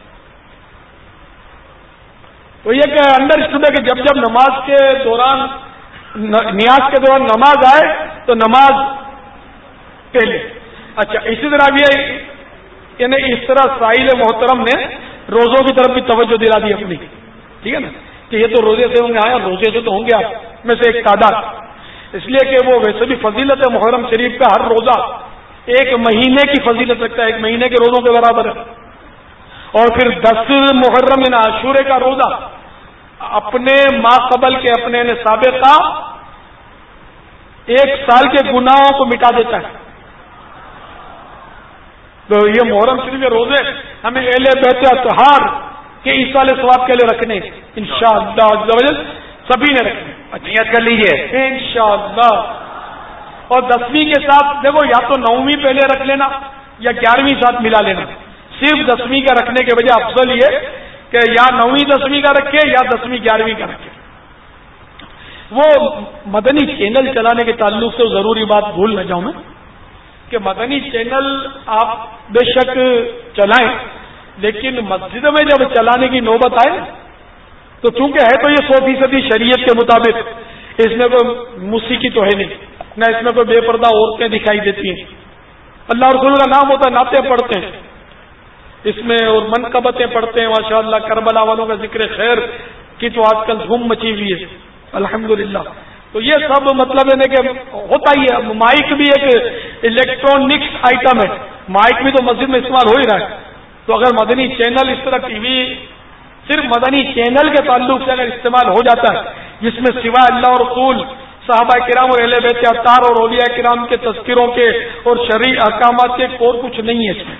تو یہ کہ انڈر اسٹوڈ ہے کہ جب جب نماز کے دوران نیاز کے دوران نماز آئے تو نماز پہلے. اچھا اسی طرح یہ یعنی اس طرح سائل محترم نے روزوں کی طرف بھی توجہ دلا دی اپنی. ٹھیک ہے نا کہ یہ تو روزے سے ہوں گے، آئے روزے سے تو ہوں گے آپ میں سے ایک تعداد، اس لیے کہ وہ ویسے بھی فضیلت ہے محرم شریف کا. ہر روزہ ایک مہینے کی فضیلت رکھتا ہے، ایک مہینے کے روزوں کے برابر ہے. اور پھر دس محرم یعنی عاشورے کا روزہ اپنے ما قبل کے اپنے سابقہ ایک سال کے گناہوں کو مٹا دیتا ہے. تو یہ محرم شریف کے روزے ہمیں اہل بیت اطہار کے ایصال ثواب کے لیے رکھنے انشاءاللہ سبھی نے رکھنے. نیت کر لیجئے انشاءاللہ. اور دسویں کے ساتھ دیکھو یا تو نویں پہلے رکھ لینا یا گیارہویں ساتھ ملا لینا. صرف دسویں کا رکھنے کے بجائے افضل یہ کہ یا نویں دسویں کا رکھے یا دسویں گیارہویں کا رکھے. وہ مدنی چینل چلانے کے تعلق سے ضروری بات بھول نہ جاؤں میں کہ مدنی چینل آپ بے شک چلائیں، لیکن مسجد میں جب چلانے کی نوبت آئے تو چونکہ ہے تو یہ سو فیصدی شریعت کے مطابق، اس میں کوئی موسیقی تو ہے نہیں، نہ اس میں کوئی بے پردہ عورتیں دکھائی دیتی ہیں. اللہ رسول کا نام ہوتا ہے، نعتیں پڑھتے ہیں اس میں اور منقبتیں پڑھتے ہیں. ماشاء اللہ کربلا والوں کا ذکر خیر کی تو آج کل دھوم مچی ہوئی ہے الحمدللہ. تو یہ سب مطلب ہے کہ ہوتا ہی ہے. مائک بھی ایک الیکٹرانکس آئٹم ہے، مائک بھی تو مسجد میں استعمال ہو ہی رہا ہے. تو اگر مدنی چینل اس طرح ٹی وی صرف مدنی چینل کے تعلق سے اگر استعمال ہو جاتا ہے جس میں سوائے اللہ اور رسول صحابہ کرام اور اہل بیت اطہار اور اولیاء کرام کے تذکروں کے اور شرعی احکامات کے اور کچھ نہیں ہے اس میں،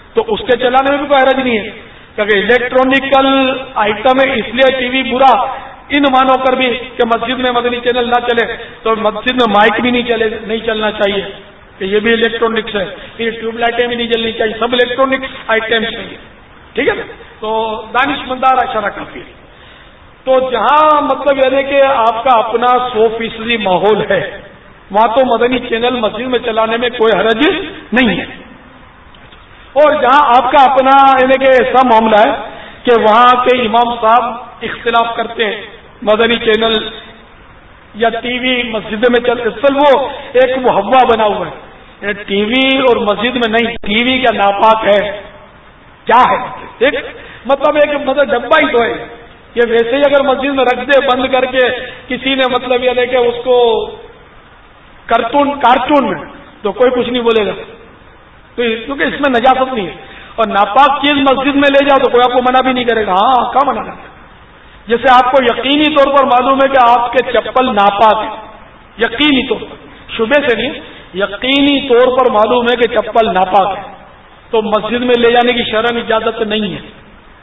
تو اس کے چلانے میں بھی کوئی حرج نہیں ہے، کیونکہ الیکٹرانکل آئٹم ہے، اس لیے ٹی وی برا ان مانوں پر بھی کہ مسجد میں مدنی چینل نہ چلے تو مسجد میں مائک بھی نہیں چلے نہیں چلنا چاہیے کہ یہ بھی الیکٹرانکس ہے، یہ ٹیوب لائٹیں بھی نہیں جلنی چاہیے، سب الیکٹرانکس آئٹمس ہیں، ٹھیک ہے نا. تو دانش مندار اشارہ کافی ہے. تو جہاں مطلب یعنی کہ آپ کا اپنا سو فیصدی ماحول ہے وہاں تو مدنی چینل مسجد میں چلانے میں کوئی حرج نہیں ہے. اور جہاں آپ کا اپنا یعنی کہ ایسا معاملہ ہے کہ وہاں کے امام صاحب اختلاف کرتے ہیں، مدنی چینل یا ٹی وی مسجد میں چل اصل وہ ایک محبہ بنا ہوا ہے، ٹی وی اور مسجد میں نہیں، ٹی وی کیا ناپاک ہے کیا ہے، ایک مطلب ایک مطلب ڈبہ ہی تو ہے یہ، ویسے ہی اگر مسجد میں رکھ دے بند کر کے کسی نے مطلب یہ کہ اس کو کارٹون کارٹون میں تو کوئی کچھ نہیں بولے گا، تو کیونکہ اس میں نجاست نہیں ہے. اور ناپاک چیز مسجد میں لے جاؤ تو کوئی آپ کو منع بھی نہیں کرے گا. ہاں کیا منع کرتا ہے؟ جیسے آپ کو یقینی طور پر معلوم ہے کہ آپ کے چپل ناپاک ہے، یقینی طور پر، شبے سے نہیں، یقینی طور پر معلوم ہے کہ چپل ناپاک ہے، تو مسجد میں لے جانے کی شرعی اجازت نہیں ہے.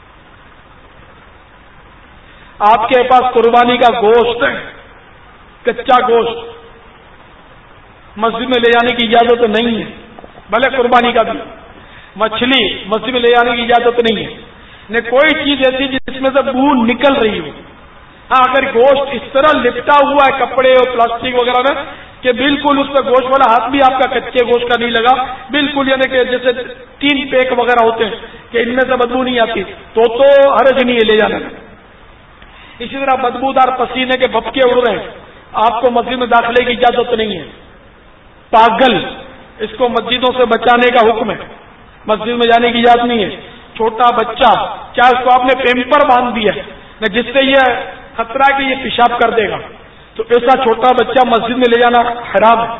آپ کے پاس قربانی کا گوشت ہے، کچا گوشت، مسجد میں لے جانے کی اجازت نہیں ہے، بھلے قربانی کا بھی. مچھلی مسجد میں لے جانے کی اجازت نہیں ہے، نہ کوئی چیز ایسی جس میں سے بو نکل رہی ہو. ہاں اگر گوشت اس طرح لپٹا ہوا ہے کپڑے اور پلاسٹک وغیرہ میں کہ بالکل اس پہ گوشت والا ہاتھ بھی آپ کا کچے گوشت کا نہیں لگا، بالکل یعنی کہ جیسے تین پیک وغیرہ ہوتے ہیں کہ ان میں سے بدبو نہیں آتی، تو تو حرج نہیں ہے لے جانے میں. اسی طرح بدبودار پسینے کے بھپکے اڑ رہے ہیں، آپ کو مسجد میں داخلے کی اجازت نہیں ہے. پاگل، اس کو مسجدوں سے بچانے کا حکم ہے، مسجد میں جانے کی اجازت نہیں ہے. چھوٹا بچہ، کیا اس کو آپ نے پیمپر باندھ دیا نہ جس سے یہ خطرہ ہے کہ یہ پیشاب کر دے گا، تو ایسا چھوٹا بچہ مسجد میں لے جانا حرام ہے.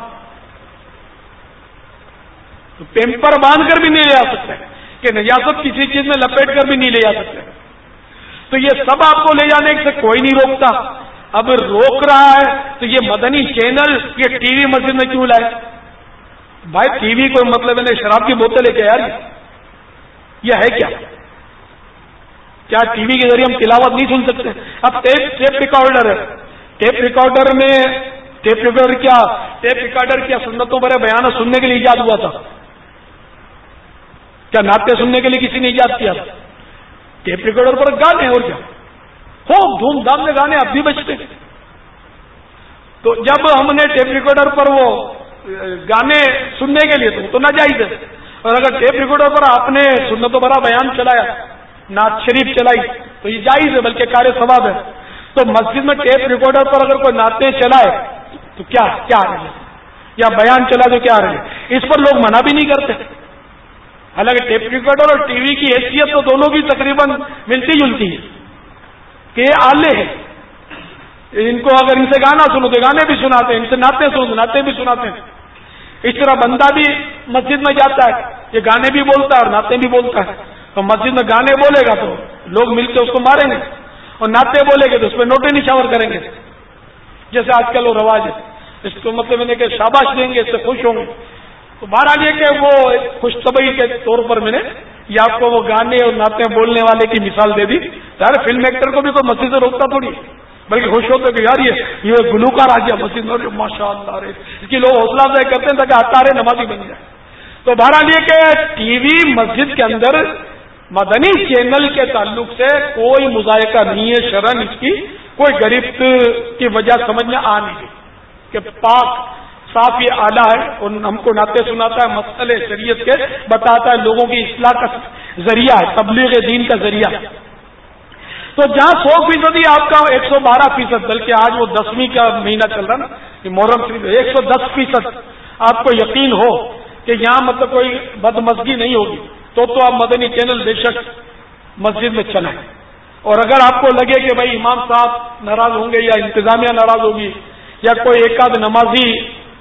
تو پیمپر باندھ کر بھی نہیں لے جا سکتے کہ نجاست کسی چیز میں لپیٹ کر بھی نہیں لے جا سکتے. تو یہ سب آپ کو لے جانے سے کوئی نہیں روکتا. اب روک رہا ہے تو یہ مدنی چینل یہ ٹی وی مسجد میں کیوں لائے؟ بھائی ٹی وی کوئی مطلب ہے شراب کی بوتل ہے کیا یار؟ یہ ہے کیا؟ کیا ٹی وی کے ذریعے ہم تلاوت نہیں سن سکتے؟ اب ٹیپ ٹیپ ریکارڈر ہے، ٹیپ ریکارڈر میں ٹیپ ریکارڈر کیا ٹیپ ریکارڈر کیا سنتوں بڑے بیان سننے کے لیے ایجاد ہوا تھا؟ کیا نعتیں سننے کے لیے کسی نے ایجاد کیا؟ ٹیپ ریکارڈر پر گانے، اور کیا خوب دھوم دھام میں گانے اب بھی بجتے. تو جب ہم نے ٹیپ ریکارڈر پر وہ گانے سننے کے لیے تو ناجائز ہے، اور اگر ٹیپ ریکارڈر پر آپ نے سنتوں بڑا بیان چلایا، نعت شریف چلائی تو یہ جائز ہے، بلکہ کار ثواب ہے. تو مسجد میں ٹیپ ریکارڈر پر اگر کوئی نعتیں چلائے تو کیا کیا رہے، یا بیان چلا تو کیا رہے، اس پر لوگ منع بھی نہیں کرتے. حالانکہ ٹیپ ریکارڈر اور ٹی وی کی حیثیت تو دونوں کی تقریباً ملتی جلتی ہے کہ یہ آلے ہیں، ان کو اگر ان سے گانا سنو تو گانے بھی سناتے ہیں، ان سے نعتیں سنو تو نعتیں بھی سناتے ہیں. اس طرح بندہ بھی مسجد میں جاتا ہے، یہ گانے بھی بولتا ہے اور نعتیں بھی بولتا ہے. تو مسجد میں گانے بولے گا تو لوگ مل کے اس کو ماریں گے، اور نعتیں بولے گے تو اس پہ نوٹیں نشاور کریں گے، جیسے آج کل وہ رواج ہے. اس کو مطلب میں نے کہ شاباش دیں گے، اس سے خوش ہوں گے. تو بہرحال یہ کہ وہ خوش طبعی کے طور پر میں نے یہ آپ کو وہ گانے اور نعتیں بولنے والے کی مثال دے دی. یار فلم ایکٹر کو بھی کوئی مسجد سے روکتا تھوڑی، بلکہ خوش ہوتے کہ یار یہ یہ گلوکار آ گیا مسجد میں، ماشاء اللہ رے، اس کی لوگ حوصلہ افزائی کرتے ہیں تاکہ آتا رہے نمازی بن جائے. تو بہرحال یہ کہ ٹی وی مسجد کے اندر مدنی چینل کے تعلق سے کوئی مذائقہ نہیں ہے شرعن، اس کی کوئی گرفت کی وجہ سمجھ میں آ نہیں کہ پاک صاف یہ آلہ ہے اور ہم کو نعتیں سناتا ہے، مسئلے شریعت کے بتاتا ہے، لوگوں کی اصلاح کا ذریعہ ہے، تبلیغ دین کا ذریعہ. تو جہاں سو فیصدی آپ کا ایک سو بارہ فیصد بلکہ آج وہ دسویں کا مہینہ چل رہا نا یہ محرم شریف، ایک سو دس فیصد آپ کو یقین ہو کہ یہاں مطلب کوئی بدمزگی نہیں ہوگی تو تو آپ مدنی چینل بے شک مسجد میں چلائیں. اور اگر آپ کو لگے کہ بھائی امام صاحب ناراض ہوں گے یا انتظامیہ ناراض ہوگی یا کوئی ایک آدھ نمازی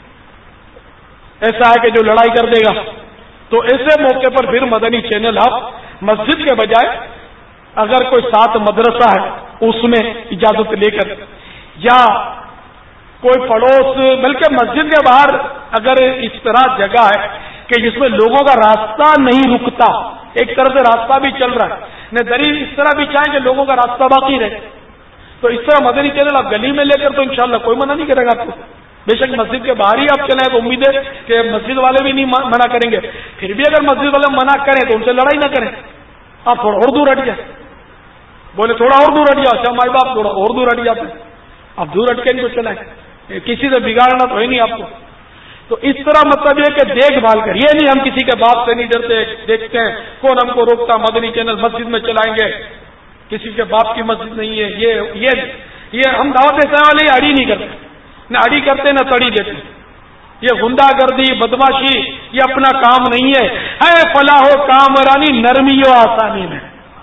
ایسا ہے کہ جو لڑائی کر دے گا، تو ایسے موقع پر پھر مدنی چینل آپ مسجد کے بجائے اگر کوئی ساتھ مدرسہ ہے اس میں اجازت لے کر، یا کوئی پڑوس، بلکہ مسجد کے باہر اگر اس طرح جگہ ہے کہ جس میں لوگوں کا راستہ نہیں رکتا ایک طرح سے راستہ بھی چل رہا ہے، نہ دلیل اس طرح بھی چاہیں کہ لوگوں کا راستہ باقی رہے، تو اس طرح مدنی چینل آپ گلی میں لے کر تو انشاءاللہ کوئی منع نہیں کرے گا آپ کو. بے شک مسجد کے باہر ہی آپ چلیں تو امید ہے کہ مسجد والے بھی نہیں منع کریں گے. پھر بھی اگر مسجد والے منع کریں تو ان سے لڑائی نہ کریں، آپ تھوڑا اور دور ہٹ جائیں. بولے تھوڑا اور دور ہٹ جاؤ، اچھا مائی باپ تھوڑا اور دور ہٹ جاتے ہیں، آپ دور ہٹ کے ان کو چلائیں، کسی سے بگاڑنا تو ہے نہیں آپ کو. تو اس طرح مطلب یہ کہ دیکھ بھال کر، یہ نہیں ہم کسی کے باپ سے نہیں ڈرتے، دیکھتے ہیں کون ہم کو روکتا، مدنی چینل مسجد میں چلائیں گے، کسی کے باپ کی مسجد نہیں ہے. یہ یہ یہ ہم دعوت اسلامی والے اڑی نہیں کرتے، نہ اڑی کرتے نہ تڑی دیتے. یہ غنڈہ گردی بدماشی یہ اپنا کام نہیں ہے. ہے فلاح و کامرانی نرمی و آسانی میں،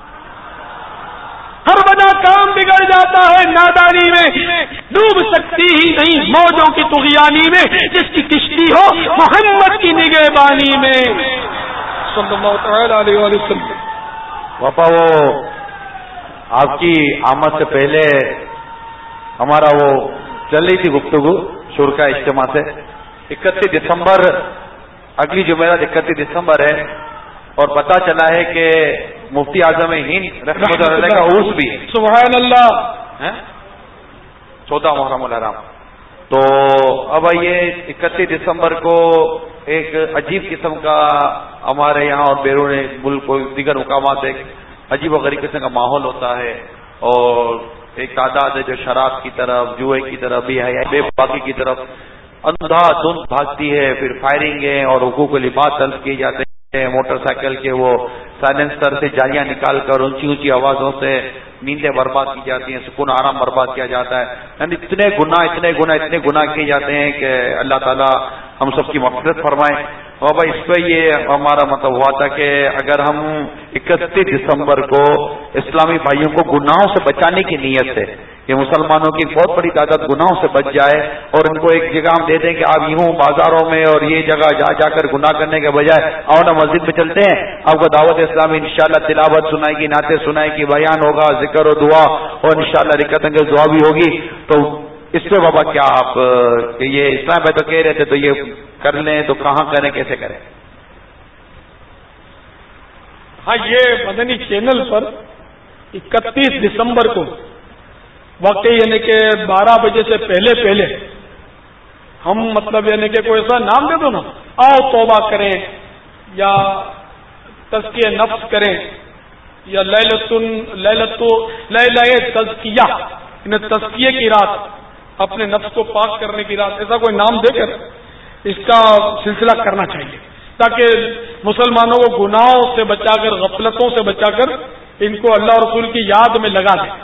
ہر بنا کام بگڑ جاتا ہے نادانی میں، ڈوب سکتی ہی نہیں موجوں کی طغیانی میں، جس کی کشتی ہو محمد کی نگہبانی میں صلی اللہ تعالی علیہ وآلہ وسلم. باپا وہ آپ کی آمد سے پہلے ہمارا وہ چل رہی تھی گفتگو شرکا اجتماع سے، اکتیس دسمبر اگلی جمعرات اکتیس دسمبر ہے، اور پتہ چلا ہے کہ مفتی اعظم ہند رحمۃ اللہ کا عرس بھی ہے. سبحان اللہ، چودہ محرم الحرام. تو اب یہ اکتیس دسمبر کو ایک عجیب قسم کا ہمارے یہاں اور بیرون ملک کو دیگر مقامات سے ایک عجیب و غریب قسم کا ماحول ہوتا ہے، اور ایک تعداد ہے جو شراب کی طرف، جوئے کی طرف، بے حیائی بے باقی کی طرف اندھا دھند بھاگتی ہے. پھر فائرنگیں اور حقوق لباس طلب کیے جاتے ہیں، موٹر سائیکل کے وہ سائلنسر سے جالیاں نکال کر اونچی اونچی آوازوں سے نیندیں برباد کی جاتی ہیں، سکون آرام برباد کیا جاتا ہے. یعنی اتنے گناہ اتنے گناہ اتنے گناہ کیے جاتے ہیں کہ اللہ تعالیٰ ہم سب کی مغفرت فرمائے. اور بھائی اس پہ یہ ہمارا مطلب ہوا تھا کہ اگر ہم اکتیس دسمبر کو اسلامی بھائیوں کو گناہوں سے بچانے کی نیت سے، یہ مسلمانوں کی بہت بڑی تعداد گناہوں سے بچ جائے، اور ان کو ایک جگہ ہم دے دیں کہ آپ یوں بازاروں میں اور یہ جگہ جا جا کر گناہ کرنے کے بجائے آؤ نا مسجد میں چلتے ہیں، آپ کو دعوت اسلامی انشاءاللہ تلاوت سنائے گی، نعتیں سنائے گی، بیان ہوگا، ذکر و دعا، اور انشاءاللہ رکعت انگیز دعا بھی ہوگی. تو اس پہ بابا کیا آپ کہ یہ اسلام بھائی تو کہہ رہے تھے تو یہ کر لیں تو کہاں کریں کیسے کریں؟ ہاں، یہ مدنی چینل پر اکتیس دسمبر کو واقعی یعنی کہ بارہ بجے سے پہلے پہلے ہم مطلب یعنی کہ کوئی ایسا نام دے دو نا، آؤ توبہ کریں یا تزکیہ نفس کریں یا لیلۃ لیلۃ لیلہ تزکیہ، یعنی تزکیے کی رات، اپنے نفس کو پاک کرنے کی رات، ایسا کوئی نام دے کر اس کا سلسلہ کرنا چاہیے تاکہ مسلمانوں کو گناہوں سے بچا کر، غفلتوں سے بچا کر ان کو اللہ رسول کی یاد میں لگا دیں.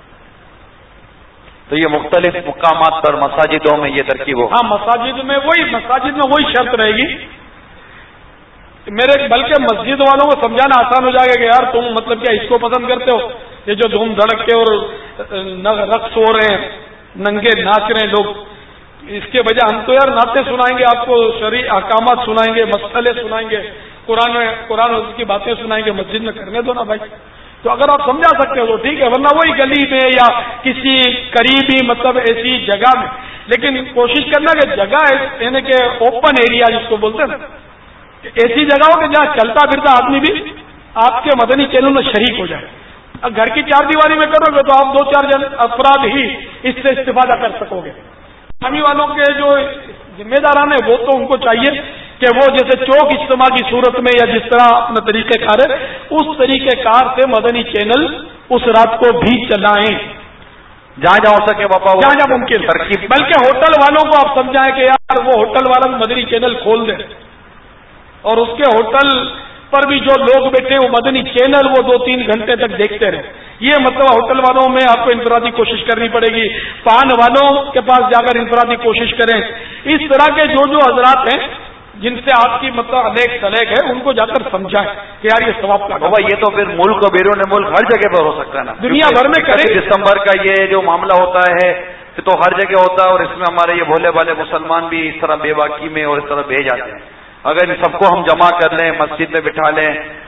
تو یہ مختلف مقامات پر مساجدوں میں یہ ترکیب ہو. ہاں، مساجد میں وہی مساجد میں وہی شرط رہے گی میرے، بلکہ مسجد والوں کو سمجھانا آسان ہو جائے گا کہ یار تم مطلب کیا اس کو پسند کرتے ہو، یہ جو دھوم دھڑک کے اور رقص ہو رہے ہیں، ننگے ناچ رہے ہیں لوگ، اس کے بجائے ہم تو یار نعتیں سنائیں گے، آپ کو شرعی احکامات سنائیں گے، مسئلے سنائیں گے، قرآن قرآن کی باتیں سنائیں گے، مسجد میں کرنے دو نا بھائی. تو اگر آپ سمجھا سکتے ہو تو ٹھیک ہے، ورنہ وہی گلی میں یا کسی قریبی مطلب ایسی جگہ میں، لیکن کوشش کرنا کہ جگہ یعنی کہ اوپن ایریا جس کو بولتے ہیں نا، ایسی جگہ ہو کہ جہاں چلتا پھرتا آدمی بھی آپ کے مدنی چینل میں شریک ہو جائے. اب گھر کی چار دیواری میں کرو گے تو آپ دو چار جن افراد ہی اس سے استفادہ کر سکو گے. اسلامی والوں کے جو ذمہ داران ہیں وہ تو ان کو چاہیے کہ وہ جیسے چوک اجتماع کی صورت میں یا جس طرح اپنا طریقہ کار ہے اس طریقہ کار سے مدنی چینل اس رات کو بھی چلائیں جہاں جہاں ہو سکے باپا، جہاں جہاں ممکن. بلکہ ہوٹل والوں کو آپ سمجھائیں کہ یار وہ ہوٹل والا بھی مدنی چینل کھول دیں، اور اس کے ہوٹل پر بھی جو لوگ بیٹھے وہ مدنی چینل وہ دو تین گھنٹے تک دیکھتے رہے. یہ مطلب ہوٹل والوں میں آپ کو انفرادی کوشش کرنی پڑے گی، پان والوں کے پاس جا کر انفرادی کوشش کریں. اس طرح کے جو جو حضرات ہیں جن سے آپ کی مطلب الیک سلیک ہے ان کو جا کر سمجھائیں کہ یار یہ ثواب کا بابا یہ تو پھر ملک و بیرون ملک ہر جگہ پر ہو سکتا ہے نا، دنیا بھر میں کریں. دسمبر کا یہ جو معاملہ ہوتا ہے تو ہر جگہ ہوتا ہے، اور اس میں ہمارے یہ بھولے بھالے مسلمان بھی اس طرح بے باکی میں اور اس طرح بھیج جاتے ہیں. اگر ان سب کو ہم جمع کر لیں، مسجد میں بٹھا لیں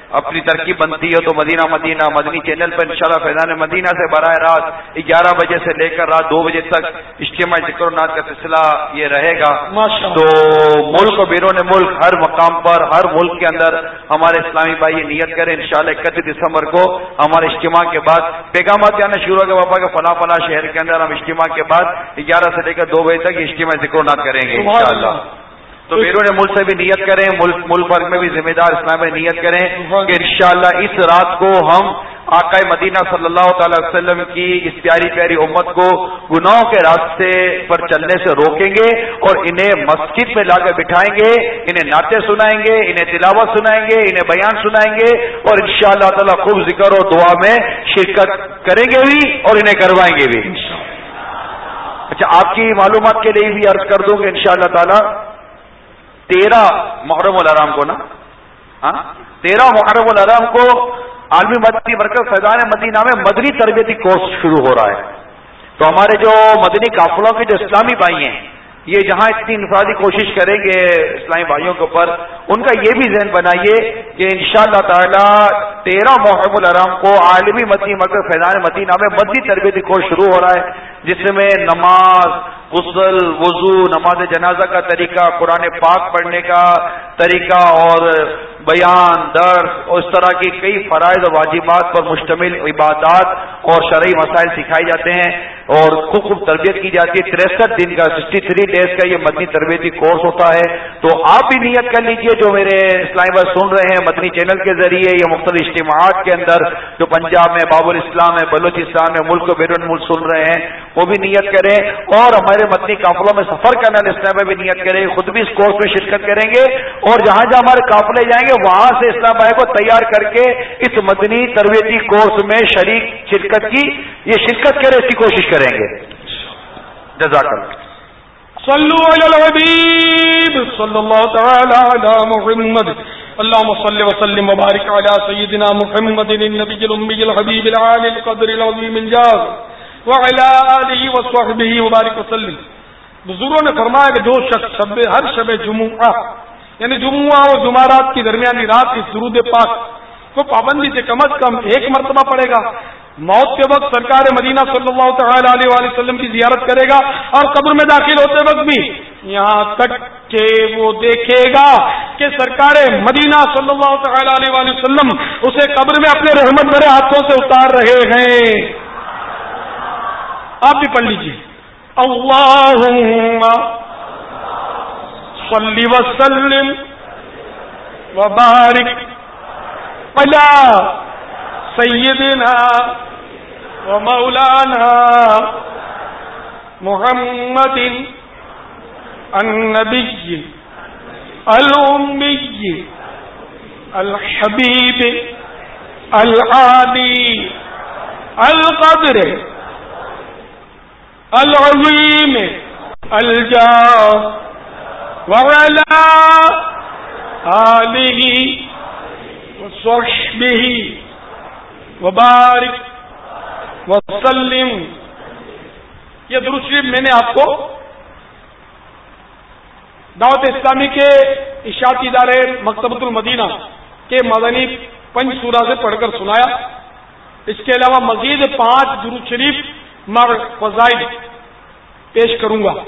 اپنی ترکیب بنتی ہے تو مدینہ مدینہ مدنی چینل پر انشاءاللہ فیضان مدینہ سے براہ راست گیارہ بجے سے لے کر رات دو بجے تک اجتماع ذکر و نعت کا سلسلہ یہ رہے گا. تو ملک و بیرون ملک ہر مقام پر ہر ملک کے اندر ہمارے اسلامی بھائی یہ نیت کریں انشاءاللہ اکتیس دسمبر کو ہمارے اجتماع کے بعد پیغامات آنا شروع ہو گیا پاپا کے فلاں فلاں شہر کے اندر ہم اجتماع کے بعد گیارہ سے لے کر دو بجے تک اجتماع ذکر و نعت کریں گے انشاءاللہ. تو بیرون ملک سے بھی نیت کریں, ملک ملک بھر میں بھی ذمہ دار اسلام میں نیت کریں کہ انشاءاللہ اس رات کو ہم آقا مدینہ صلی اللہ تعالی وسلم کی اس پیاری پیاری امت کو گناہوں کے راستے پر چلنے سے روکیں گے اور انہیں مسجد میں لا کر بٹھائیں گے, انہیں نعتیں سنائیں گے, انہیں تلاوت سنائیں گے, انہیں بیان سنائیں گے اور انشاءاللہ تعالی خوب ذکر اور دعا میں شرکت کریں گے بھی اور انہیں کروائیں گے بھی. اچھا, آپ کی معلومات کے لیے بھی عرض کر دوں گے انشاءاللہ تعالی تیرہ محرم الحرام کو نا ہاں تیرہ محرم الحرام کو عالمی مدنی مرکز فیضان مدینہ میں مدنی تربیتی کورس شروع ہو رہا ہے. تو ہمارے جو مدنی قافلوں کے جو اسلامی بھائی ہیں یہ جہاں اتنی انفرادی کوشش کریں گے اسلامی بھائیوں کے اوپر, ان کا یہ بھی ذہن بنائیے کہ انشاءاللہ تعالی تیرہ محرم الحرام کو عالمی مدنی مرکز فیضان مدینہ میں مدنی تربیتی کورس شروع ہو رہا ہے جس میں نماز, غسل, وضو, نماز جنازہ کا طریقہ, قرآن پاک پڑھنے کا طریقہ اور بیان, درس اور اس طرح کی کئی فرائض و واجبات پر مشتمل عبادات اور شرعی مسائل سکھائے جاتے ہیں اور خوب خوب تربیت کی جاتی ہے. تریسٹھ دن کا سکسٹی تھری ڈیز کا یہ مدنی تربیتی کورس ہوتا ہے. تو آپ بھی نیت کر لیجئے جو میرے اسلامی بھائی سن رہے ہیں مدنی چینل کے ذریعے یا مختلف اجتماعات کے اندر جو پنجاب میں, باب الاسلام میں, بلوچستان میں, ملک و بیرون ملک سن رہے ہیں وہ بھی نیت کریں اور ہمارے مدنی قافلوں میں سفر کرنے والے اسلام بھی نیت کریں, خود بھی اس کورس میں شرکت کریں گے اور جہاں جہاں ہمارے قافلے جائیں گے وہاں سے اسلام بھائی کو تیار کر کے اس مدنی تربیتی کورس میں شریک شرکت کی یہ شرکت کرے اس کی کوشش کریں گے. جزاک اللہ. صلوا علی الحبیب صلی اللہ تعالی علی محمد اللهم صل وسلم وبارك على سيدنا محمد النبي الأمي الحبيب العالي القدر العظيم الجاه وعلى آله وصحبه وبارك وسلم. بزرگوں نے فرمایا کہ جو شخص شب ہر شب جمعہ یعنی جمعہ اور جمعرات کی درمیانی رات کی درود پاک کو پابندی سے کم از کم ایک مرتبہ پڑھے گا, موت کے وقت سرکار مدینہ صلی اللہ تعالی علیہ وآلہ وسلم کی زیارت کرے گا اور قبر میں داخل ہوتے وقت بھی یہاں تک کہ وہ دیکھے گا کہ سرکار مدینہ صلی اللہ تعالی علیہ وآلہ وسلم اسے قبر میں اپنے رحمت بھرے ہاتھوں سے اتار رہے ہیں. آپ بھی پڑھ لیجیے اللہم صلی وسلم وبارک علی سیدنا ومولانا محمد النبی الامی الحبیب العالی القدر العظیم الجاه وعلى آلہ وصحبہ وبارک وسلم. یہ درود شریف میں نے آپ کو دعوت اسلامی کے اشاعتی ادارے مکتبۃ المدینہ کے مدنی پنج سورہ سے پڑھ کر سنایا. اس کے علاوہ مزید پانچ درود شریف مر فضائل پیش کروں گا.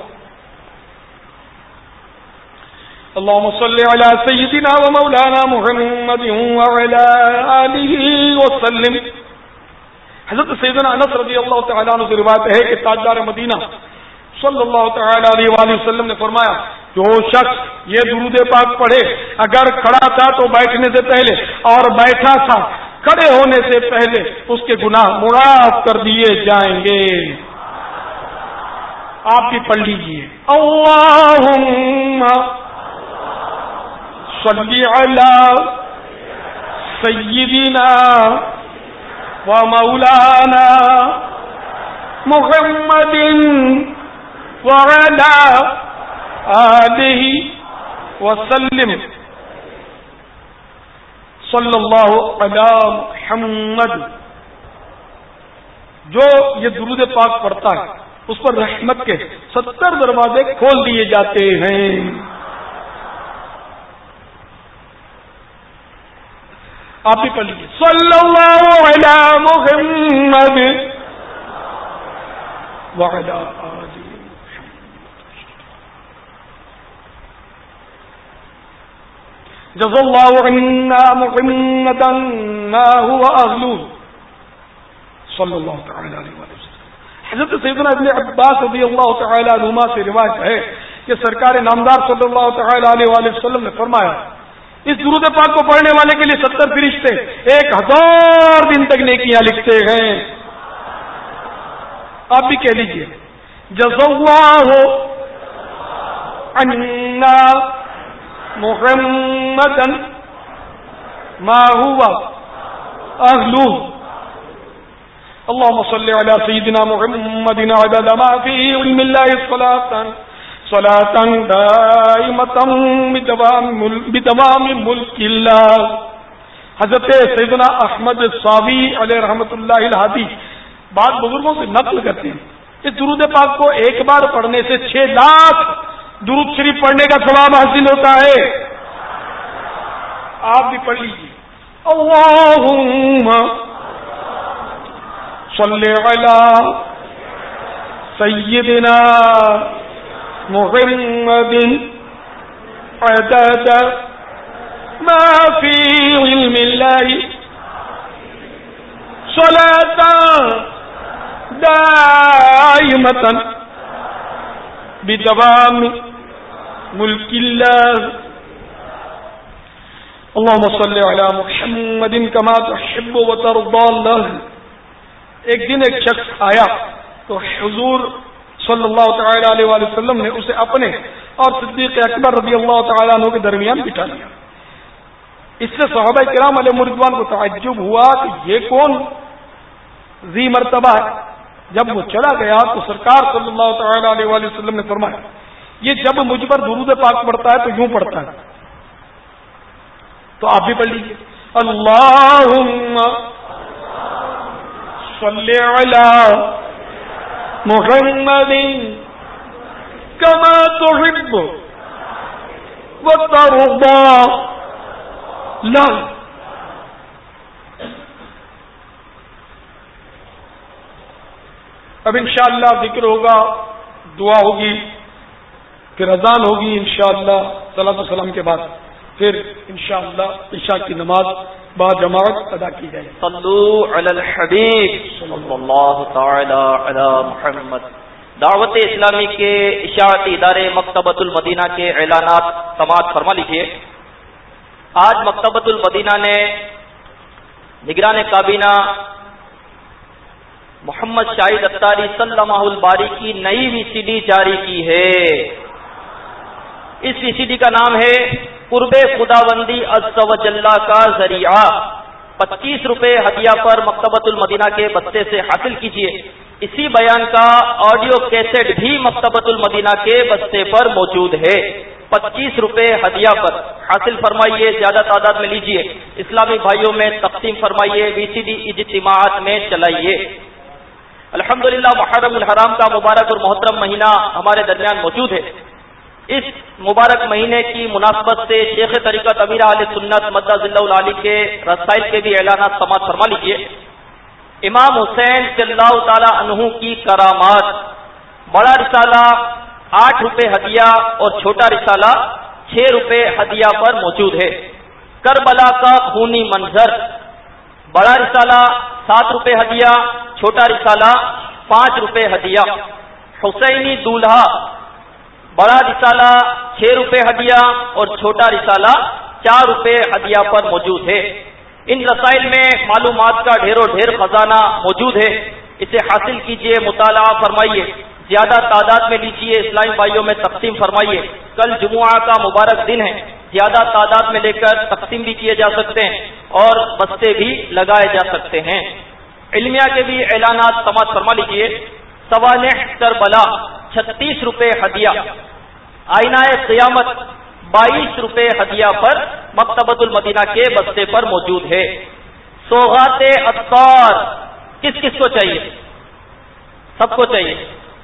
اللهم صل على سيدنا ومولانا محمد وعلى آله وسلم. حضرت سیدنا انس رضی اللہ تعالیٰ عنہ سے روایت ہے کہ تاجدار مدینہ صلی اللہ تعالی علیہ وآلہ وسلم نے فرمایا جو شخص یہ درود پاک پڑھے اگر کھڑا تھا تو بیٹھنے سے پہلے اور بیٹھا تھا کھڑے ہونے سے پہلے اس کے گناہ معاف کر دیے جائیں گے. آپ بھی پڑھ لیجیے اللہم صلی علی سیدنا و مولانا محمد وعلی آلہ وسلم صلی اللہ علی محمد. جو یہ درود پاک پڑھتا ہے اس پر رحمت کے ستر دروازے کھول دیے جاتے ہیں. آپ بھی پڑھ لیجیے صلی اللہ علی محمد وعلی آلہ جزا اللہ عنا محمدا ما هو اهله صلی اللہ تعالی علیہ وسلم. حضرت سیدنا ابن عباس رضی اللہ تعالی عنہما سے روایت ہے کہ سرکار نامدار صلی اللہ تعالی علیہ وآلہ وسلم نے فرمایا اس درود پاک کو پڑھنے والے کے لیے ستر فرشتے ایک ہزار دن تک نیکیاں لکھتے ہیں. آپ بھی کہہ لیجئے جزا اللہ عنا محمدا ما هو اهله اللهم صل على سيدنا محمد عدد ما في علم الله صلاة صلاة دائمة بدوام ملك الله. حضرت سیدنا احمد صاوی علیہ رحمۃ اللہ الہادی بعض بزرگوں سے نقل کرتے ہیں اس درود پاک کو ایک بار پڑھنے سے چھ لاکھ درود شریف پڑھنے کا ثواب حاصل ہوتا ہے. آپ بھی پڑھ لیجیے اللہم صلی علی سیدنا محمد عدد ما فی علم اللہ صلاة دائمة بدوام ملک اللہ. اللهم صل علی محمد کما تحب وترضى اللہ. ایک دن ایک شخص آیا تو حضور صلی اللہ تعالی علیہ وآلہ وسلم نے اسے اپنے اور صدیق اکبر رضی اللہ تعالیٰ عنہ کے درمیان بٹھا لیا. اس سے صحابہ کرام علیہ رضوان کو تعجب ہوا کہ یہ کون ذی مرتبہ ہے. جب وہ چلا گیا تو سرکار صلی اللہ تعالی علیہ وآلہ وسلم نے فرمایا یہ جب مجھ پر درود پاک پڑھتا ہے تو یوں پڑھتا ہے. تو آپ بھی پڑھ لیجیے اللہم صلی علی محمد کما تحب وترضى اللہ. اب انشاءاللہ ذکر ہوگا, دعا ہوگی, پھر اذان ہوگی انشاءاللہ صلاۃ و سلام کے بعد, پھر انشاءاللہ عشاء کی نماز با جماعت ادا کی جائے. صلو علی الحبیب صلی اللہ تعالی علی محمد. دعوت اسلامی کے اشاعتی ادارے مکتبۃ المدینہ کے اعلانات سماعت فرما لیجیے. آج مکتبۃ المدینہ نے نگران کابینہ محمد شاہد اتاری سلمہ الباری کی نئی وی سی ڈی جاری کی ہے. اس وی سی ڈی کا نام ہے قرب خداوندی عز و جل کا ذریعہ. پچیس روپے ہدیہ پر مکتبۃ المدینہ کے بستے سے حاصل کیجیے. اسی بیان کا آڈیو کیسٹ بھی مکتبۃ المدینہ کے بستے پر موجود ہے. پچیس روپے ہدیہ پر حاصل فرمائیے, زیادہ تعداد میں لیجیے, اسلامی بھائیوں میں تقسیم فرمائیے, وی سی ڈی اجتماعات میں چلائیے. الحمدللہ محرم الحرام کا مبارک اور محترم مہینہ ہمارے درمیان موجود ہے. اس مبارک مہینے کی مناسبت سے شیخ طریقت امیر اہل سنت مدہ ذلہ العالی کے رسائل کے بھی اعلانات سماعت فرما لیجیے. امام حسین صلی اللہ تعالی عنہ کی کرامات, بڑا رسالہ آٹھ روپے ہدیہ اور چھوٹا رسالہ چھ روپے ہدیہ پر موجود ہے. کربلا کا خونی منظر, بڑا رسالہ سات روپے ہدیہ, چھوٹا رسالہ پانچ روپے ہدیہ. حسینی دولہا, بڑا رسالہ چھ روپے ہدیہ اور چھوٹا رسالہ چار روپے ہدیہ پر موجود ہے. ان رسائل میں معلومات کا ڈھیر و ڈھیر خزانہ موجود ہے. اسے حاصل کیجیے, مطالعہ فرمائیے, زیادہ تعداد میں لیجیے, اسلامی بھائیوں میں تقسیم فرمائیے. کل جمعہ کا مبارک دن ہے, زیادہ تعداد میں لے کر تقسیم بھی کیے جا سکتے ہیں اور بستے بھی لگائے جا سکتے ہیں. علمیہ کے بھی اعلانات سماعت فرما لیجیے. سوانح کربلا چھتیس روپے ہدیہ, آئینہ قیامت بائیس روپے ہدیہ پر مکتبۃ المدینہ کے بستے پر موجود ہے. سوغات عطار کس کس کو چاہیے؟ سب کو چاہیے.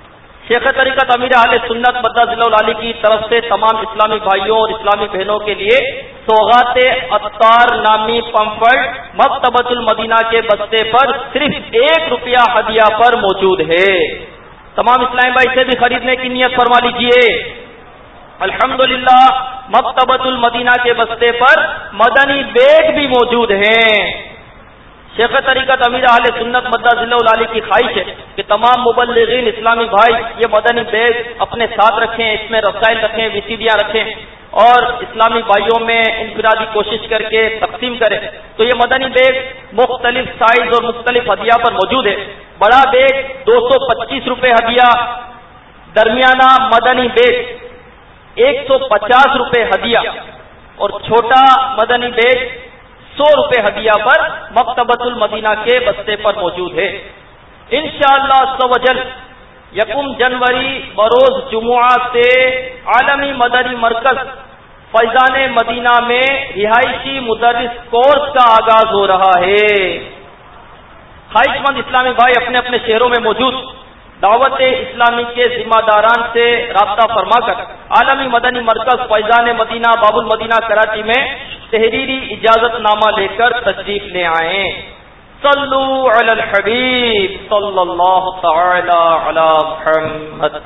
شیخ طریقت امیر اہل سنت مدد العلی کی طرف سے تمام اسلامی بھائیوں اور اسلامی بہنوں کے لیے سوغات عطار نامی پمفلٹ مکتبۃ المدینہ کے بستے پر صرف ایک روپیہ ہدیہ پر موجود ہے. تمام اسلامی بھائی سے بھی خریدنے کی نیت فرما لیجیے. الحمدللہ مکتبۃ المدینہ کے بستے پر مدنی بیگ بھی موجود ہیں. شیخ طریقت امیر اہل سنت مدد العلی کی خواہش ہے کہ تمام مبلغین اسلامی بھائی یہ مدنی بیگ اپنے ساتھ رکھیں, اس میں رسائل رکھیں, وسیدیاں رکھیں اور اسلامی بھائیوں میں انفرادی کوشش کر کے تقسیم کریں. تو یہ مدنی بیگ مختلف سائز اور مختلف ہدیہ پر موجود ہے. بڑا بیگ دو سو پچیس روپے ہدیہ, درمیانہ مدنی بیگ ایک سو پچاس روپے ہدیہ اور چھوٹا مدنی بیگ سو روپے ہدیہ پر مکتبۃ المدینہ کے بستے پر موجود ہے. انشاءاللہ عز و جل یکم جنوری بروز جمعہ سے عالمی مدنی مرکز فیضان مدینہ میں رہائشی مدرس کورس کا آغاز ہو رہا ہے. خواہش مند اسلامی بھائی اپنے اپنے شہروں میں موجود دعوت اسلامی کے ذمہ داران سے رابطہ فرما کر عالمی مدنی مرکز فیضان مدینہ باب المدینہ کراچی میں تحریری اجازت نامہ لے کر تشریف لے آئیں. صلو علی الحبیب صلی اللہ تعالی علی محمد.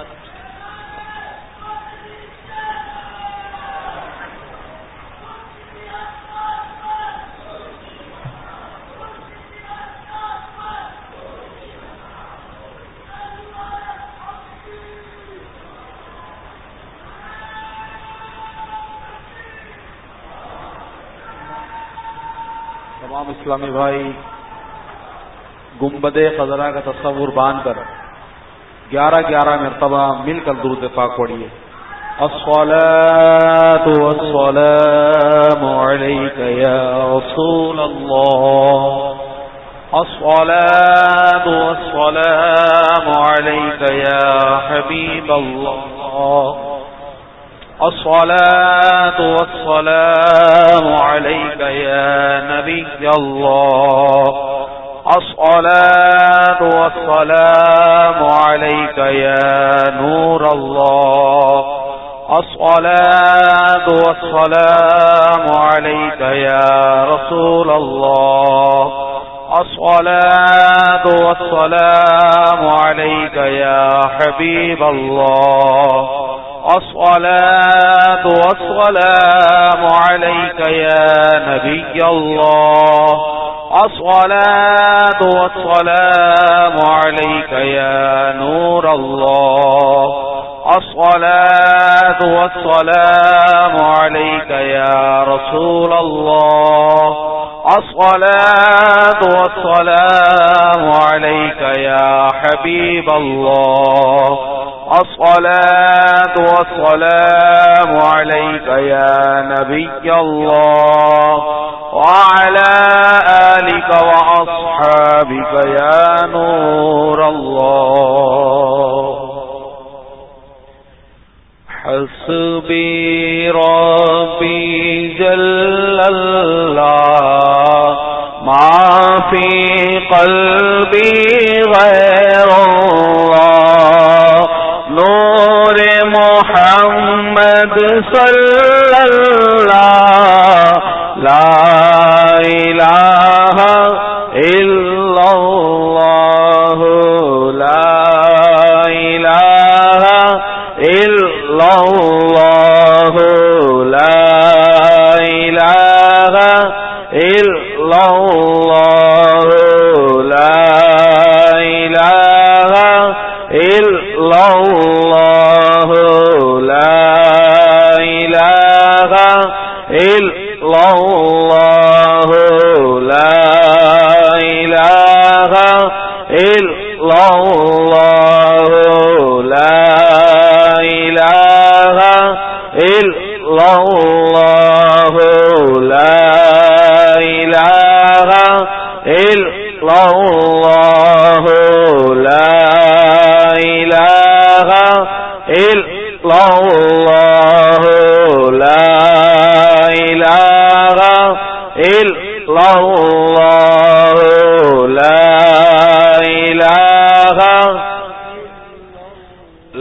تمام اسلامی بھائی گنبد خضرا کا تصور باندھ کر گیارہ گیارہ مرتبہ مل کر درود پاک پڑھیے. الصلاۃ والسلام علیک یا رسول اللہ, الصلاۃ والسلام علیک یا حبیب اللہ, الصلاۃ والسلام علیک یا نبی اللہ, الصلاۃ والسلام علیک یا نور اللہ, الصلاۃ والسلام علیک یا رسول اللہ, الصلاۃ والسلام علیک یا حبیب اللہ, الصلاۃ والسلام علیک یا نبی اللہ, الصلاۃ والسلام علیک یا نور اللہ, الصلاۃ والسلام علیک یا رسول اللہ, الصلاۃ والسلام علیک یا حبیب اللہ, الصلاۃ والسلام علیک یا نبی اللہ, وعلى آلك وأصحابك يا نور الله. حسبي ربي جل الله ما في قلبي غير الله, نور محمد صلى الله, لا الہ الا اللہ, لا الہ الا اللہ, لا الہ الا اللہ, لا الہ الا اللہ, لا الہ الا اللہ, لا الہ الا اللہ, لا الہ الا اللہ, لا الہ الا اللہ, لا الہ الا اللہ, لا الہ الا اللہ, لا الہ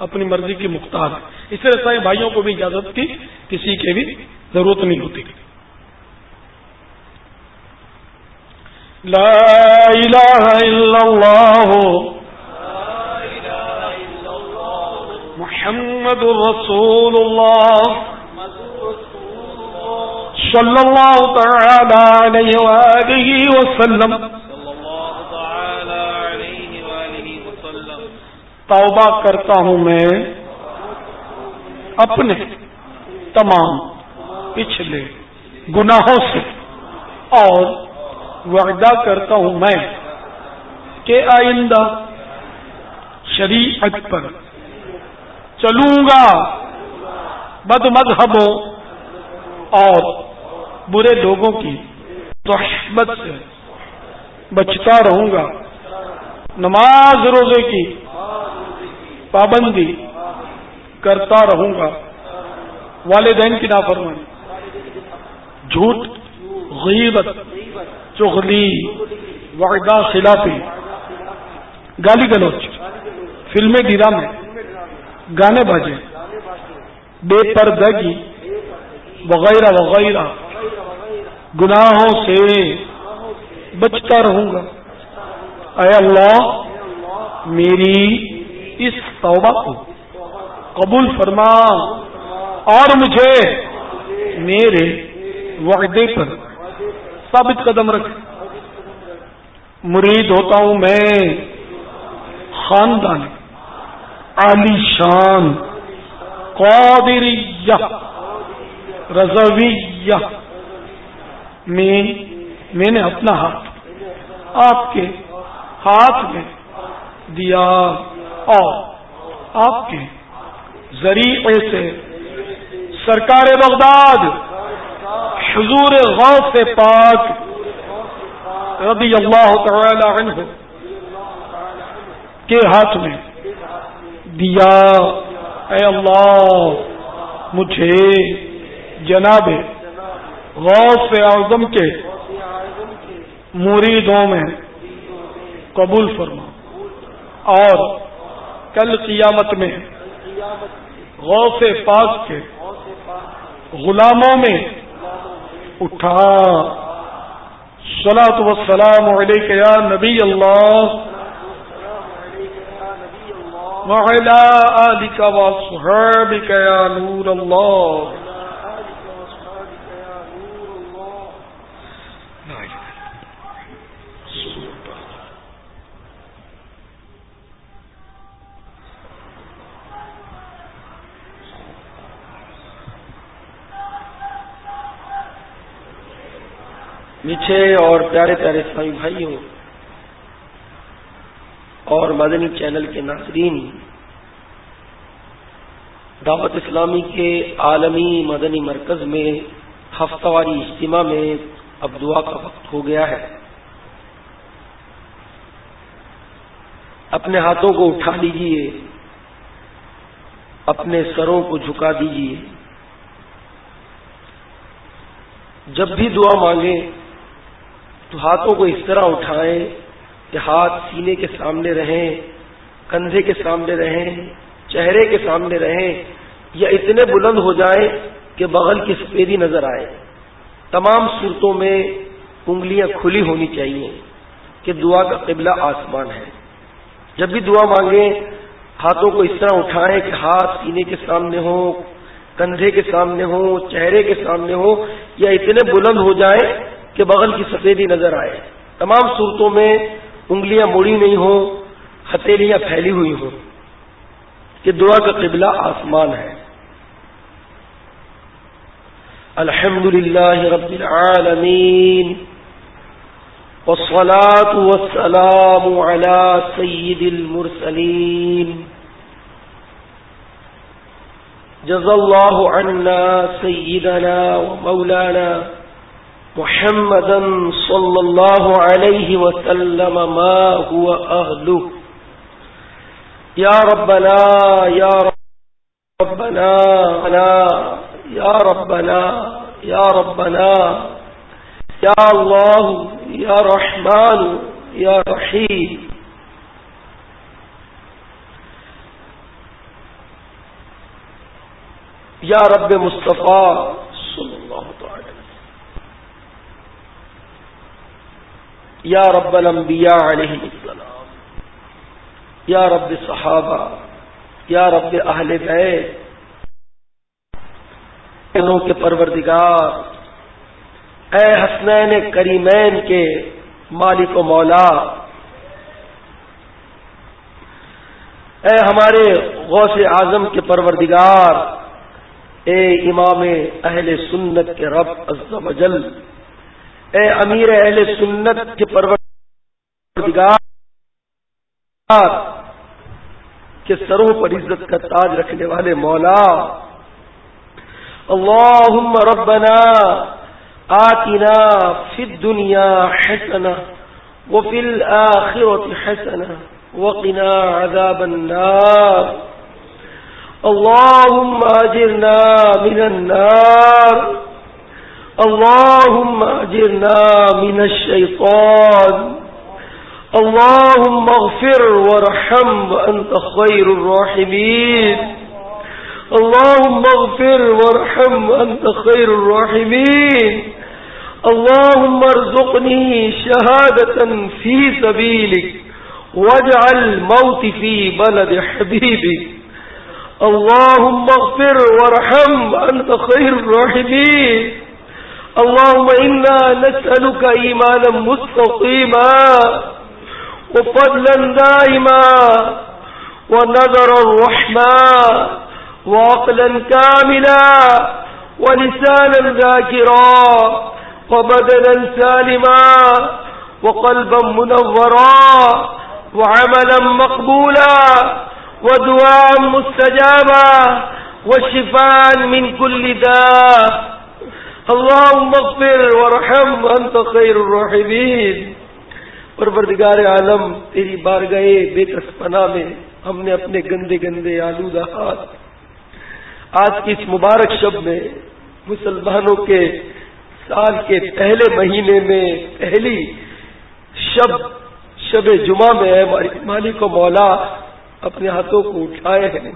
اپنی مرضی کی مختار ہے. اس طرح سے بھائیوں کو بھی اجازت کی کسی کی بھی ضرورت نہیں ہوتی. لا الہ الا اللہ محمد رسول اللہ صلی اللہ تعالی علیہ وآلہ وسلم. توبہ کرتا ہوں میں اپنے تمام پچھلے گناہوں سے اور وعدہ کرتا ہوں میں کہ آئندہ شریعت پر چلوں گا، بد مذہبوں اور برے لوگوں کی صحبت سے بچتا رہوں گا، نماز روزے کی پابندی کرتا رہوں گا، والدین کی نافرمانی، جھوٹ، غیبت، چغلی، وعدہ خلافی، گالی گلوچ، فلمیں ڈرامے، گانے بازے، بے پردگی وغیرہ وغیرہ گناہوں سے بچتا رہوں گا. اے اللہ میری اس توبہ کو قبول فرما اور مجھے میرے وعدے پر ثابت قدم رکھ. مرید ہوتا ہوں میں خاندان عالی شان قادریہ رضویہ میں میں نے اپنا ہاتھ آپ کے ہاتھ میں دیا اور آپ کے ذریعے سے سرکار بغداد حضور غوث پاک رضی اللہ تعالی عنہ کے ہاتھ میں دیا. اے اللہ مجھے جناب غوث اعظم کے مریدوں میں قبول فرما اور کل قیامت میں غوث پاک کے غلاموں میں اٹھا. صلاۃ والسلام علیک یا نبی اللہ وعلی آلک واصحابک یا نور اللہ. میٹھے اور پیارے پیارے اسلامی بھائیوں اور مدنی چینل کے ناظرین، دعوت اسلامی کے عالمی مدنی مرکز میں ہفتہ واری اجتماع میں اب دعا کا وقت ہو گیا ہے. اپنے ہاتھوں کو اٹھا لیجئے، اپنے سروں کو جھکا دیجئے. جب بھی دعا مانگیں تو ہاتھوں کو اس طرح اٹھائیں کہ ہاتھ سینے کے سامنے رہیں، کندھے کے سامنے رہیں، چہرے کے سامنے رہیں، یا اتنے بلند ہو جائیں کہ بغل کی سفیدی نظر آئے. تمام صورتوں میں انگلیاں کھلی ہونی چاہیے کہ دعا کا قبلہ آسمان ہے. جب بھی دعا مانگیں ہاتھوں کو اس طرح اٹھائیں کہ ہاتھ سینے کے سامنے ہو، کندھے کے سامنے ہو، چہرے کے سامنے ہو، یا اتنے بلند ہو جائیں کہ بغل کی سفیدی نظر آئے. تمام صورتوں میں انگلیاں مڑی نہیں ہوں، ہتھیلیاں پھیلی ہوئی ہوں کہ دعا کا قبلہ آسمان ہے. الحمدللہ رب العالمین والصلاة والسلام على سید المرسلین جزا اللہ عنا سیدنا ومولانا محمدا صلی اللہ علیہ وسلم ما هو اہلہ. یا ربنا یا ربنا یا ربنا یا ربنا یا اللہ یا رحمان یا رحیم. یا رب مصطفیٰ صلی اللہ تعالی یا رب الانبیاء علیہ السلام، یا رب صحابہ، یا رب اہل بیت کے پروردگار، اے حسنین کریمین کے مالک و مولا، اے ہمارے غوث اعظم کے پروردگار، اے امام اہل سنت کے رب عز و جل، اے امیر اہل سنت کے پروردگار کے سروں پر عزت کا تاج رکھنے والے مولا، اللہم ربنا آتنا فی الدنیا حسنہ وفی الآخرۃ حسنہ وقنا عذاب النار، اللہم اجرنا من النار، اللہم اجرنا من الشیطان، اللہم اغفر وارحم وانت خیر الراحمین، اللہم اغفر وارحم وانت خیر الراحمین، اللہم ارزقنی شہادة فی سبیلک واجعل موتی فی بلد حبیبک، اللہم اغفر وارحم وانت خیر الراحمین، اللہم انا نسألک ایمانا مستقیما وفضلا دائما ونظرا رحما وعقلا كاملا ولسانا ذاكرا وبدنا سالما وقلبا منورا وعملا مقبولا ودعاء مستجابا وشفاء من كل داء، اللهم اغفر وارحم وانت خیر الراحمین۔ پروردگار عالم، تیری بارگاہ بے کس پناہ میں ہم نے اپنے گندے گندے آلودہ ہاتھ آج کی اس مبارک شب میں مسلمانوں کے سال کے پہلے مہینے میں پہلی شب شب جمعہ میں ہے مالک و مولا اپنے ہاتھوں کو اٹھائے ہیں۔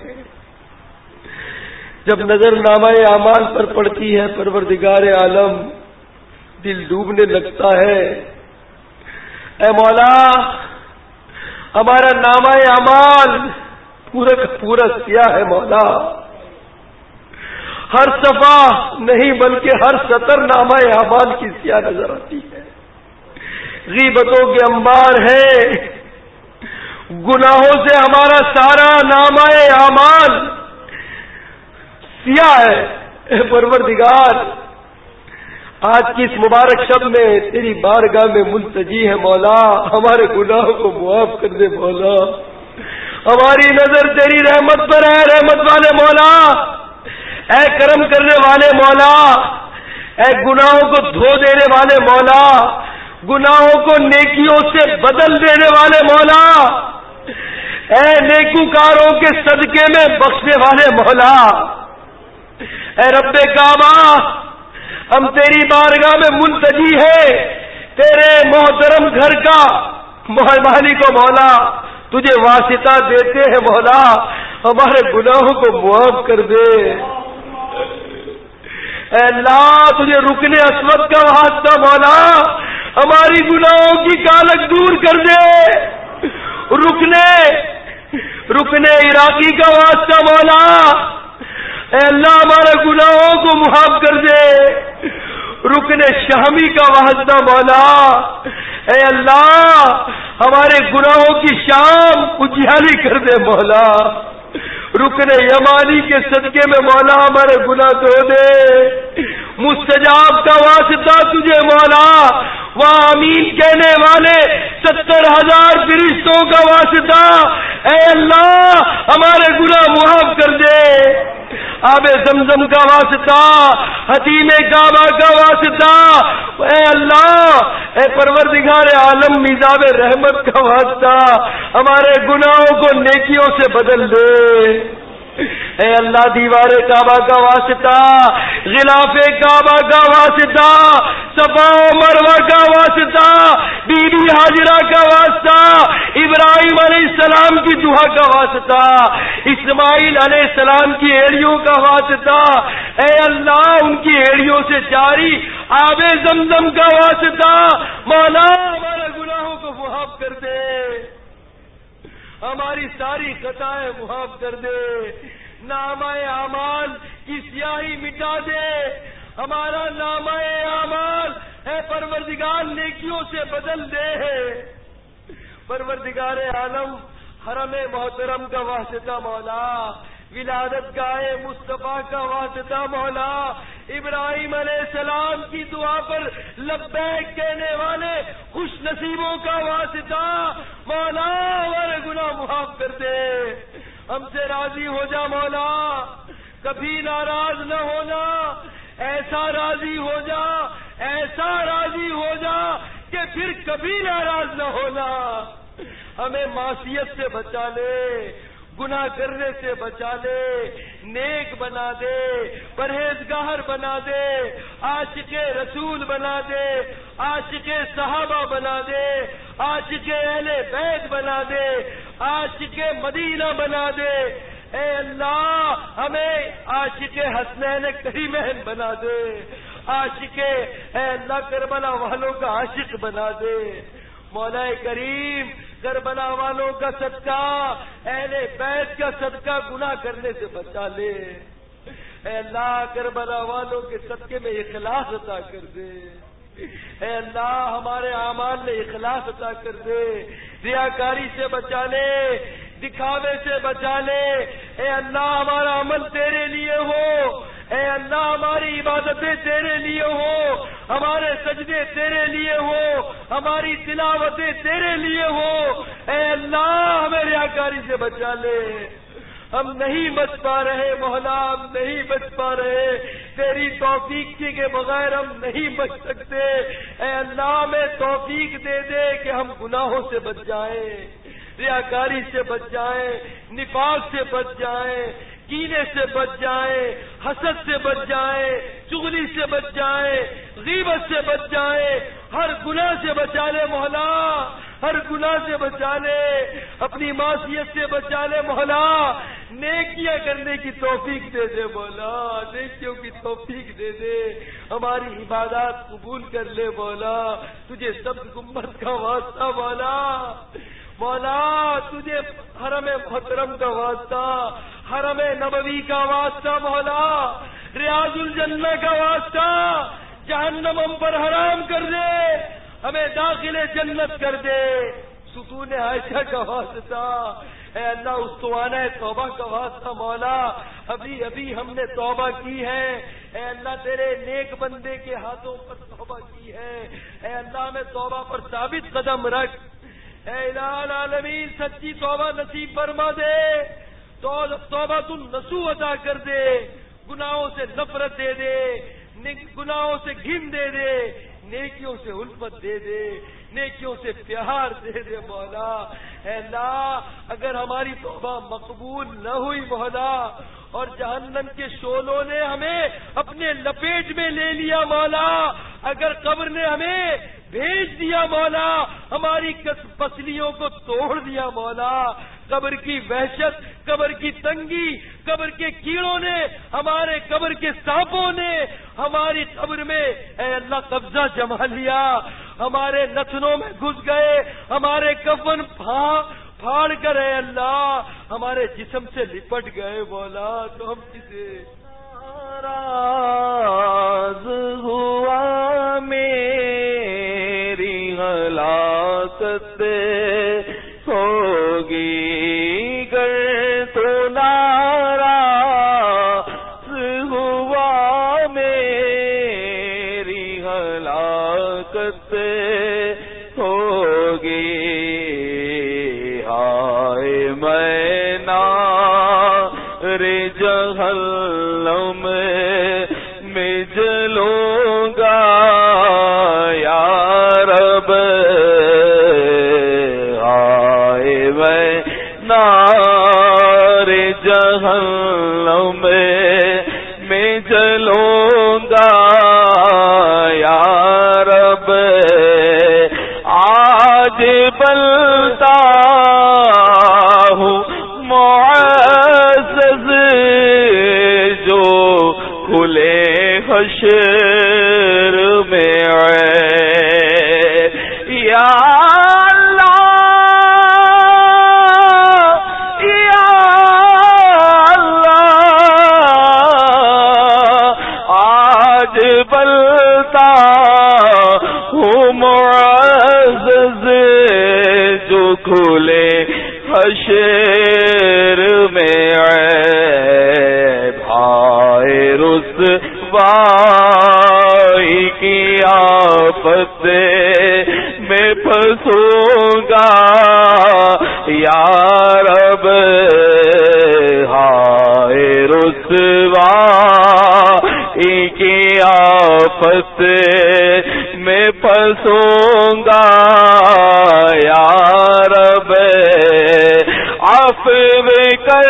جب نظر نامہ اعمال پر پڑتی ہے پروردگار عالم دل ڈوبنے لگتا ہے۔ اے مولا، ہمارا نامہ اعمال پورا کا پورا سیاہ ہے مولا، ہر صفحہ نہیں بلکہ ہر سطر نامہ اعمال کی سیاہ نظر آتی ہے۔ غیبتوں کے انبار ہے، گناہوں سے ہمارا سارا نامہ اعمال سیاہ ہے۔ اے پروردگار، آج کی اس مبارک شب میں تیری بارگاہ میں ملتجی ہے مولا، ہمارے گناہوں کو معاف کر دے مولا، ہماری نظر تیری رحمت پر ہے، رحمت والے مولا، اے کرم کرنے والے مولا، اے گناہوں کو دھو دینے والے مولا، گناہوں کو نیکیوں سے بدل دینے والے مولا، اے نیکوکاروں کے صدقے میں بخشنے والے مولا، اے رب کعبہ، ہم تیری بارگاہ میں ملتجی ہے، تیرے محترم گھر کا مالک و مولا تجھے واسطہ دیتے ہیں مولا، ہمارے گناہوں کو معاف کر دے۔ اے اللہ، تجھے رکن اسود کا واسطہ مولا، ہماری گناہوں کی کالک دور کر دے۔ رکنے رکنے عراقی کا واسطہ مولا، اے اللہ ہمارے گناہوں کو معاف کر دے۔ رکن شامی کا واسطہ مولا، اے اللہ ہمارے گناہوں کی شام اجالی کر دے مولا۔ رکن یمانی کے صدقے میں مولا ہمارے گناہ دھو دے۔ مستجاب کا واسطہ تجھے مولا، وہاں آمین کہنے والے ستر ہزار فرشتوں کا واسطہ، اے اللہ ہمارے گناہ معاف کر دے۔ آب زمزم کا واسطہ، حتیم کعبہ کا واسطہ، اے اللہ اے پروردگار عالم میزاب رحمت کا واسطہ، ہمارے گناہوں کو نیکیوں سے بدل دے۔ اے اللہ دیوار کعبہ کا واسطہ، غلاف کعبہ کا واسطہ، صفا و مروہ کا واسطہ، بی بی ہاجرہ کا واسطہ، ابراہیم علیہ السلام کی دعا کا واسطہ، اسماعیل علیہ السلام کی ایڑیوں کا واسطہ، اے اللہ ان کی ایڑیوں سے جاری آب زمزم کا واسطہ، مولا ہمارے گناہوں کو معاف کر دے، ہماری ساری خطائیں معاف کر دے، نامہ اعمال کی سیاہی مٹا دے، ہمارا نامہ اعمال اے پروردگار نیکیوں سے بدل دے، پروردگار عالم حرم محترم کا واسطہ مولا، ولادت گاہ مصطفیٰ کا واسطہ مولا، ابراہیم علیہ السلام کی دعا پر لبیک کہنے والے خوش نصیبوں کا واسطہ مولا، ہمارے گناہ معاف کر دے، ہم سے راضی ہو جا مولا، کبھی ناراض نہ ہونا، ایسا راضی ہو جا، ایسا راضی ہو جا کہ پھر کبھی ناراض نہ ہونا، ہمیں معصیت سے بچا لے، گناہ کرنے سے بچا لے، نیک بنا دے، پرہیزگار بنا دے، عاشق رسول بنا دے، عاشق صحابہ بنا دے، عاشق اہل بیت بنا دے، عاشق مدینہ بنا دے، اے اللہ ہمیں عاشق حسنین کریمین بنا دے، عاشق اے اللہ کربلا والوں کا عاشق بنا دے، مولا کریم کربلا والوں کا صدقہ، اہل بیت کا صدقہ گناہ کرنے سے بچا لے، اے اللہ کربلا والوں کے صدقے میں اخلاص عطا کر دے، اے اللہ ہمارے اعمال میں اخلاص عطا کر دے، ریاکاری سے بچا لے، دکھاوے سے بچا لے، اے اللہ ہمارا عمل تیرے لیے ہو، اے اللہ ہماری عبادتیں تیرے لیے ہو، ہمارے سجدے تیرے لیے ہو، ہماری تلاوتیں تیرے لیے ہو، اے اللہ ہمیں ریاکاری سے بچا لے، ہم نہیں بچ پا رہے مولا، ہم نہیں بچ پا رہے، تیری توفیق کے بغیر ہم نہیں بچ سکتے، اے اللہ ہمیں توفیق دے دے کہ ہم گناہوں سے بچ جائیں، ریاکاری سے بچ جائیں، نفاق سے بچ جائیں، کینے سے بچ جائیں، حسد سے بچ جائیں، چغلی سے بچ جائیں، غیبت سے بچ جائیں، ہر گناہ سے بچا لے مولا، ہر گناہ سے بچا لے، اپنی معصیت سے بچا لے مولا، نیکیاں کرنے کی توفیق دے دے مولا، نیکیوں کی توفیق دے دے، ہماری عبادات قبول کر لے مولا، تجھے سب گنبد کا واسطہ مولا، مولا تجھے حرم محترم کا واسطہ، حرم نبوی کا واسطہ مولا، ریاض الجنہ کا واسطہ، جہنم ہم پر حرام کر دے، ہمیں داخل جنت کر دے، ستون عائشہ کا واسطہ، اے اللہ استوانہ توبہ کا واسطہ مولا، ابھی ابھی ہم نے توبہ کی ہے، اے اللہ تیرے نیک بندے کے ہاتھوں پر توبہ کی ہے، اے اللہ ہمیں توبہ پر ثابت قدم رکھ، اے الہ العالمین سچی توبہ نصیب فرما دے، توبہ تم نسو عطا کر دے، گناہوں سے نفرت دے دے، گناہوں سے گھن دے دے، نیکیوں سے الفت دے دے، نیکیوں سے پیار دے دے مولا، اے اللہ اگر ہماری توبہ مقبول نہ ہوئی مولا اور جہنم کے شعلوں نے ہمیں اپنے لپیٹ میں لے لیا مولا، اگر قبر نے ہمیں بھیج دیا مولا، ہماری پسلیوں کو توڑ دیا مولا، قبر کی وحشت، قبر کی تنگی، قبر کے کیڑوں نے، ہمارے قبر کے سانپوں نے ہماری قبر میں اے اللہ قبضہ جما لیا، ہمارے نتنوں میں گھس گئے، ہمارے کفن پھاڑ کر اے اللہ ہمارے جسم سے لپٹ گئے مولا، تو ہم کسے ناراض ہوا میری ہلاکت ہوگی گر تو ناراض ہوا میری ہلاکت ہوگی، ہائے میں نار جہنم میں جلوں گا یا رب، ہائے میں نار نار جہنم میں جلوں گا یا رب آج بلتا ہوں معزز جو کھلے حشر میں یا کھلے حشر میں بھائی رسوائی کی آفت میں پھنسوں گا یا رب ہائے رسوائی کی آفت میں پھنسوں گا یا رب عفو کر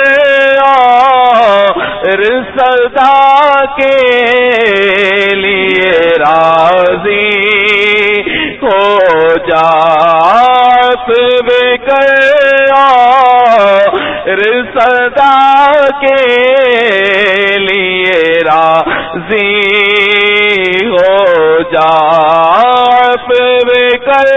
اور صدا کے لیے راضی ہو جا عفو کر اور صدا کے لیے راضی ہو جا عفو کر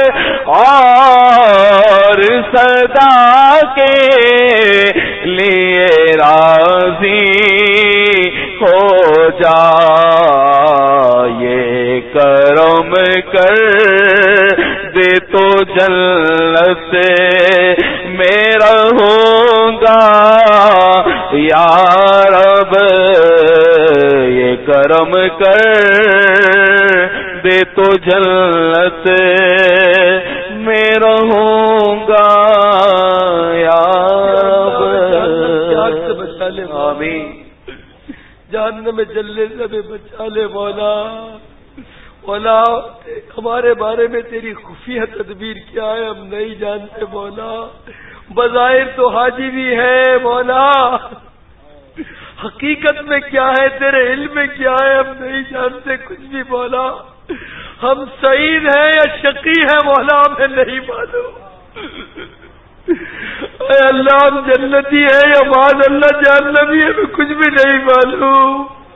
اور صدا کے لیے راضی ہو جا یہ کرم کر دے تو جنت میں رہوں گا یا رب یہ کرم کر دے تو جنت میں رہوں گا یا رب آمین جہنم میں جلنے سے ہمیں بچا لے مولا مولا ہمارے بارے میں تیری خفیہ تدبیر کیا ہے ہم نہیں جانتے مولا بظاہر تو حاجی بھی ہے مولا حقیقت میں کیا ہے تیرے علم میں کیا ہے ہم نہیں جانتے کچھ بھی مولا ہم سعید ہیں یا شقی ہیں مولا ہمیں نہیں معلوم اے اللہ ہم جنتی ہیں یا معاذ اللہ جہنمی ہے ہمیں کچھ بھی نہیں معلوم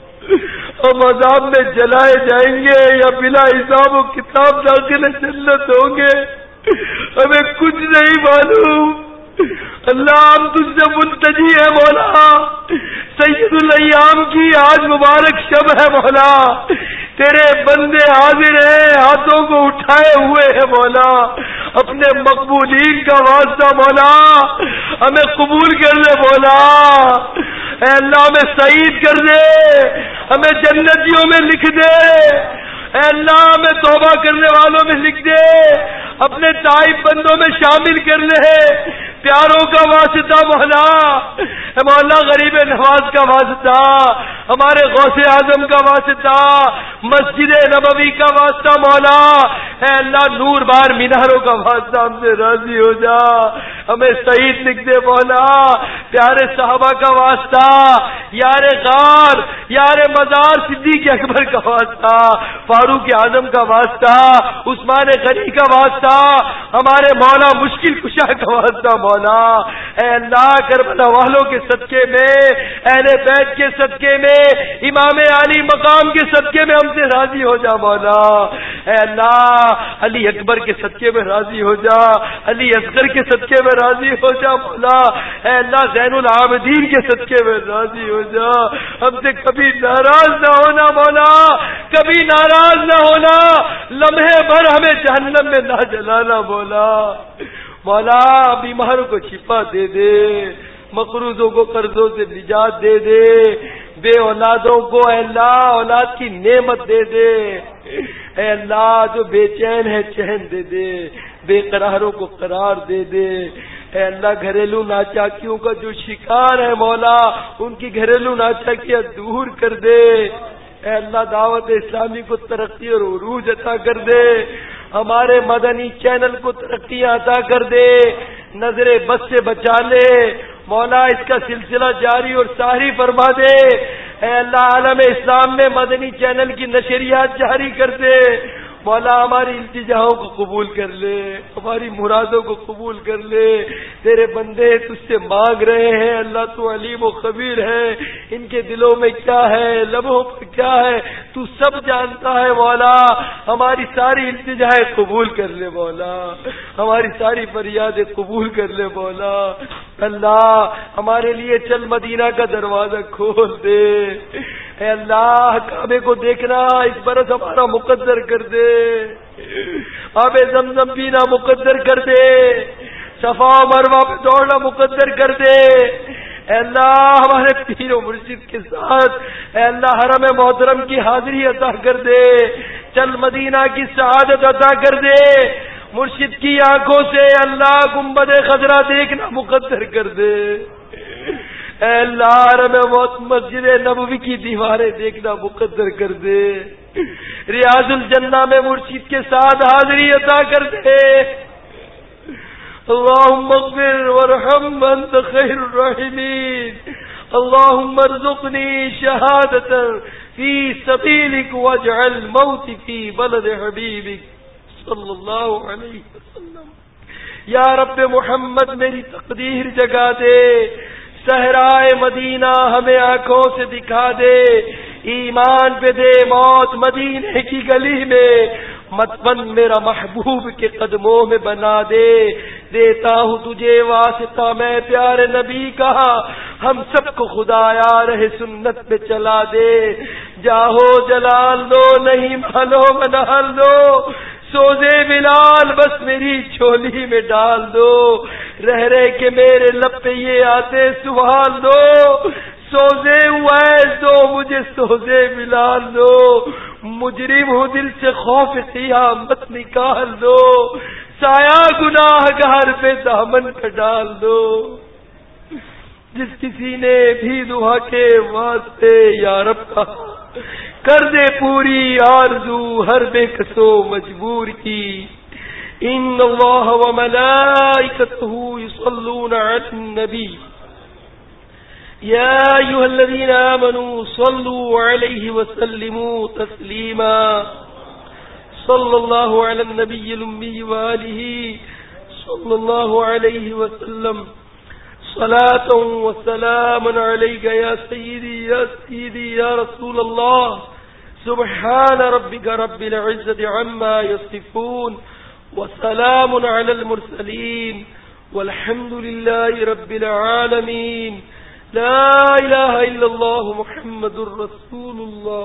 ہم عذاب میں جلائے جائیں گے یا بلا حساب و کتاب داخل جنت ہوں گے ہمیں کچھ نہیں معلوم اللہ ہم تجھ سے منتجی ہے مولا سید الایام کی آج مبارک شب ہے مولا تیرے بندے حاضر ہیں ہاتھوں کو اٹھائے ہوئے ہیں مولا اپنے مقبولین کا واسطہ مولا ہمیں قبول کر دے مولا اے اللہ ہمیں سعید کر دے ہمیں جنتیوں میں لکھ دے اے اللہ ہمیں توبہ کرنے والوں میں لکھ دے اپنے تائب بندوں میں شامل کر لے پیاروں کا واسطہ مولا اے مولا غریب نواز کا واسطہ ہمارے غوث اعظم کا واسطہ مسجد نبوی کا واسطہ مولا اے اللہ نور بار میناروں کا واسطہ ہم سے راضی ہو جا ہمیں سعید لکھ دے مولا پیارے صحابہ کا واسطہ یار غار یار مزار صدیق اکبر کا واسطہ فاروق اعظم کا واسطہ عثمان غنی کا واسطہ ہمارے مولا مشکل کشا کا واسطہ مولا اے اللہ کربلا والوں کے صدقے میں اہل بیت کے صدقے میں امام علی مقام کے صدقے میں ہم سے راضی ہو جا مولا اے اللہ علی اکبر کے صدقے میں راضی ہو جا علی اصغر کے صدقے میں راضی ہو جا مولا اے اللہ زین العابدین کے صدقے میں راضی ہو جا ہم سے کبھی ناراض نہ ہونا مولا کبھی ناراض نہ ہونا لمحے بھر ہمیں جہنم میں نہ جلانا مولا مولا بیماروں کو شفا دے دے مقروضوں کو قرضوں سے نجات دے دے بے اولادوں کو اے اللہ اولاد کی نعمت دے دے اے اللہ جو بے چین ہے چین دے دے بے قراروں کو قرار دے دے اے اللہ گھریلو ناچاکیوں کا جو شکار ہے مولا ان کی گھریلو ناچاکیاں دور کر دے اے اللہ دعوت اسلامی کو ترقی اور عروج عطا کر دے ہمارے مدنی چینل کو ترقی عطا کر دے نظر بس سے بچا لے مولا اس کا سلسلہ جاری اور ساری فرما دے. اے اللہ عالم اسلام میں مدنی چینل کی نشریات جاری کر دے. مولا ہماری التجاؤں کو قبول کر لے, ہماری مرادوں کو قبول کر لے. تیرے بندے تجھ سے مانگ رہے ہیں, اللہ تو علیم و خبیر ہے, ان کے دلوں میں کیا ہے, لبوں پر کیا ہے, تو سب جانتا ہے. مولا ہماری ساری التجائیں قبول کر لے. مولا ہماری ساری فریادیں قبول کر لے. مولا اللہ ہمارے لیے چل مدینہ کا دروازہ کھول دے. اے اللہ کعبے کو دیکھنا اس برس ہمارا مقدر کر دے. آب زمزم پینا مقدر کر دے. صفا و مروہ پہ دوڑنا مقدر کر دے. اے اللہ ہمارے پیر و مرشد کے ساتھ اے اللہ حرم محترم کی حاضری عطا کر دے. چل مدینہ کی سعادت عطا کر دے. مرشد کی آنکھوں سے اللہ گنبد خضرا دیکھنا مقدر کر دے. اے اللہ حرم مسجد نبوی کی دیواریں دیکھنا مقدر کر دے. ریاض الجنہ میں مرشد کے ساتھ حاضری عطا کر دے. اللہم اغفر ورحم انت خیر الراحمین. اللہم ارزقنی شہادتا فی سبیلک واجعل موتی فی بلد حبیبک صلی اللہ علیہ وسلم. یا رب محمد میری تقدیر جگا دے. صحرائے مدینہ ہمیں آنکھوں سے دکھا دے. ایمان پہ دے موت مدینے کی گلی میں. متون میرا محبوب کے قدموں میں بنا دے. دیتا ہوں تجھے واسطہ میں پیارے نبی کا, ہم سب کو خدا یار سنت پہ چلا دے. جاہو جلال دو نہیں مالو منال دو. سوزے بلال بس میری چھولی میں ڈال دو. رہ رہ کے میرے لب پہ یہ آتے سوال دو. سوزے اویس دو مجھے سوزے بلال دو. مجرم ہوں دل سے خوف قیامت نکال دو. سایہ گناہ گار پہ دامن کا ڈال دو. جس کسی نے بھی دعا کے واسطے یا رب کا کر دے پوری آرزو ہر بے کسو مجبور کی. ان اللہ و ملائکتہ یصلون علی النبی یا ایھا الذین آمنوا صلوا علیہ وسلموا تسلیما. صلی اللہ علی النبی الامی وآلہ صلی اللہ علیہ وسلم. صلاة و سلام علیک یا سیدی یا سیدی یا رسول اللہ. سبحان ربک رب العزت عما یصفون وسلام علی المرسلین والحمد للہ رب العالمین. لا الہ الا اللہ محمد رسول اللہ.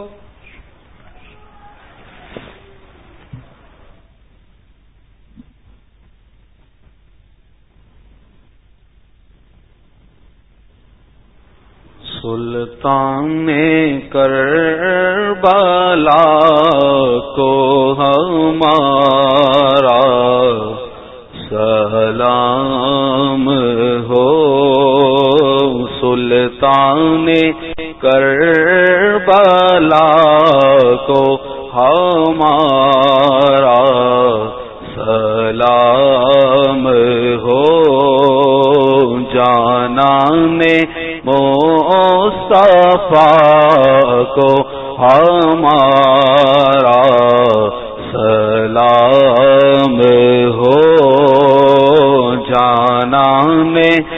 سلطان کربلا کو ہمارا سلام ہو. سلطان کربلا کو ہمارا سلام ہو. جانان مصطفیٰ کو ہمارا سلام ہو. جانان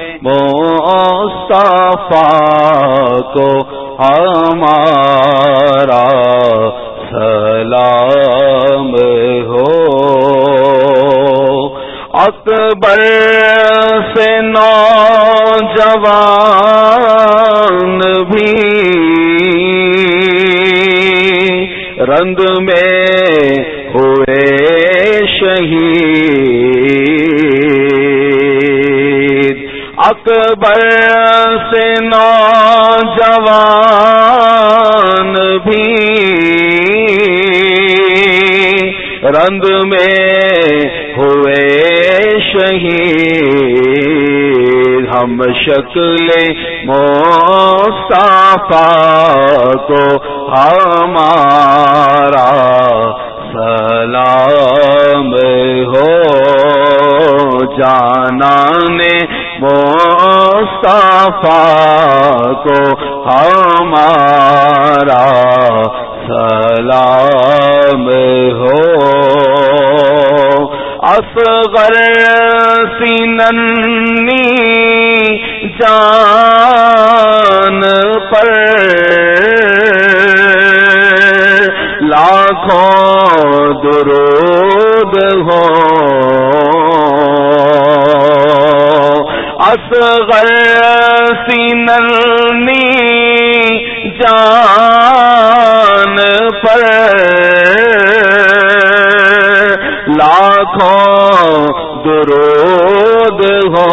مصطفیٰ کو ہمارا سلام ہو. اکبر سے نوجوان بھی رنگ میں ہوئے شہید. اکبر سے نوجوان بھی رنگ میں ہوئے شہید. ہم شکل مصطفیٰ کو ہمارا سلام ہو. جانان مصطفیٰ کو ہمارا سلام ہو. اصغر سی ننھی جان پر لاکھوں درود ہو. اصغر سی ننھی جان پر لاکھوں درود ہو.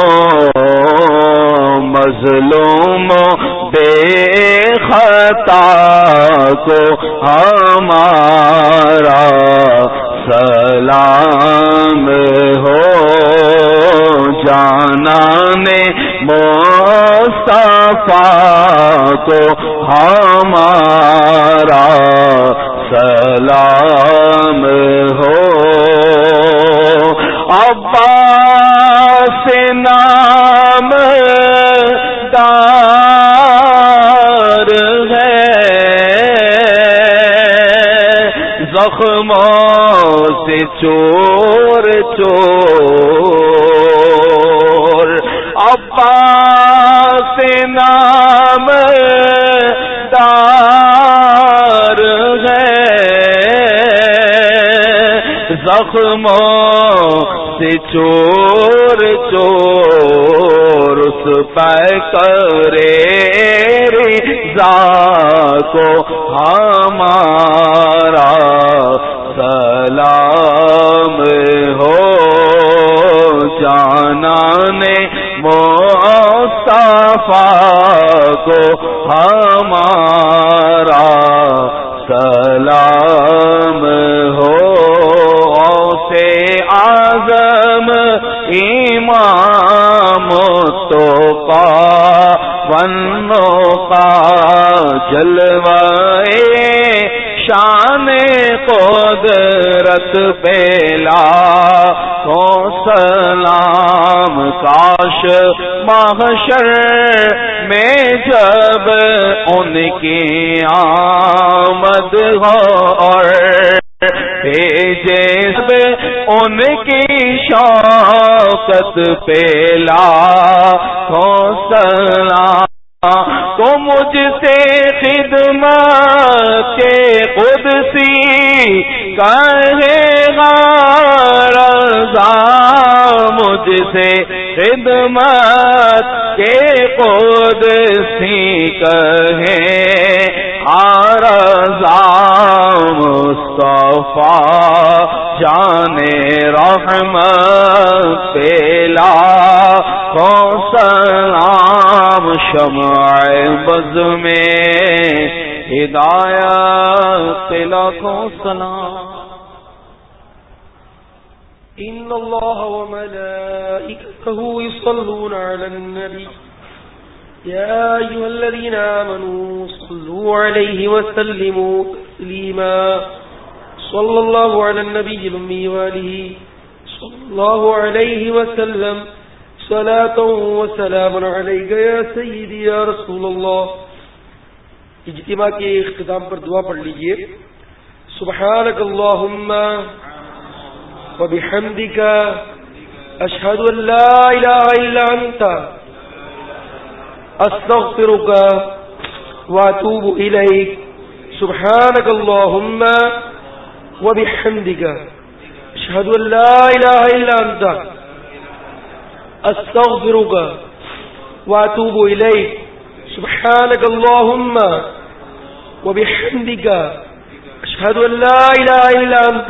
مظلوم بے خطا کو ہمارا سلام ہو. جانانے مصطفیٰ کو ہمارا سلام ہو. عباس نام دار ہے زخموں سے چور چور. عباس نام دار ہے زخموں سے چور چور. اس پہ کرے رضا کو ہمارا سلام ہو. جانانے مصطفیٰ کو ہمارا سلام ہو. سے اعظم امام تو کا ونو کا جلوے شان قدرت بیلا تو سلام. کاش محشر میں جب ان کی آمد ہو اور بھیجے سب ان کی شوقت پیلا ہو سلام. تو مجھ سے خدمت کے قدسی کہے گا رضا. مجھ سے خدمت کے قدسی کہے رضا. مصطفیٰ جانے رحمت پیلا کو سلام. شمع بز میں ہدایت لاکھوں سلام. ان اللہ وملائکته یصلون علی النبی يا أيها الذين آمنوا صلوا عليه وسلموا تسليما. صلى الله على النبي الأمي وآله صلى الله عليه وسلم صلاة وسلام عليك يا سيدي يا رسول الله. اجتماع کے اختتام پر دعا پڑھ لیجئے. سبحانك اللهم وبحمدك أشهد أن لا إله إلا أنت استغفرك واتوب اليك. سبحانك اللهم وبحمدك اشهد ان لا اله الا انت استغفرك واتوب اليك. سبحانك اللهم وبحمدك اشهد ان لا اله الا انت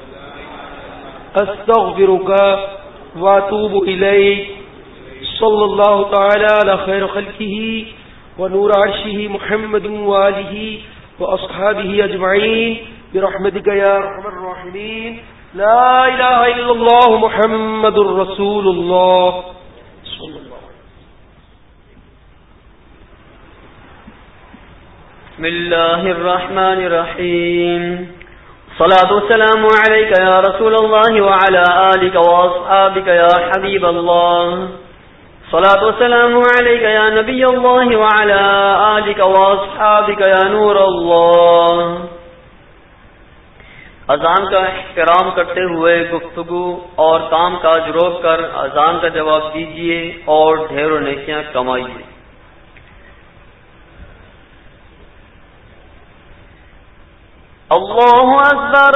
استغفرك واتوب اليك. صلی اللہ تعالی علی خیر خلقہ ونور عرشہ محمد وآلہ واصحابہ اجمعین برحمتک یا ارحم الراحمین. لا الہ الا اللہ محمد رسول اللہ صلی اللہ علیہ وسلم. بسم اللہ الرحمن الرحیم. صلاة والسلام علیک یا رسول اللہ وعلی آلک واصحابک یا حبیب اللہ. صلاۃ والسلام علیک یا نبی اللہ وعلی آلک واصحابک یا نور اللہ. اذان کا احترام کرتے ہوئے گفتگو اور کام کاج روک کر اذان کا جواب دیجیے اور ڈھیروں نیکیاں کمائیے. اللہ اکبر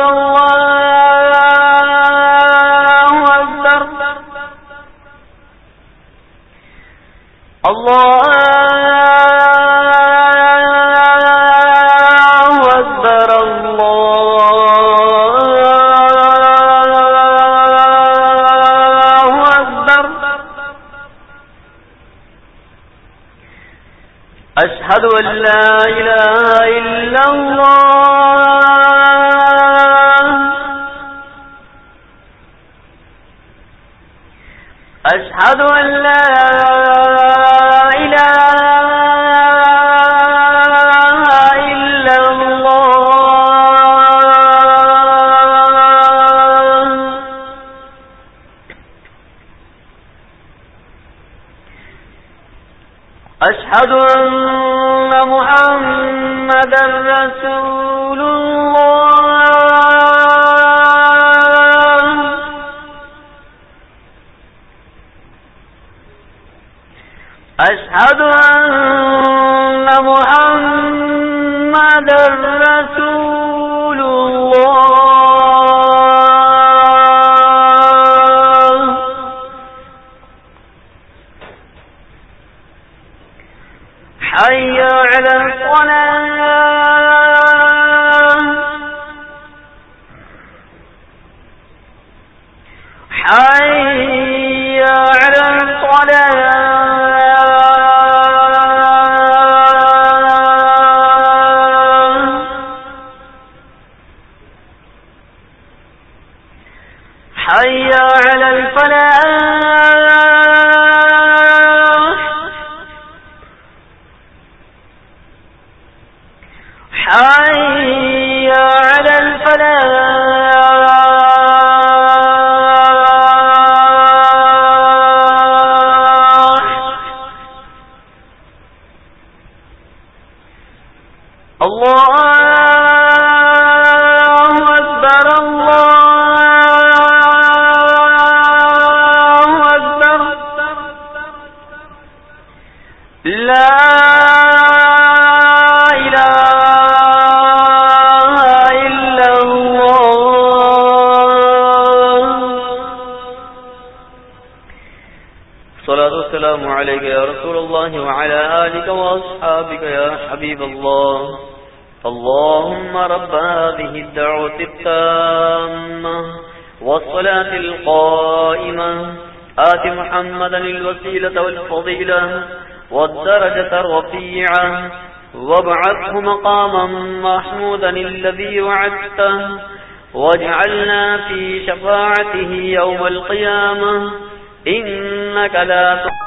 اللہ اکبر اللہ اکبر اللہ اکبر. اشہد ان لا الہ الا اللہ اشہد ان لا أشهد أن محمدا رسول الله أشهد أن محمدا رسول الله. حي على الصلاة حي على الصلاة حي على الفلاح حي على الفلاح. الله أكبر الله أكبر لا السلام علیک یا رسول اللہ وعلی آلک واصحابک یا حبیب اللہ. اللہم رب هذه الدعوة التامة والصلاة القائمة آت محمدا الوسيلة والفضيلة والدرجة الرفيعة وابعثه مقاما محمودا الذي وعدته واجعلنا في شفاعته يوم القيامة إنك لا